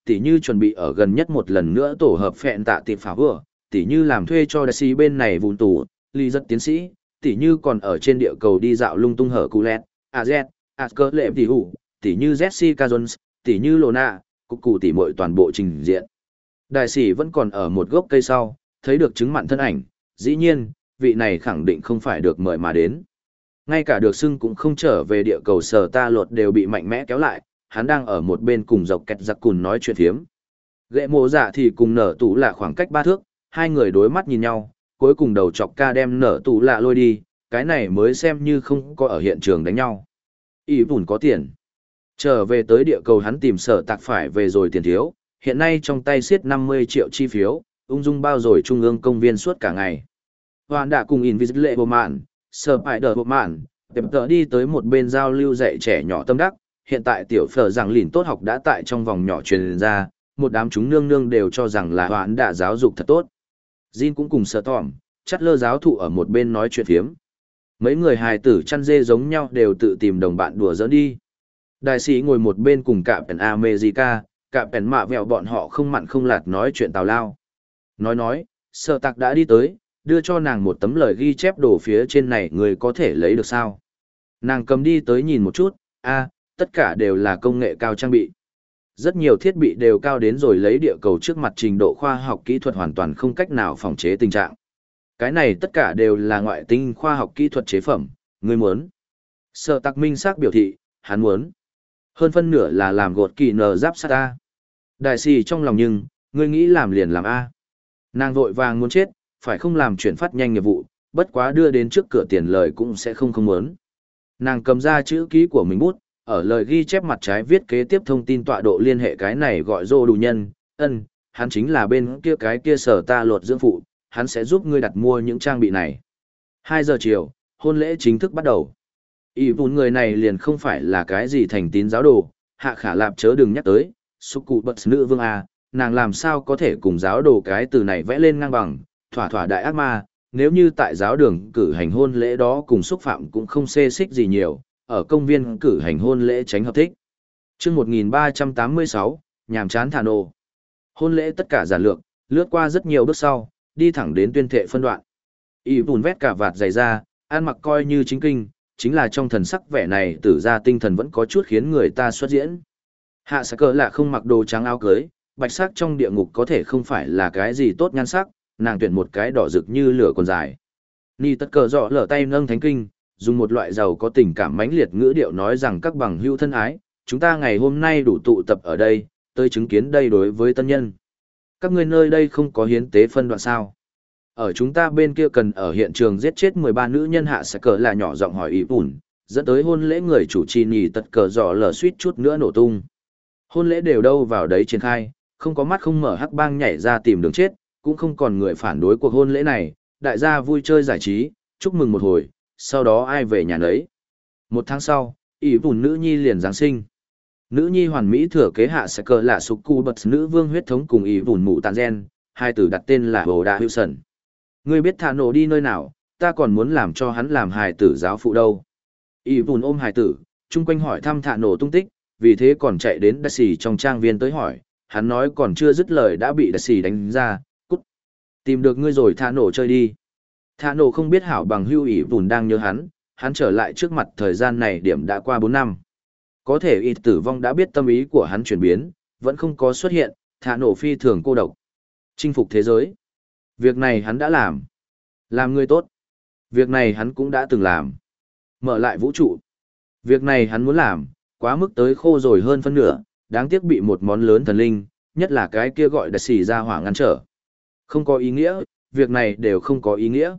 tỉ như chuẩn bị ở gần nhất một lần nữa tổ hợp phẹn tạ tiệp phá vừa, tỉ như làm thuê cho đại sĩ bên này vùn tủ, ly rất tiến sĩ, tỉ như còn ở trên địa cầu đi dạo lung tung hở cú lẹt, a z, a cơ lệ tỉ hủ, tỉ như Jessica Jones, tỉ như Lona, cục cụ tỉ muội toàn bộ trình diện. Đại sĩ vẫn còn ở một gốc cây sau, thấy được chứng mặn thân ảnh, dĩ nhiên, vị này khẳng định không phải được mời mà đến. Ngay cả được xưng cũng không trở về địa cầu sở ta lột đều bị mạnh mẽ kéo lại, hắn đang ở một bên cùng dọc kẹt giặc cùn nói chuyện phiếm. Ghệ mộ dạ thì cùng nở tủ là khoảng cách ba thước, hai người đối mắt nhìn nhau, cuối cùng đầu chọc ca đem nở tủ lạ lôi đi, cái này mới xem như không có ở hiện trường đánh nhau. Y bùn có tiền. Trở về tới địa cầu hắn tìm sở tạc phải về rồi tiền thiếu, hiện nay trong tay siết năm mươi triệu chi phiếu, ung dung bao rồi trung ương công viên suốt cả ngày. Hoàn đã cùng Invisible bộ mạn, sở bại đờ bộ mạn, tiệm tờ đi tới một bên giao lưu dạy trẻ nhỏ tâm đắc, hiện tại tiểu phở rằng lìn tốt học đã tại trong vòng nhỏ truyền ra, một đám chúng nương nương đều cho rằng là hoãn đã giáo dục thật tốt. Jin cũng cùng sở tòm, chắt lơ giáo thụ ở một bên nói chuyện phiếm. Mấy người hài tử chăn dê giống nhau đều tự tìm đồng bạn đùa giỡn đi. Đại sĩ ngồi một bên cùng cạm pèn America, cạm pèn mạ vẹo bọn họ không mặn không lạt nói chuyện tào lao. Nói nói, sở tạc đã đi tới, đưa cho nàng một tấm lời ghi chép đồ phía trên này người có thể lấy được sao. Nàng cầm đi tới nhìn một chút, a tất cả đều là công nghệ cao trang bị. Rất nhiều thiết bị đều cao đến rồi lấy địa cầu trước mặt trình độ khoa học kỹ thuật hoàn toàn không cách nào phòng chế tình trạng. Cái này tất cả đều là ngoại tinh khoa học kỹ thuật chế phẩm, ngươi muốn. Sở tạc minh xác biểu thị, hắn muốn. Hơn phân nửa là làm gột kỳ nờ giáp sát A. Đại sĩ trong lòng nhưng, ngươi nghĩ làm liền làm A. Nàng vội vàng muốn chết, phải không làm chuyển phát nhanh nghiệp vụ, bất quá đưa đến trước cửa tiền lời cũng sẽ không không muốn. Nàng cầm ra chữ ký của mình bút, ở lời ghi chép mặt trái viết kế tiếp thông tin tọa độ liên hệ cái này gọi rô đủ nhân, ân, hắn chính là bên kia cái kia sở ta lột dưỡng phụ, hắn sẽ giúp ngươi đặt mua những trang bị này. Hai giờ chiều, hôn lễ chính thức bắt đầu. Y vùn người này liền không phải là cái gì thành tín giáo đồ, hạ khả lạp chớ đừng nhắc tới, xúc cụ bật nữ vương A, nàng làm sao có thể cùng giáo đồ cái từ này vẽ lên ngang bằng, thỏa thỏa đại ác ma, nếu như tại giáo đường cử hành hôn lễ đó cùng xúc phạm cũng không xê xích gì nhiều, ở công viên cử hành hôn lễ tránh hợp thích. Trước một nghìn ba trăm tám mươi sáu, nhàm chán thả nổ. Hôn lễ tất cả giản lược, lướt qua rất nhiều bước sau, đi thẳng đến tuyên thệ phân đoạn. Y bùn vét cả vạt giày ra, ăn mặc coi như chính kinh, chính là trong thần sắc vẻ này tử ra tinh thần vẫn có chút khiến người ta xuất diễn. Hạ sắc cờ là không mặc đồ trắng áo cưới, bạch sắc trong địa ngục có thể không phải là cái gì tốt nhan sắc, nàng tuyển một cái đỏ rực như lửa còn dài. Ni tất cờ rõ lở tay nâng thánh kinh, dùng một loại giàu có tình cảm mãnh liệt ngữ điệu nói rằng các bằng hữu thân ái, chúng ta ngày hôm nay đủ tụ tập ở đây, tới chứng kiến đây đối với tân nhân. Các ngươi nơi đây không có hiến tế phân đoạn sao? Ở chúng ta bên kia cần ở hiện trường giết chết mười ba nữ nhân hạ sẽ cờ là nhỏ giọng hỏi ý bùn, dẫn tới hôn lễ người chủ trì nhì tật cờ giỏ lở suýt chút nữa nổ tung. Hôn lễ đều đâu vào đấy triển khai, không có mắt không mở hắc bang nhảy ra tìm đường chết, cũng không còn người phản đối cuộc hôn lễ này, đại gia vui chơi giải trí, chúc mừng một hồi, sau đó ai về nhà nấy. Một tháng sau, ý bùn nữ nhi liền Giáng sinh. Nữ nhi hoàn mỹ thừa kế hạ sẽ cờ là sục cu bật nữ vương huyết thống cùng ý bùn mụ tàn gen, hai từ đặt tên là Hồ Đa Hữu Sần. Ngươi biết thả nổ đi nơi nào, ta còn muốn làm cho hắn làm hài tử giáo phụ đâu. Y bùn ôm hài tử, chung quanh hỏi thăm thả nổ tung tích, vì thế còn chạy đến đại sĩ trong trang viên tới hỏi, hắn nói còn chưa dứt lời đã bị đại sĩ đánh ra, cút. Tìm được ngươi rồi thả nổ chơi đi. Thả nổ không biết hảo bằng hưu Y bùn đang nhớ hắn, hắn trở lại trước mặt thời gian này điểm đã qua bốn năm. Có thể Y tử vong đã biết tâm ý của hắn chuyển biến, vẫn không có xuất hiện, thả nổ phi thường cô độc. Chinh phục thế giới. Việc này hắn đã làm. Làm người tốt. Việc này hắn cũng đã từng làm. Mở lại vũ trụ. Việc này hắn muốn làm, quá mức tới khô rồi hơn phân nửa, đáng tiếc bị một món lớn thần linh, nhất là cái kia gọi đại sĩ ra hỏa ngăn trở. Không có ý nghĩa, việc này đều không có ý nghĩa.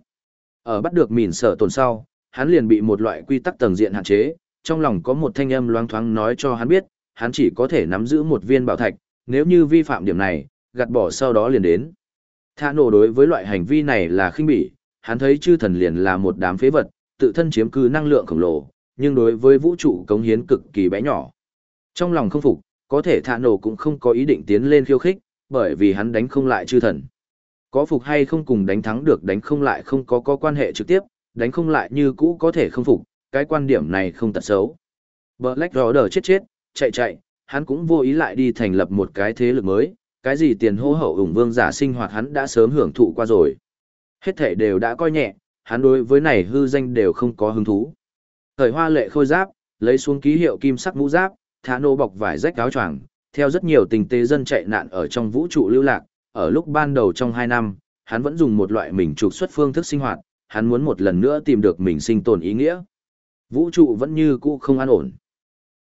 Ở bắt được mìn sở tồn sau, hắn liền bị một loại quy tắc tầng diện hạn chế, trong lòng có một thanh âm loáng thoáng nói cho hắn biết, hắn chỉ có thể nắm giữ một viên bảo thạch, nếu như vi phạm điểm này, gạt bỏ sau đó liền đến. Thả nổ đối với loại hành vi này là khinh bỉ, hắn thấy chư thần liền là một đám phế vật, tự thân chiếm cứ năng lượng khổng lồ, nhưng đối với vũ trụ cống hiến cực kỳ bé nhỏ. Trong lòng không phục, có thể thả nổ cũng không có ý định tiến lên khiêu khích, bởi vì hắn đánh không lại chư thần. Có phục hay không cùng đánh thắng được đánh không lại không có có quan hệ trực tiếp, đánh không lại như cũ có thể không phục, cái quan điểm này không tật xấu. Black Order chết chết, chạy chạy, hắn cũng vô ý lại đi thành lập một cái thế lực mới, cái gì tiền hô hậu ủng vương giả sinh hoạt hắn đã sớm hưởng thụ qua rồi. Hết thể đều đã coi nhẹ, hắn đối với này hư danh đều không có hứng thú. Thời hoa lệ khôi giáp, lấy xuống ký hiệu kim sắc mũ giáp, thả nô bọc vải rách áo choàng, theo rất nhiều tình tế dân chạy nạn ở trong vũ trụ lưu lạc, ở lúc ban đầu trong hai năm, hắn vẫn dùng một loại mình trục xuất phương thức sinh hoạt, hắn muốn một lần nữa tìm được mình sinh tồn ý nghĩa. Vũ trụ vẫn như cũ không an ổn.